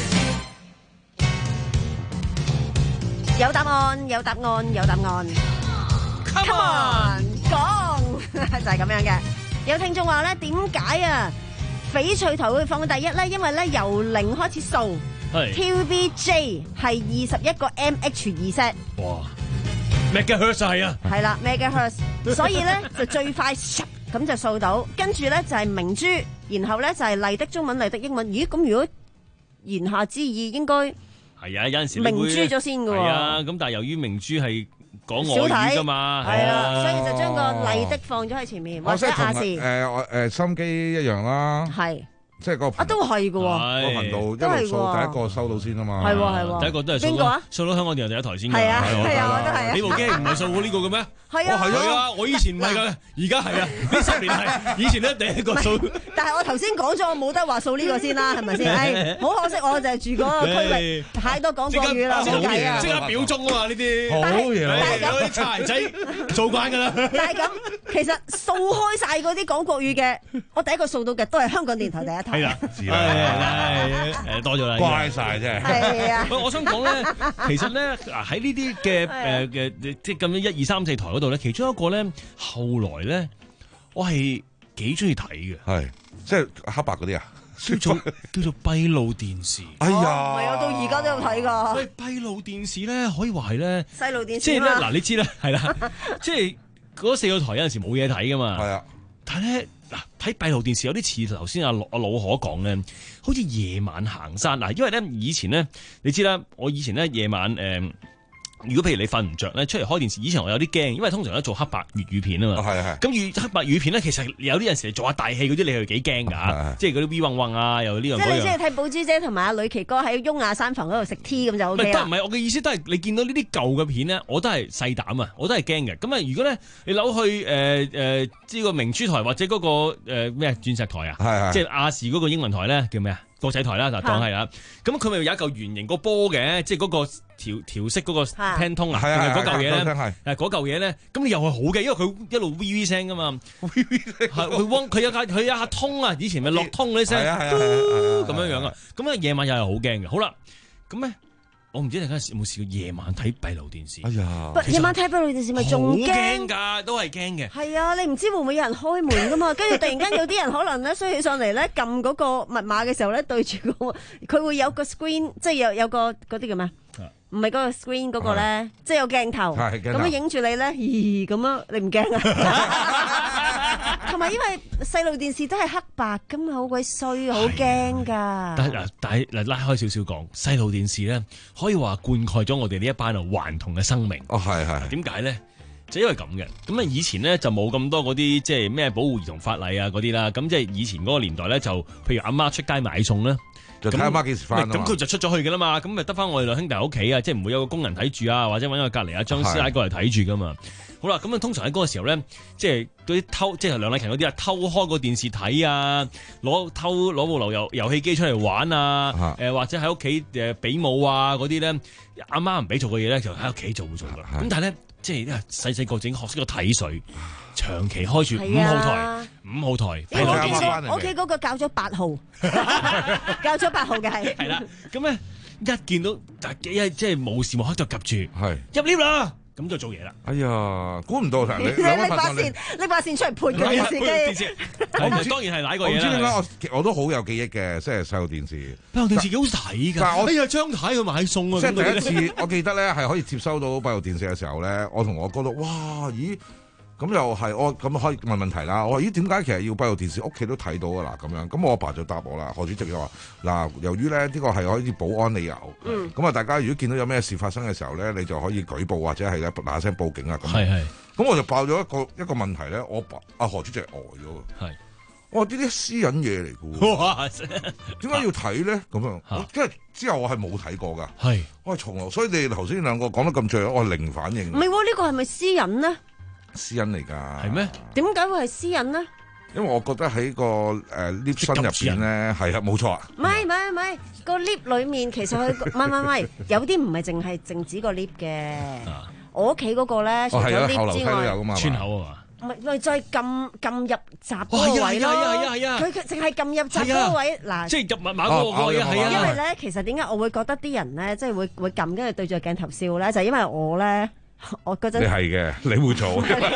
説。 有答案，有答案，有答案。Come on， 講就係咁樣嘅。有聽眾話咧，點解啊翡翠台會放第一咧？因為咧由零開始數 ，T V B J 係二十一個 M H 二 set。 哇 ，megahertz 係啊， 係啦 megahertz， 所以咧就最快咁就掃到，跟住咧就係明珠，然後咧就係麗的中文、麗的英文。咦，咁如果言下之意應該係啊，有陣時明珠咗先㗎喎。 係啊，咁但係由於明珠係講外語㗎嘛， 係啊，所以就將個麗的放咗喺前面，或者亞視誒我誒心機一樣啦， 係。 即係個啊，都係嘅喎，個頻道一路掃第一個收到先啊嘛， 係喎係喎， 第一個都係邊個啊？ 掃到香港電台第一台先㗎， 係啊係啊，我都係啊。 你部機唔係掃過呢個嘅咩？ 係啊係啊，我以前唔係㗎，而家係啊，呢十年係以前咧第一個掃。 但係我頭先講咗，我冇得話掃呢個先啦，係咪先？誒，好可惜，我就係住嗰個區域，太多講國語啦，冇計啊！ 即刻表忠啊嘛，呢啲好嘢， 但係咁啲柴仔做慣㗎啦。 但係咁，其實掃開晒嗰啲講國語嘅，我第一個掃到嘅都係香港電台第一台。 係啦，係誒多咗啦， 乖晒真係。 係啊， 我想講咧，其實咧喺呢啲嘅誒嘅即係咁樣一二三四台嗰度咧，其中一個咧後來咧，我係幾中意睇嘅， 係即係黑白嗰啲啊， 叫做叫做閉路電視。 哎呀， 唔係我到而家都有睇㗎。 喂，閉路電視咧可以話係咧， 細路電視即係咧嗱，你知啦，係啦，即係嗰四個台有陣時冇嘢睇㗎嘛。 係啊， 但係咧。嗱，睇閉路電視有啲似頭先阿阿老可講咧，好似夜晚行山嗱，因為咧以前咧，你知啦，我以前咧夜晚誒、呃，如果譬如你瞓唔着咧，出嚟開電視，以前我有啲驚，因為通常咧做黑白粵語片啊嘛， 係係， 咁粵黑白粵語片咧，其實有啲陣時做下大戲嗰啲，你係幾驚㗎，即係嗰啲 V 嗡嗡啊，又呢樣嗰樣。 即係你即係睇寶珠姐同埋阿呂奇哥喺雍雅山房嗰度食 tea 咁就 O K 啦。 唔係，我嘅意思都係你見到呢啲舊嘅片咧，我都係細膽啊，我都係驚嘅。咁啊，如果咧你扭去誒誒呢個明珠台或者嗰、嗰個誒咩鑽石台啊， 係係， 即係亞視嗰個英文台咧叫咩啊？國際台啦，就當係啦。咁佢咪有一嚿圓形個波嘅，即係嗰個調調色嗰個 pan 通啊，係嗰嚿嘢咧，誒嗰嚿嘢咧，咁你又係好嘅，因為佢一路 V V 聲噶嘛 ，V V 聲係佢嗡佢有下佢有下通啊，以前咪落通嗰啲聲，咁樣樣啊，咁啊夜晚又係好驚嘅。好啦，咁咧。我唔知大家有冇試過夜晚睇閉路電視？ 哎呀， 夜晚睇閉路電視咪仲驚㗎，都係驚嘅。 係啊，你唔知會唔會有人開門㗎嘛？跟住突然間有啲人可能咧衰起上嚟咧，撳嗰個密碼嘅時候咧，對住個佢會有個 screen， 即係有有個嗰啲叫咩？唔係嗰個 screen 嗰個咧，即係有鏡頭，咁樣影住你咧，咦咁樣你唔驚啊？同埋因為細路電視都係黑白，咁好鬼衰，好驚噶。 但係嗱，但係嗱拉開少少講，細路電視咧可以話灌溉咗我哋呢一班啊頑童嘅生命。 哦，係係。 點解咧？就因為咁嘅。咁啊，以前咧就冇咁多嗰啲即係咩保護兒童法例啊嗰啲啦。咁即係以前嗰個年代咧，就譬如阿媽出街買餸咧。 就睇阿媽幾時翻啊嘛， 咁佢就出咗去噶啦嘛，咁咪得翻我哋兩兄弟喺屋企啊，即係唔會有個工人睇住啊，或者揾個隔離阿張師奶過嚟睇住噶嘛。好啦，咁啊通常喺嗰個時候咧，即係嗰啲偷，即係梁禮勤嗰啲啊，偷開個電視睇啊，攞偷攞部流遊遊戲機出嚟玩啊，誒、呃、或者喺屋企誒比武啊嗰啲咧，阿媽唔俾做嘅嘢咧，就喺屋企做做噶。咁但係咧，即係細細個整學識個睇水。長期開住五號台，五號台。 我屋企嗰個教咗八號，教咗八號嘅係。 係啦，咁咧一見到一即係無時無刻就及住， 係入 lift 啦，咁就做嘢啦。 哎呀，估唔到，你你把線，你把線出嚟潑個電視機。 我唔當然係哪個嘢啦。 我唔知點解我我都好有記憶嘅，即係細路電視。 閉路電視幾好睇㗎。但係我哎呀張太去買餸啊！ 即係第一次，我記得咧係可以接收到閉路電視嘅時候咧，我同我哥都哇咦〜咁又係我咁可以問問題啦。我話咦點解其實要閉路電視屋企都睇到㗎啦咁樣？咁我阿爸就答我啦。何主席就話嗱，由於咧呢個係可以保安理由，咁啊、嗯、大家如果見到有咩事發生嘅時候咧，你就可以舉報或者係咧嗱聲報警啊咁。係係。咁我就爆咗一個一個問題咧，我爸阿何主席呆咗。係。 哇！呢啲私隱嘢嚟嘅喎， 哇！ 點解要睇咧？咁樣，即係之後我係冇睇過㗎。 係， 我係從來，所以你哋頭先兩個講得咁最，我係零反應。 唔係喎，呢個係咪私隱咧？ 私隱嚟㗎。係咩？ 點解會係私隱咧？ 因為我覺得喺個誒 lift 身入邊咧，係啊，冇錯啊。 唔係唔係唔係，個 lift 裡面其實佢唔係唔係唔係，有啲唔係淨係淨止個 lift 嘅。我屋企嗰個咧，除咗 lift 之外， 村口啊嘛。 唔係，咪再撳撳入閘嗰個位咯。 係啊係啊係啊！ 佢淨係撳入閘嗰個位嗱， 即係入密碼嗰個位啊！係啊。 因為咧，其實點解我會覺得啲人咧，即係會會撳跟住對住鏡頭笑咧，就係因為我咧，我嗰陣你係嘅，你會做。唔係，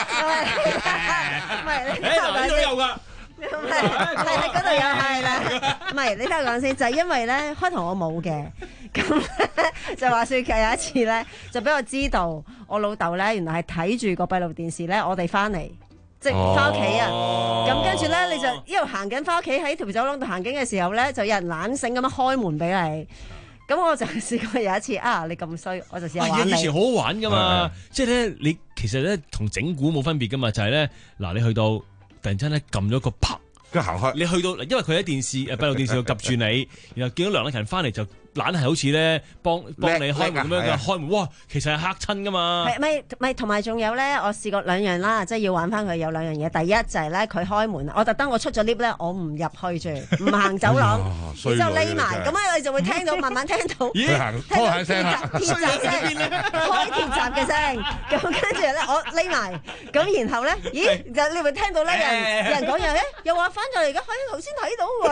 你呢度有㗎。唔係，係你嗰度有係啦。唔係，你聽我講先，就係因為咧，開頭我冇嘅，咁就話説嘅有一次咧，就俾我知道我老豆咧原來係睇住個閉路電視咧，我哋翻嚟即係翻屋企啊。咁跟住咧，你就一路行緊翻屋企喺條走廊度行緊嘅時候咧，就有人懶醒咁樣開門俾你。咁我就試過有一次啊，你咁衰，我就試下玩你。 以前好好玩噶嘛，即係咧，你其實咧同整蠱冇分別噶嘛，就係咧嗱，你去到。突然間咧撳咗個啪， 跟住行開。 你去到，因為佢喺電視誒閉路電視度及住你，然後見到梁禮勤翻嚟就懶係好似咧幫幫你開門咁樣嘅開門，哇！其實係嚇親噶嘛。 係咪咪同埋仲有咧？我試過兩樣啦，即係要玩翻佢有兩樣嘢。第一就係咧佢開門，我特登我出咗 lift 咧，我唔入去住，唔行走廊，然之後匿埋，咁樣你就會聽到慢慢聽到咦拖下聲啊， 鐵閘聲，開鐵閘嘅聲。咁跟住咧我匿埋，咁然後咧，咦？就你會聽到咧有人有人講嘢咧，又話翻咗嚟嘅，哎頭先睇到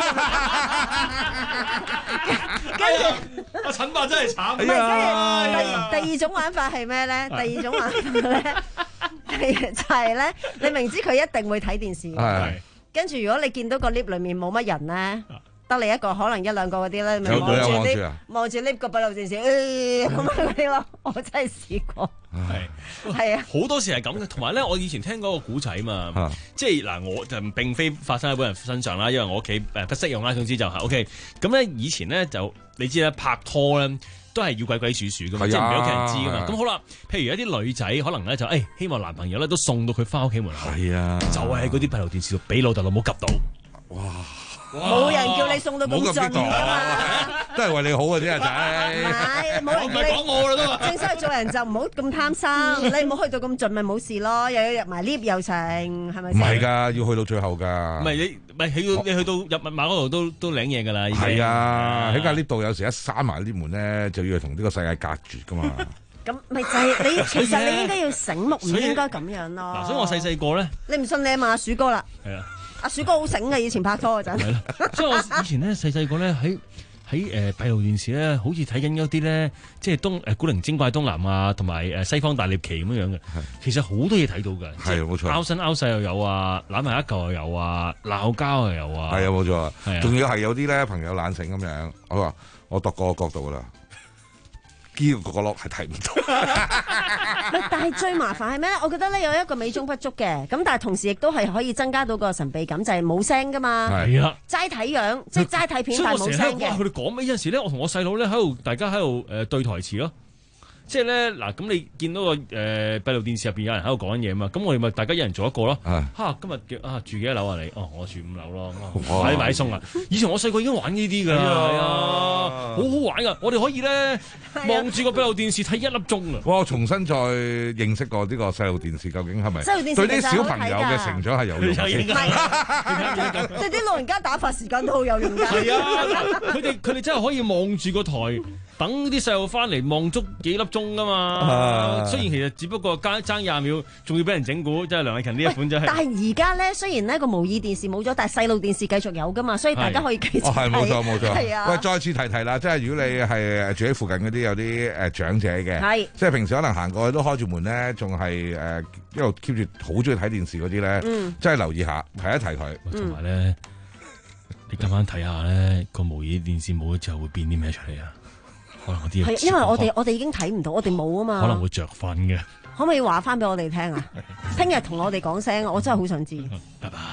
喎。跟住阿陳伯真係慘。 唔係，跟住第第二種玩法係咩咧？第二種玩法咧，係就係咧，你明知佢一定會睇電視嘅，跟住如果你見到個 lift 裡面冇乜人咧，得你一個，可能一兩個嗰啲咧，咪望住 lift，望住 lift 個閉路電視，咁嗰啲咯，我真係試過。 係係啊， 好多時係咁嘅。同埋咧，我以前聽嗰個古仔嘛，即係嗱，我就並非發生喺本人身上啦，因為我屋企誒不適用啦。總之就係 OK。咁咧以前咧就你知啦，拍拖咧都係要鬼鬼祟祟噶嘛，即係唔俾屋企人知噶嘛。咁好啦，譬如一啲女仔可能咧就誒希望男朋友咧都送到佢翻屋企門口， 係啊， 就係喺嗰啲閉路電視度俾老豆老母及到。哇！ 冇人叫你送到咁盡㗎嘛， 都係為你好嘅啫，仔。 唔係，冇人叫你講我啦都話。 正所謂做人就唔好咁貪心，你唔好去到咁盡咪冇事咯，又要入埋 lift 又成，係咪先？ 唔係㗎，要去到最後㗎。 唔係你，唔係你要你去到入密碼嗰度都都領嘢㗎啦。 係啊，喺間 lift 度有時一閂埋啲門咧，就要同呢個世界隔絕㗎嘛。 咁咪就係你，其實你應該要醒目，唔應該咁樣咯。 嗱，所以我細細個咧， 你唔信你問阿鼠哥啦。 係啊。 阿鼠哥好醒嘅，以前拍拖嗰陣。係啦， 所以我以前咧細細個咧喺喺誒閉路電視咧，好似睇緊嗰啲咧，即係東誒古靈精怪東南亞同埋誒西方大獵奇咁樣樣嘅。其實好多嘢睇到㗎， 係冇錯。 拗身拗勢又有啊，攬埋一嚿又有啊，鬧交又有啊。 係啊，冇錯。 係啊，仲要係有啲咧朋友懶醒咁樣，我話我度個角度㗎啦。呢個角落係睇唔到， 但係最麻煩係咩咧？我覺得咧有一個美中不足嘅，咁但係同時亦都係可以增加到個神秘感，就係冇聲噶嘛。 係啊， 齋睇樣，即係齋睇片，但係冇聲嘅。 佢哋講咩？有陣時咧，我同我細佬咧喺度，大家喺度誒對台詞咯。即係咧嗱，咁你見到個誒閉路電視入邊有人喺度講緊嘢嘛？咁我哋咪大家一人做一個咯。嚇，今日叫啊住幾多樓啊你？哦，我住五樓咯。買買餸啊！以前我細個已經玩呢啲㗎啦，係啊，好好玩㗎。我哋可以咧望住個閉路電視睇一粒鐘啊！ 哇！我重新再認識過呢個細路電視究竟係咪對啲小朋友嘅成長係有用嘅？ 對啲老人家打發時間都好有用㗎。 係啊，佢哋佢哋真係可以望住個台。等啲細路翻嚟望足幾粒鐘噶嘛，啊、雖然其實只不過爭爭廿秒，仲要俾人整蠱，真係梁禮勤呢一款真係。 但係而家咧，雖然呢個模擬電視冇咗，但係細路電視繼續有噶嘛，所以大家可以繼續睇。 哦，係冇錯冇錯。 係啊。 喂，再次提提啦，即係如果你係住喺附近嗰啲有啲誒長者嘅， 係即係平時可能行過去都開住門咧，仲係誒一路 keep 住好中意睇電視嗰啲咧，嗯、真係留意下，提一提佢。 同埋咧，你今晚睇下咧個模擬電視冇咗之後會變啲咩出嚟啊？可能啲係，因為我哋我哋已經睇唔到，我哋冇啊嘛。 可能會着瞓嘅。 可唔可以話翻俾我哋聽啊？聽日同我哋講聲，我真係好想知。 拜拜。